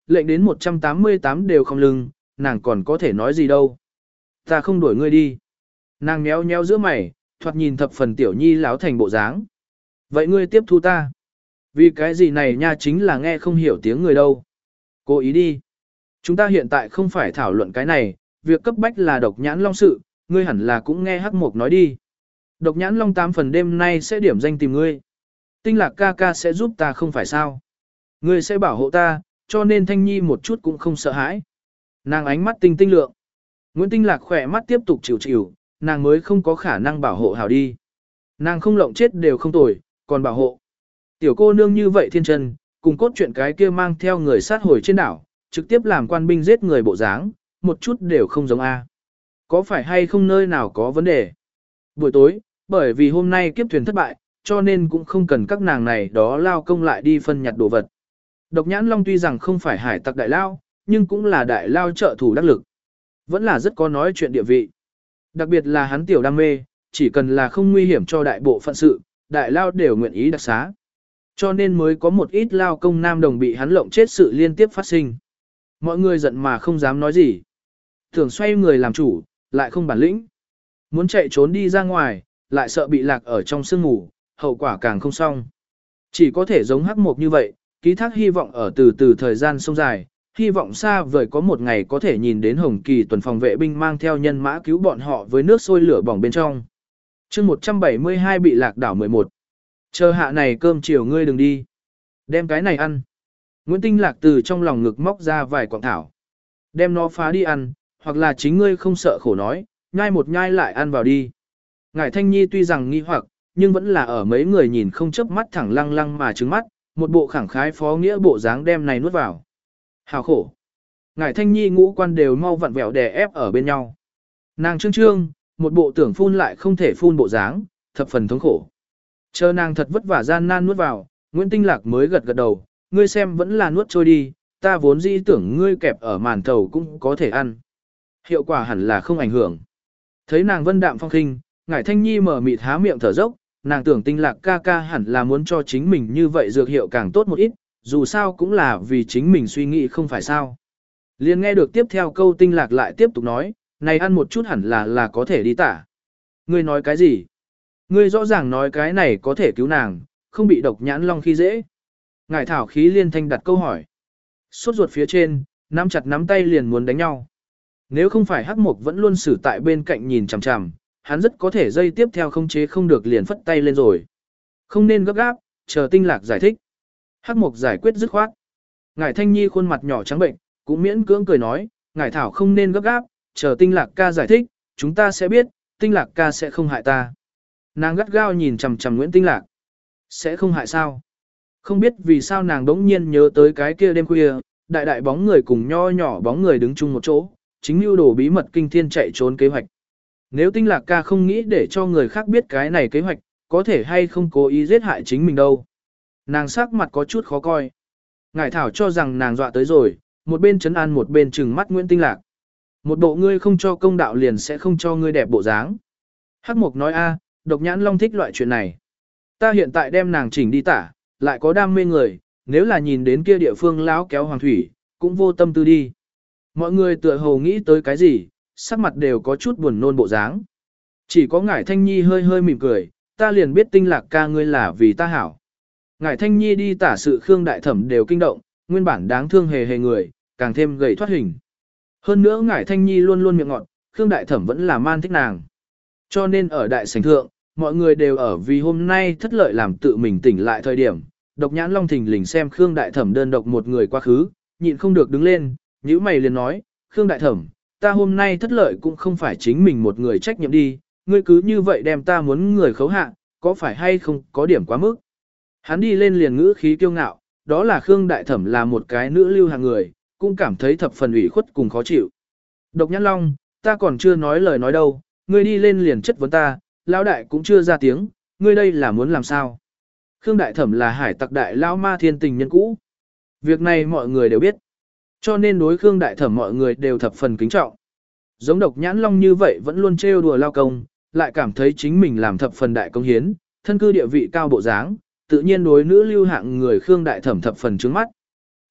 lệnh đến một trăm tám mươi tám đều không lưng, nàng còn có thể nói gì đâu. Ta không đuổi ngươi đi. Nàng méo méo giữa mày, thoạt nhìn thập phần tiểu nhi láo thành bộ dáng. Vậy ngươi tiếp thu ta. Vì cái gì này nha chính là nghe không hiểu tiếng người đâu. Cố ý đi. Chúng ta hiện tại không phải thảo luận cái này, việc cấp bách là độc nhãn long sự, ngươi hẳn là cũng nghe Hắc Mộc nói đi. Độc nhãn long tám phần đêm nay sẽ điểm danh tìm ngươi. Tinh lạc ca ca sẽ giúp ta không phải sao. Ngươi sẽ bảo hộ ta, cho nên Thanh Nhi một chút cũng không sợ hãi. Nàng ánh mắt tinh tinh lượng. Nguyễn Tinh lạc khỏe mắt tiếp tục chịu chịu, nàng mới không có khả năng bảo hộ hảo đi. Nàng không lộng chết đều không tồi, còn bảo hộ. Tiểu cô nương như vậy thiên chân, cùng cốt chuyện cái kia mang theo người sát hồi trên đảo, trực tiếp làm quan binh giết người bộ dáng, một chút đều không giống A. Có phải hay không nơi nào có vấn đề? Buổi tối, bởi vì hôm nay kiếp thuyền thất bại, cho nên cũng không cần các nàng này đó lao công lại đi phân nhặt đồ vật. Độc nhãn long tuy rằng không phải hải tặc đại lao, nhưng cũng là đại lao trợ thủ đắc lực. Vẫn là rất có nói chuyện địa vị. Đặc biệt là hắn tiểu đam mê, chỉ cần là không nguy hiểm cho đại bộ phận sự, đại lao đều nguyện ý đặc xá. Cho nên mới có một ít lao công nam đồng bị hắn lộng chết sự liên tiếp phát sinh. Mọi người giận mà không dám nói gì. Thường xoay người làm chủ, lại không bản lĩnh. Muốn chạy trốn đi ra ngoài, lại sợ bị lạc ở trong sương mù, hậu quả càng không xong. Chỉ có thể giống Hắc Mộc như vậy, ký thác hy vọng ở từ từ thời gian sông dài, hy vọng xa vời có một ngày có thể nhìn đến Hồng Kỳ tuần phòng vệ binh mang theo nhân mã cứu bọn họ với nước sôi lửa bỏng bên trong. chương một trăm bảy mươi hai bị lạc đảo mười một. Chờ hạ này cơm chiều ngươi đừng đi. Đem cái này ăn. Nguyễn Tinh Lạc từ trong lòng ngực móc ra vài quặng thảo. Đem nó phá đi ăn, hoặc là chính ngươi không sợ khổ nói, nhai một nhai lại ăn vào đi. Ngải Thanh Nhi tuy rằng nghi hoặc, nhưng vẫn là ở mấy người nhìn không chớp mắt thẳng lăng lăng mà trứng mắt, một bộ khẳng khái phó nghĩa bộ dáng đem này nuốt vào. Hào khổ. Ngải Thanh Nhi ngũ quan đều mau vặn vẹo đè ép ở bên nhau. Nàng trương trương, một bộ tưởng phun lại không thể phun bộ dáng, thập phần thống khổ. Chờ nàng thật vất vả gian nan nuốt vào, Nguyễn Tinh Lạc mới gật gật đầu, ngươi xem vẫn là nuốt trôi đi, ta vốn dĩ tưởng ngươi kẹp ở màn thầu cũng có thể ăn. Hiệu quả hẳn là không ảnh hưởng. Thấy nàng vân đạm phong khinh, Ngải Thanh Nhi mở mịt há miệng thở dốc, nàng tưởng Tinh Lạc ca ca hẳn là muốn cho chính mình như vậy dược hiệu càng tốt một ít, dù sao cũng là vì chính mình suy nghĩ không phải sao. Liền nghe được tiếp theo câu Tinh Lạc lại tiếp tục nói, này ăn một chút hẳn là là có thể đi tả. Ngươi nói cái gì? Ngươi rõ ràng nói cái này có thể cứu nàng, không bị độc nhãn long khi dễ. Ngải Thảo khí liên thanh đặt câu hỏi. Sốt ruột phía trên, nắm chặt nắm tay liền muốn đánh nhau. Nếu không phải Hắc Mộc vẫn luôn xử tại bên cạnh nhìn chằm chằm, hắn rất có thể dây tiếp theo không chế không được liền phất tay lên rồi. Không nên gấp gáp, chờ Tinh Lạc giải thích. Hắc Mộc giải quyết dứt khoát. Ngải Thanh Nhi khuôn mặt nhỏ trắng bệnh, cũng miễn cưỡng cười nói, Ngải Thảo không nên gấp gáp, chờ Tinh Lạc ca giải thích, chúng ta sẽ biết, Tinh Lạc ca sẽ không hại ta. Nàng gắt gao nhìn chằm chằm Nguyễn Tinh Lạc. Sẽ không hại sao? Không biết vì sao nàng đống nhiên nhớ tới cái kia đêm khuya, đại đại bóng người cùng nho nhỏ bóng người đứng chung một chỗ, chính mưu đồ bí mật kinh thiên chạy trốn kế hoạch. Nếu Tinh Lạc ca không nghĩ để cho người khác biết cái này kế hoạch, có thể hay không cố ý giết hại chính mình đâu. Nàng sắc mặt có chút khó coi. Ngải Thảo cho rằng nàng dọa tới rồi, một bên trấn an một bên trừng mắt Nguyễn Tinh Lạc. Một bộ ngươi không cho công đạo liền sẽ không cho ngươi đẹp bộ dáng. Hắc Mộc nói a, độc nhãn long thích loại chuyện này. Ta hiện tại đem nàng chỉnh đi tả, lại có đam mê người, nếu là nhìn đến kia địa phương láo kéo hoàng thủy, cũng vô tâm tư đi. Mọi người tựa hồ nghĩ tới cái gì, sắc mặt đều có chút buồn nôn bộ dáng. Chỉ có Ngải Thanh Nhi hơi hơi mỉm cười, ta liền biết Tinh Lạc ca ngươi là vì ta hảo. Ngải Thanh Nhi đi tả sự Khương Đại Thẩm đều kinh động, nguyên bản đáng thương hề hề người, càng thêm gầy thoát hình. Hơn nữa Ngải Thanh Nhi luôn luôn miệng ngọt, Khương Đại Thẩm vẫn là man thích nàng. Cho nên ở đại sảnh thượng, mọi người đều ở vì hôm nay thất lợi làm tự mình tỉnh lại thời điểm. Độc nhãn long thình lình xem Khương Đại Thẩm đơn độc một người quá khứ, nhịn không được đứng lên, nhíu mày liền nói, Khương Đại Thẩm, ta hôm nay thất lợi cũng không phải chính mình một người trách nhiệm đi, ngươi cứ như vậy đem ta muốn người khấu hạ, có phải hay không có điểm quá mức. Hắn đi lên liền ngữ khí kiêu ngạo, đó là Khương Đại Thẩm là một cái nữ lưu hàng người, cũng cảm thấy thập phần ủy khuất cùng khó chịu. Độc nhãn long, ta còn chưa nói lời nói đâu, ngươi đi lên liền chất vấn ta, lão đại cũng chưa ra tiếng, ngươi đây là muốn làm sao? Khương Đại Thẩm là hải tặc đại lão ma thiên tình nhân cũ. Việc này mọi người đều biết. Cho nên đối Khương Đại Thẩm mọi người đều thập phần kính trọng. Giống độc nhãn long như vậy vẫn luôn trêu đùa lao công, lại cảm thấy chính mình làm thập phần đại công hiến, thân cư địa vị cao bộ dáng, tự nhiên đối nữ lưu hạng người Khương Đại Thẩm thập phần trướng mắt.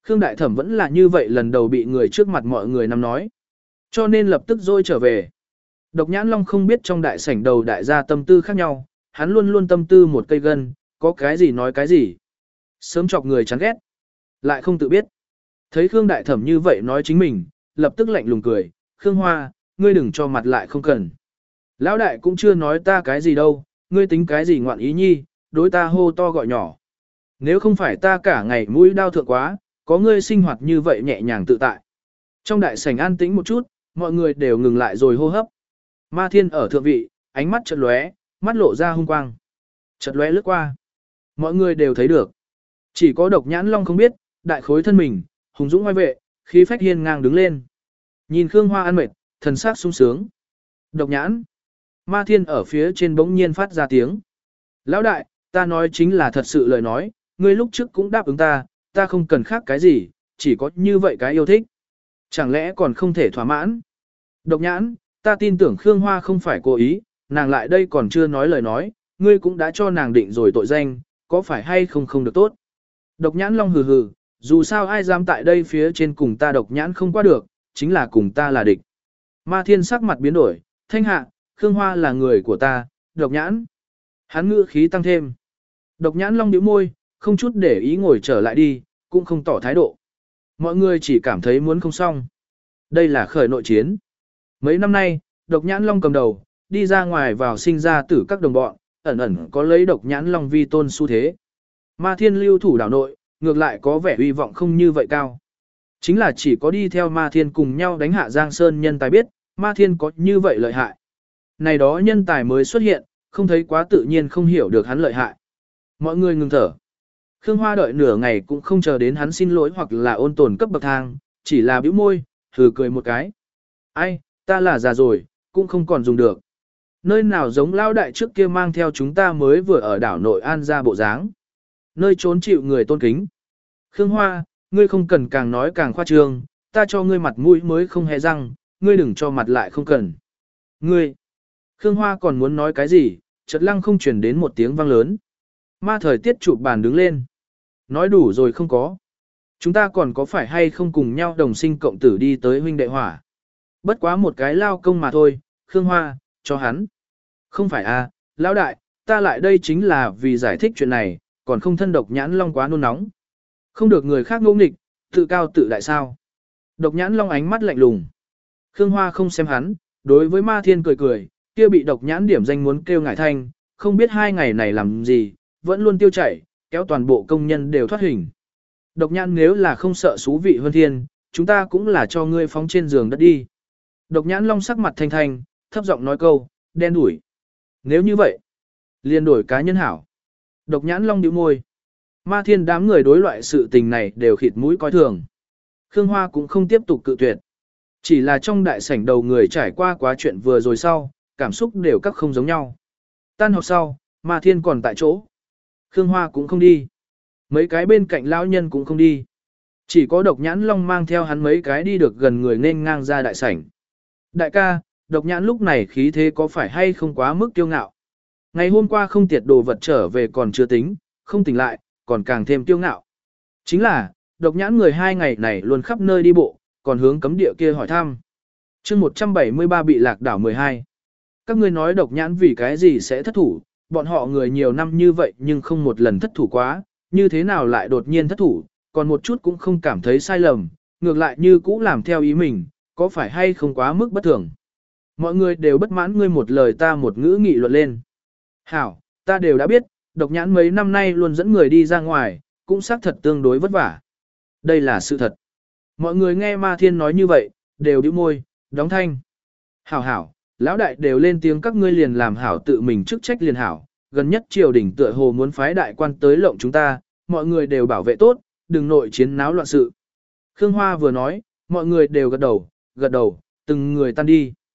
Khương Đại Thẩm vẫn là như vậy lần đầu bị người trước mặt mọi người nắm nói. Cho nên lập tức dôi trở về. Độc Nhãn Long không biết trong đại sảnh đầu đại gia tâm tư khác nhau, hắn luôn luôn tâm tư một cây gân, có cái gì nói cái gì. Sớm chọc người chán ghét, lại không tự biết. Thấy Khương Đại Thẩm như vậy nói chính mình, lập tức lạnh lùng cười, Khương Hoa, ngươi đừng cho mặt lại không cần. Lão đại cũng chưa nói ta cái gì đâu, ngươi tính cái gì ngoạn ý nhi, đối ta hô to gọi nhỏ. Nếu không phải ta cả ngày mũi đau thượng quá, có ngươi sinh hoạt như vậy nhẹ nhàng tự tại. Trong đại sảnh an tĩnh một chút, mọi người đều ngừng lại rồi hô hấp. Ma Thiên ở thượng vị, ánh mắt chợt lóe, mắt lộ ra hung quang. Chợt lóe lướt qua. Mọi người đều thấy được. Chỉ có Độc Nhãn Long không biết, đại khối thân mình, hùng dũng oai vệ, khí phách hiên ngang đứng lên. Nhìn Khương Hoa ăn mệt, thần sắc sung sướng. Độc Nhãn. Ma Thiên ở phía trên bỗng nhiên phát ra tiếng. Lão đại, ta nói chính là thật sự lời nói, ngươi lúc trước cũng đáp ứng ta, ta không cần khác cái gì, chỉ có như vậy cái yêu thích. Chẳng lẽ còn không thể thỏa mãn? Độc Nhãn, ta tin tưởng Khương Hoa không phải cố ý, nàng lại đây còn chưa nói lời nói, ngươi cũng đã cho nàng định rồi tội danh, có phải hay không không được tốt. Độc Nhãn Long hừ hừ, dù sao ai dám tại đây phía trên cùng ta Độc Nhãn không qua được, chính là cùng ta là địch. Ma Thiên sắc mặt biến đổi, thanh hạ, Khương Hoa là người của ta, Độc Nhãn. Hắn ngữ khí tăng thêm. Độc Nhãn Long nhíu môi, không chút để ý ngồi trở lại đi, cũng không tỏ thái độ. Mọi người chỉ cảm thấy muốn không xong. Đây là khởi nội chiến. Mấy năm nay, Độc Nhãn Long cầm đầu, đi ra ngoài vào sinh ra tử các đồng bọn, ẩn ẩn có lấy Độc Nhãn Long vi tôn xu thế. Ma Thiên lưu thủ đảo nội, ngược lại có vẻ uy vọng không như vậy cao. Chính là chỉ có đi theo Ma Thiên cùng nhau đánh hạ Giang Sơn nhân tài biết, Ma Thiên có như vậy lợi hại. Này đó nhân tài mới xuất hiện, không thấy quá tự nhiên không hiểu được hắn lợi hại. Mọi người ngừng thở. Khương Hoa đợi nửa ngày cũng không chờ đến hắn xin lỗi hoặc là ôn tồn cấp bậc thang, chỉ là bĩu môi, hừ cười một cái. Ai, ta là già rồi, cũng không còn dùng được. Nơi nào giống lao đại trước kia mang theo chúng ta mới vừa ở đảo nội An ra bộ dáng. Nơi trốn chịu người tôn kính. Khương Hoa, ngươi không cần càng nói càng khoa trương, ta cho ngươi mặt mũi mới không hề răng, ngươi đừng cho mặt lại không cần. Ngươi, Khương Hoa còn muốn nói cái gì, chợt lăng không chuyển đến một tiếng vang lớn. Ma thời tiết chụp bàn đứng lên. Nói đủ rồi không có. Chúng ta còn có phải hay không cùng nhau đồng sinh cộng tử đi tới huynh đệ hỏa. Bất quá một cái lao công mà thôi, Khương Hoa, cho hắn. Không phải à, lão đại, ta lại đây chính là vì giải thích chuyện này, còn không thân Độc Nhãn Long quá nôn nóng. Không được người khác ngỗ nghịch, tự cao tự đại sao. Độc Nhãn Long ánh mắt lạnh lùng. Khương Hoa không xem hắn, đối với Ma Thiên cười cười, kia bị Độc Nhãn điểm danh muốn kêu ngải thanh, không biết hai ngày này làm gì, vẫn luôn tiêu chảy, kéo toàn bộ công nhân đều thoát hình. Độc Nhãn nếu là không sợ xú vị hơn thiên, chúng ta cũng là cho ngươi phóng trên giường đất đi. Độc Nhãn Long sắc mặt thanh thanh, thấp giọng nói câu, đen đủi. Nếu như vậy, liền đổi cá nhân hảo. Độc Nhãn Long nhíu môi. Ma Thiên đám người đối loại sự tình này đều khịt mũi coi thường. Khương Hoa cũng không tiếp tục cự tuyệt. Chỉ là trong đại sảnh đầu người trải qua quá chuyện vừa rồi sau, cảm xúc đều các không giống nhau. Tan học sau, Ma Thiên còn tại chỗ. Khương Hoa cũng không đi. Mấy cái bên cạnh lão nhân cũng không đi. Chỉ có Độc Nhãn Long mang theo hắn mấy cái đi được gần người nên ngang ra đại sảnh. Đại ca, Độc Nhãn lúc này khí thế có phải hay không quá mức kiêu ngạo? Ngày hôm qua không tiệt đồ vật trở về còn chưa tính, không tỉnh lại, còn càng thêm kiêu ngạo. Chính là, Độc Nhãn người hai ngày này luôn khắp nơi đi bộ, còn hướng cấm địa kia hỏi thăm. chương một trăm bảy mươi ba bị lạc đảo mười hai. Các ngươi nói Độc Nhãn vì cái gì sẽ thất thủ, bọn họ người nhiều năm như vậy nhưng không một lần thất thủ quá, như thế nào lại đột nhiên thất thủ, còn một chút cũng không cảm thấy sai lầm, ngược lại như cũ làm theo ý mình, có phải hay không quá mức bất thường. Mọi người đều bất mãn ngươi một lời ta một ngữ nghị luận lên. Hảo, ta đều đã biết, Độc Nhãn mấy năm nay luôn dẫn người đi ra ngoài, cũng xác thật tương đối vất vả. Đây là sự thật. Mọi người nghe Ma Thiên nói như vậy, đều nhíu môi, đóng thanh. Hảo hảo, lão đại đều lên tiếng các ngươi liền làm hảo tự mình chức trách liền hảo, gần nhất triều đình tựa hồ muốn phái đại quan tới lộng chúng ta, mọi người đều bảo vệ tốt, đừng nội chiến náo loạn sự. Khương Hoa vừa nói, mọi người đều gật đầu, gật đầu, từng người tan đi.